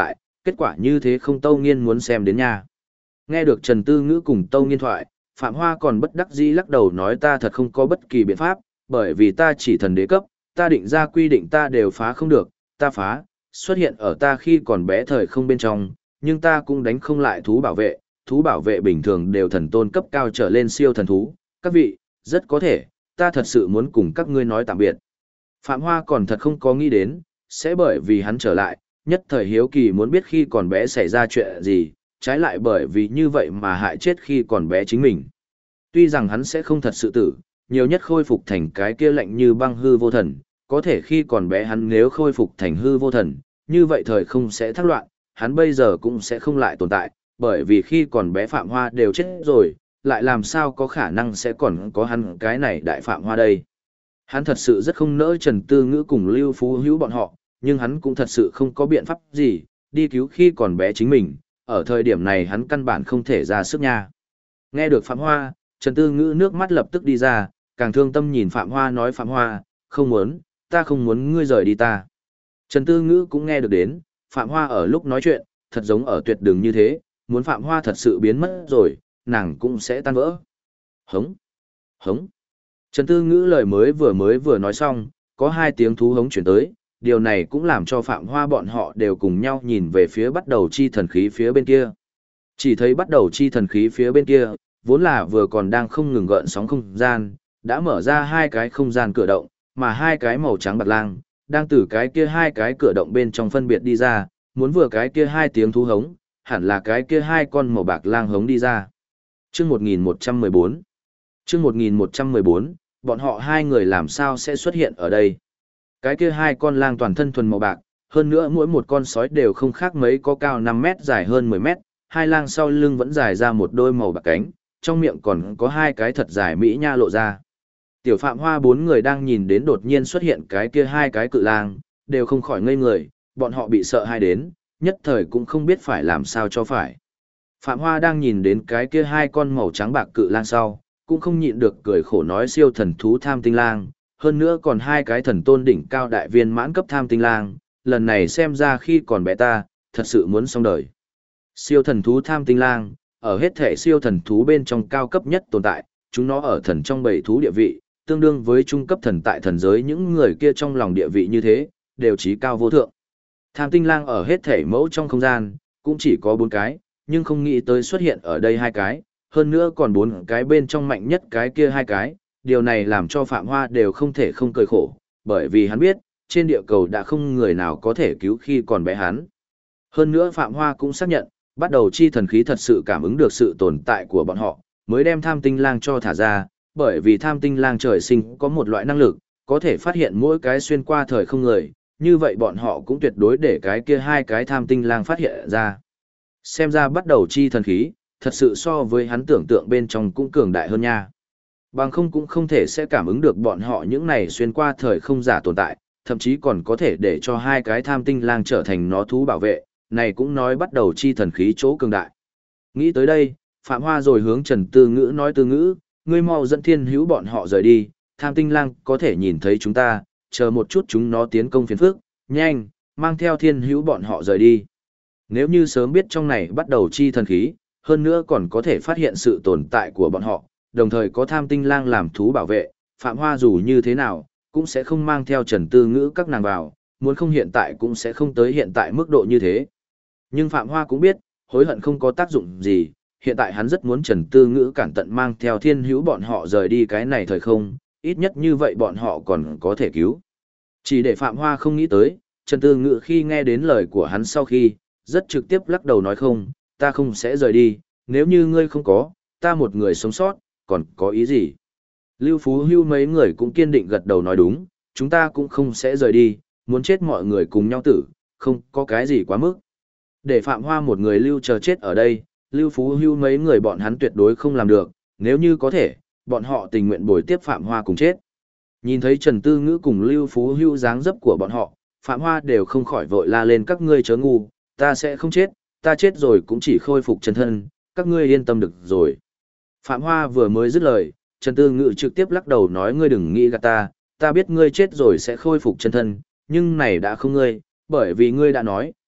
Kết quả như thế không Tâu Nghiên muốn xem đến nha. Nghe được Trần Tư Ngữ cùng Tâu Nghiên thoại, Phạm Hoa còn bất đắc dĩ lắc đầu nói ta thật không có bất kỳ biện pháp, bởi vì ta chỉ thần đế cấp, ta định ra quy định ta đều phá không được, ta phá, xuất hiện ở ta khi còn bé thời không bên trong, nhưng ta cũng đánh không lại thú bảo vệ bình thường đều thần tôn cấp cao trở lên siêu thần thú, các vị, rất có thể, ta thật sự muốn cùng các ngươi nói tạm biệt. Phạm Hoa còn thật không có nghĩ đến, sẽ bởi vì hắn trở lại, nhất thời hiếu kỳ muốn biết khi còn bé xảy ra chuyện gì, trái lại bởi vì như vậy mà hại chết khi còn bé chính mình. Tuy rằng hắn sẽ không thật sự tử, nhiều nhất khôi phục thành cái kia lạnh như băng hư vô thần, có thể khi còn bé hắn nếu khôi phục thành hư vô thần, như vậy thời không sẽ thác loạn, hắn bây giờ cũng sẽ không lại tồn tại, bởi vì khi còn bé Phạm Hoa đều chết rồi, lại làm sao có khả năng sẽ còn có hắn cái này đại Phạm Hoa đây. Hắn thật sự rất không nỡ Trần Tư Ngữ cùng Lưu Phú Hữu bọn họ, nhưng hắn cũng thật sự không có biện pháp gì, đi cứu khi còn bé chính mình, ở thời điểm này hắn căn bản không thể ra sức nha. Nghe được Phạm Hoa, Trần Tư Ngữ nước mắt lập tức đi ra, càng thương tâm nhìn Phạm Hoa nói Phạm Hoa, không muốn, ta không muốn ngươi rời đi ta. Trần Tư Ngữ cũng nghe được đến, Phạm Hoa ở lúc nói chuyện, thật giống ở tuyệt đường như thế, muốn Phạm Hoa thật sự biến mất rồi, nàng cũng sẽ tan vỡ. Hống, hống. Trần Tư Ngữ lời mới vừa nói xong, có hai tiếng thú hống chuyển tới, điều này cũng làm cho Phạm Hoa bọn họ đều cùng nhau nhìn về phía bắt đầu chi thần khí phía bên kia. Chỉ thấy bắt đầu chi thần khí phía bên kia, vốn là vừa còn đang không ngừng gợn sóng không gian, đã mở ra hai cái không gian cửa động, mà hai cái màu trắng bạc lang, đang từ cái kia hai cái cửa động bên trong phân biệt đi ra, muốn vừa cái kia hai tiếng thú hống, hẳn là cái kia hai con màu bạc lang hống đi ra. Chương 1114. Chương 1114, bọn họ hai người làm sao sẽ xuất hiện ở đây? Cái kia hai con lang toàn thân thuần màu bạc, hơn nữa mỗi một con sói đều không khác mấy, có cao 5 mét dài hơn 10 mét, hai lang sau lưng vẫn dài ra một đôi màu bạc cánh, trong miệng còn có hai cái thật dài mỹ nha lộ ra. Tiểu Phạm Hoa bốn người đang nhìn đến đột nhiên xuất hiện cái kia hai cái cự lang, đều không khỏi ngây người, bọn họ bị sợ hai đến, nhất thời cũng không biết phải làm sao cho phải. Phạm Hoa đang nhìn đến cái kia hai con màu trắng bạc cự lang sau, cũng không nhịn được cười khổ nói siêu thần thú tham tinh lang, hơn nữa còn hai cái thần tôn đỉnh cao đại viên mãn cấp tham tinh lang, lần này xem ra khi còn bé ta, thật sự muốn xong đời. Siêu thần thú tham tinh lang, ở hết thể siêu thần thú bên trong cao cấp nhất tồn tại, chúng nó ở thần trong bầy thú địa vị, tương đương với trung cấp thần tại thần giới những người kia trong lòng địa vị như thế, đều trí cao vô thượng. Tham tinh lang ở hết thể mẫu trong không gian, cũng chỉ có 4 cái, nhưng không nghĩ tới xuất hiện ở đây 2 cái, hơn nữa còn 4 cái bên trong mạnh nhất cái kia 2 cái, điều này làm cho Phạm Hoa đều không thể không cười khổ, bởi vì hắn biết, trên địa cầu đã không người nào có thể cứu khi còn bé hắn. Hơn nữa Phạm Hoa cũng xác nhận, bắt đầu chi thần khí thật sự cảm ứng được sự tồn tại của bọn họ, mới đem tham tinh lang cho thả ra, bởi vì tham tinh lang trời sinh có một loại năng lực, có thể phát hiện mỗi cái xuyên qua thời không người, như vậy bọn họ cũng tuyệt đối để cái kia 2 cái tham tinh lang phát hiện ra. Xem ra bắt đầu chi thần khí, thật sự so với hắn tưởng tượng bên trong cũng cường đại hơn nha. Bằng không cũng không thể sẽ cảm ứng được bọn họ những này xuyên qua thời không giả tồn tại, thậm chí còn có thể để cho 2 cái tham tinh lang trở thành nó thú bảo vệ, này cũng nói bắt đầu chi thần khí chỗ cường đại. Nghĩ tới đây, Phạm Hoa rồi hướng Trần Tư Ngữ nói Tư Ngữ, ngươi mau dẫn Thiên Hữu bọn họ rời đi, tham tinh lang có thể nhìn thấy chúng ta, chờ một chút chúng nó tiến công phiền phức, nhanh, mang theo Thiên Hữu bọn họ rời đi. Nếu như sớm biết trong này bắt đầu chi thần khí, hơn nữa còn có thể phát hiện sự tồn tại của bọn họ, đồng thời có tham tinh lang làm thú bảo vệ, Phạm Hoa dù như thế nào, cũng sẽ không mang theo Trần Tư Ngữ các nàng vào, muốn không hiện tại cũng sẽ không tới hiện tại mức độ như thế. Nhưng Phạm Hoa cũng biết, hối hận không có tác dụng gì, hiện tại hắn rất muốn Trần Tư Ngữ cẩn thận mang theo Thiên Hữu bọn họ rời đi cái này thời không, ít nhất như vậy bọn họ còn có thể cứu. Chỉ để Phạm Hoa không nghĩ tới, Trần Tư Ngữ khi nghe đến lời của hắn sau khi, rất trực tiếp lắc đầu nói không, ta không sẽ rời đi, nếu như ngươi không có, ta một người sống sót, còn có ý gì? Lưu Phú Hưu mấy người cũng kiên định gật đầu nói đúng, chúng ta cũng không sẽ rời đi, muốn chết mọi người cùng nhau tử, không có cái gì quá mức. Để Phạm Hoa một người lưu chờ chết ở đây, Lưu Phú Hưu mấy người bọn hắn tuyệt đối không làm được, nếu như có thể, bọn họ tình nguyện bồi tiếp Phạm Hoa cùng chết. Nhìn thấy Trần Tư Ngữ cùng Lưu Phú Hưu dáng dấp của bọn họ, Phạm Hoa đều không khỏi vội la lên các ngươi chớ ngu, ta sẽ không chết, ta chết rồi cũng chỉ khôi phục chân thân, các ngươi yên tâm được rồi. Phạm Hoa vừa mới dứt lời, Trần Tư Ngữ trực tiếp lắc đầu nói ngươi đừng nghĩ gạt ta biết ngươi chết rồi sẽ khôi phục chân thân, nhưng này đã không ngươi, bởi vì ngươi đã nói,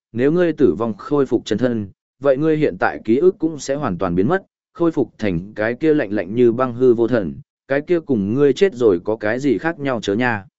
nếu ngươi tử vong khôi phục chân thân, vậy ngươi hiện tại ký ức cũng sẽ hoàn toàn biến mất, khôi phục thành cái kia lạnh lạnh như băng hư vô thần, cái kia cùng ngươi chết rồi có cái gì khác nhau chớ nha.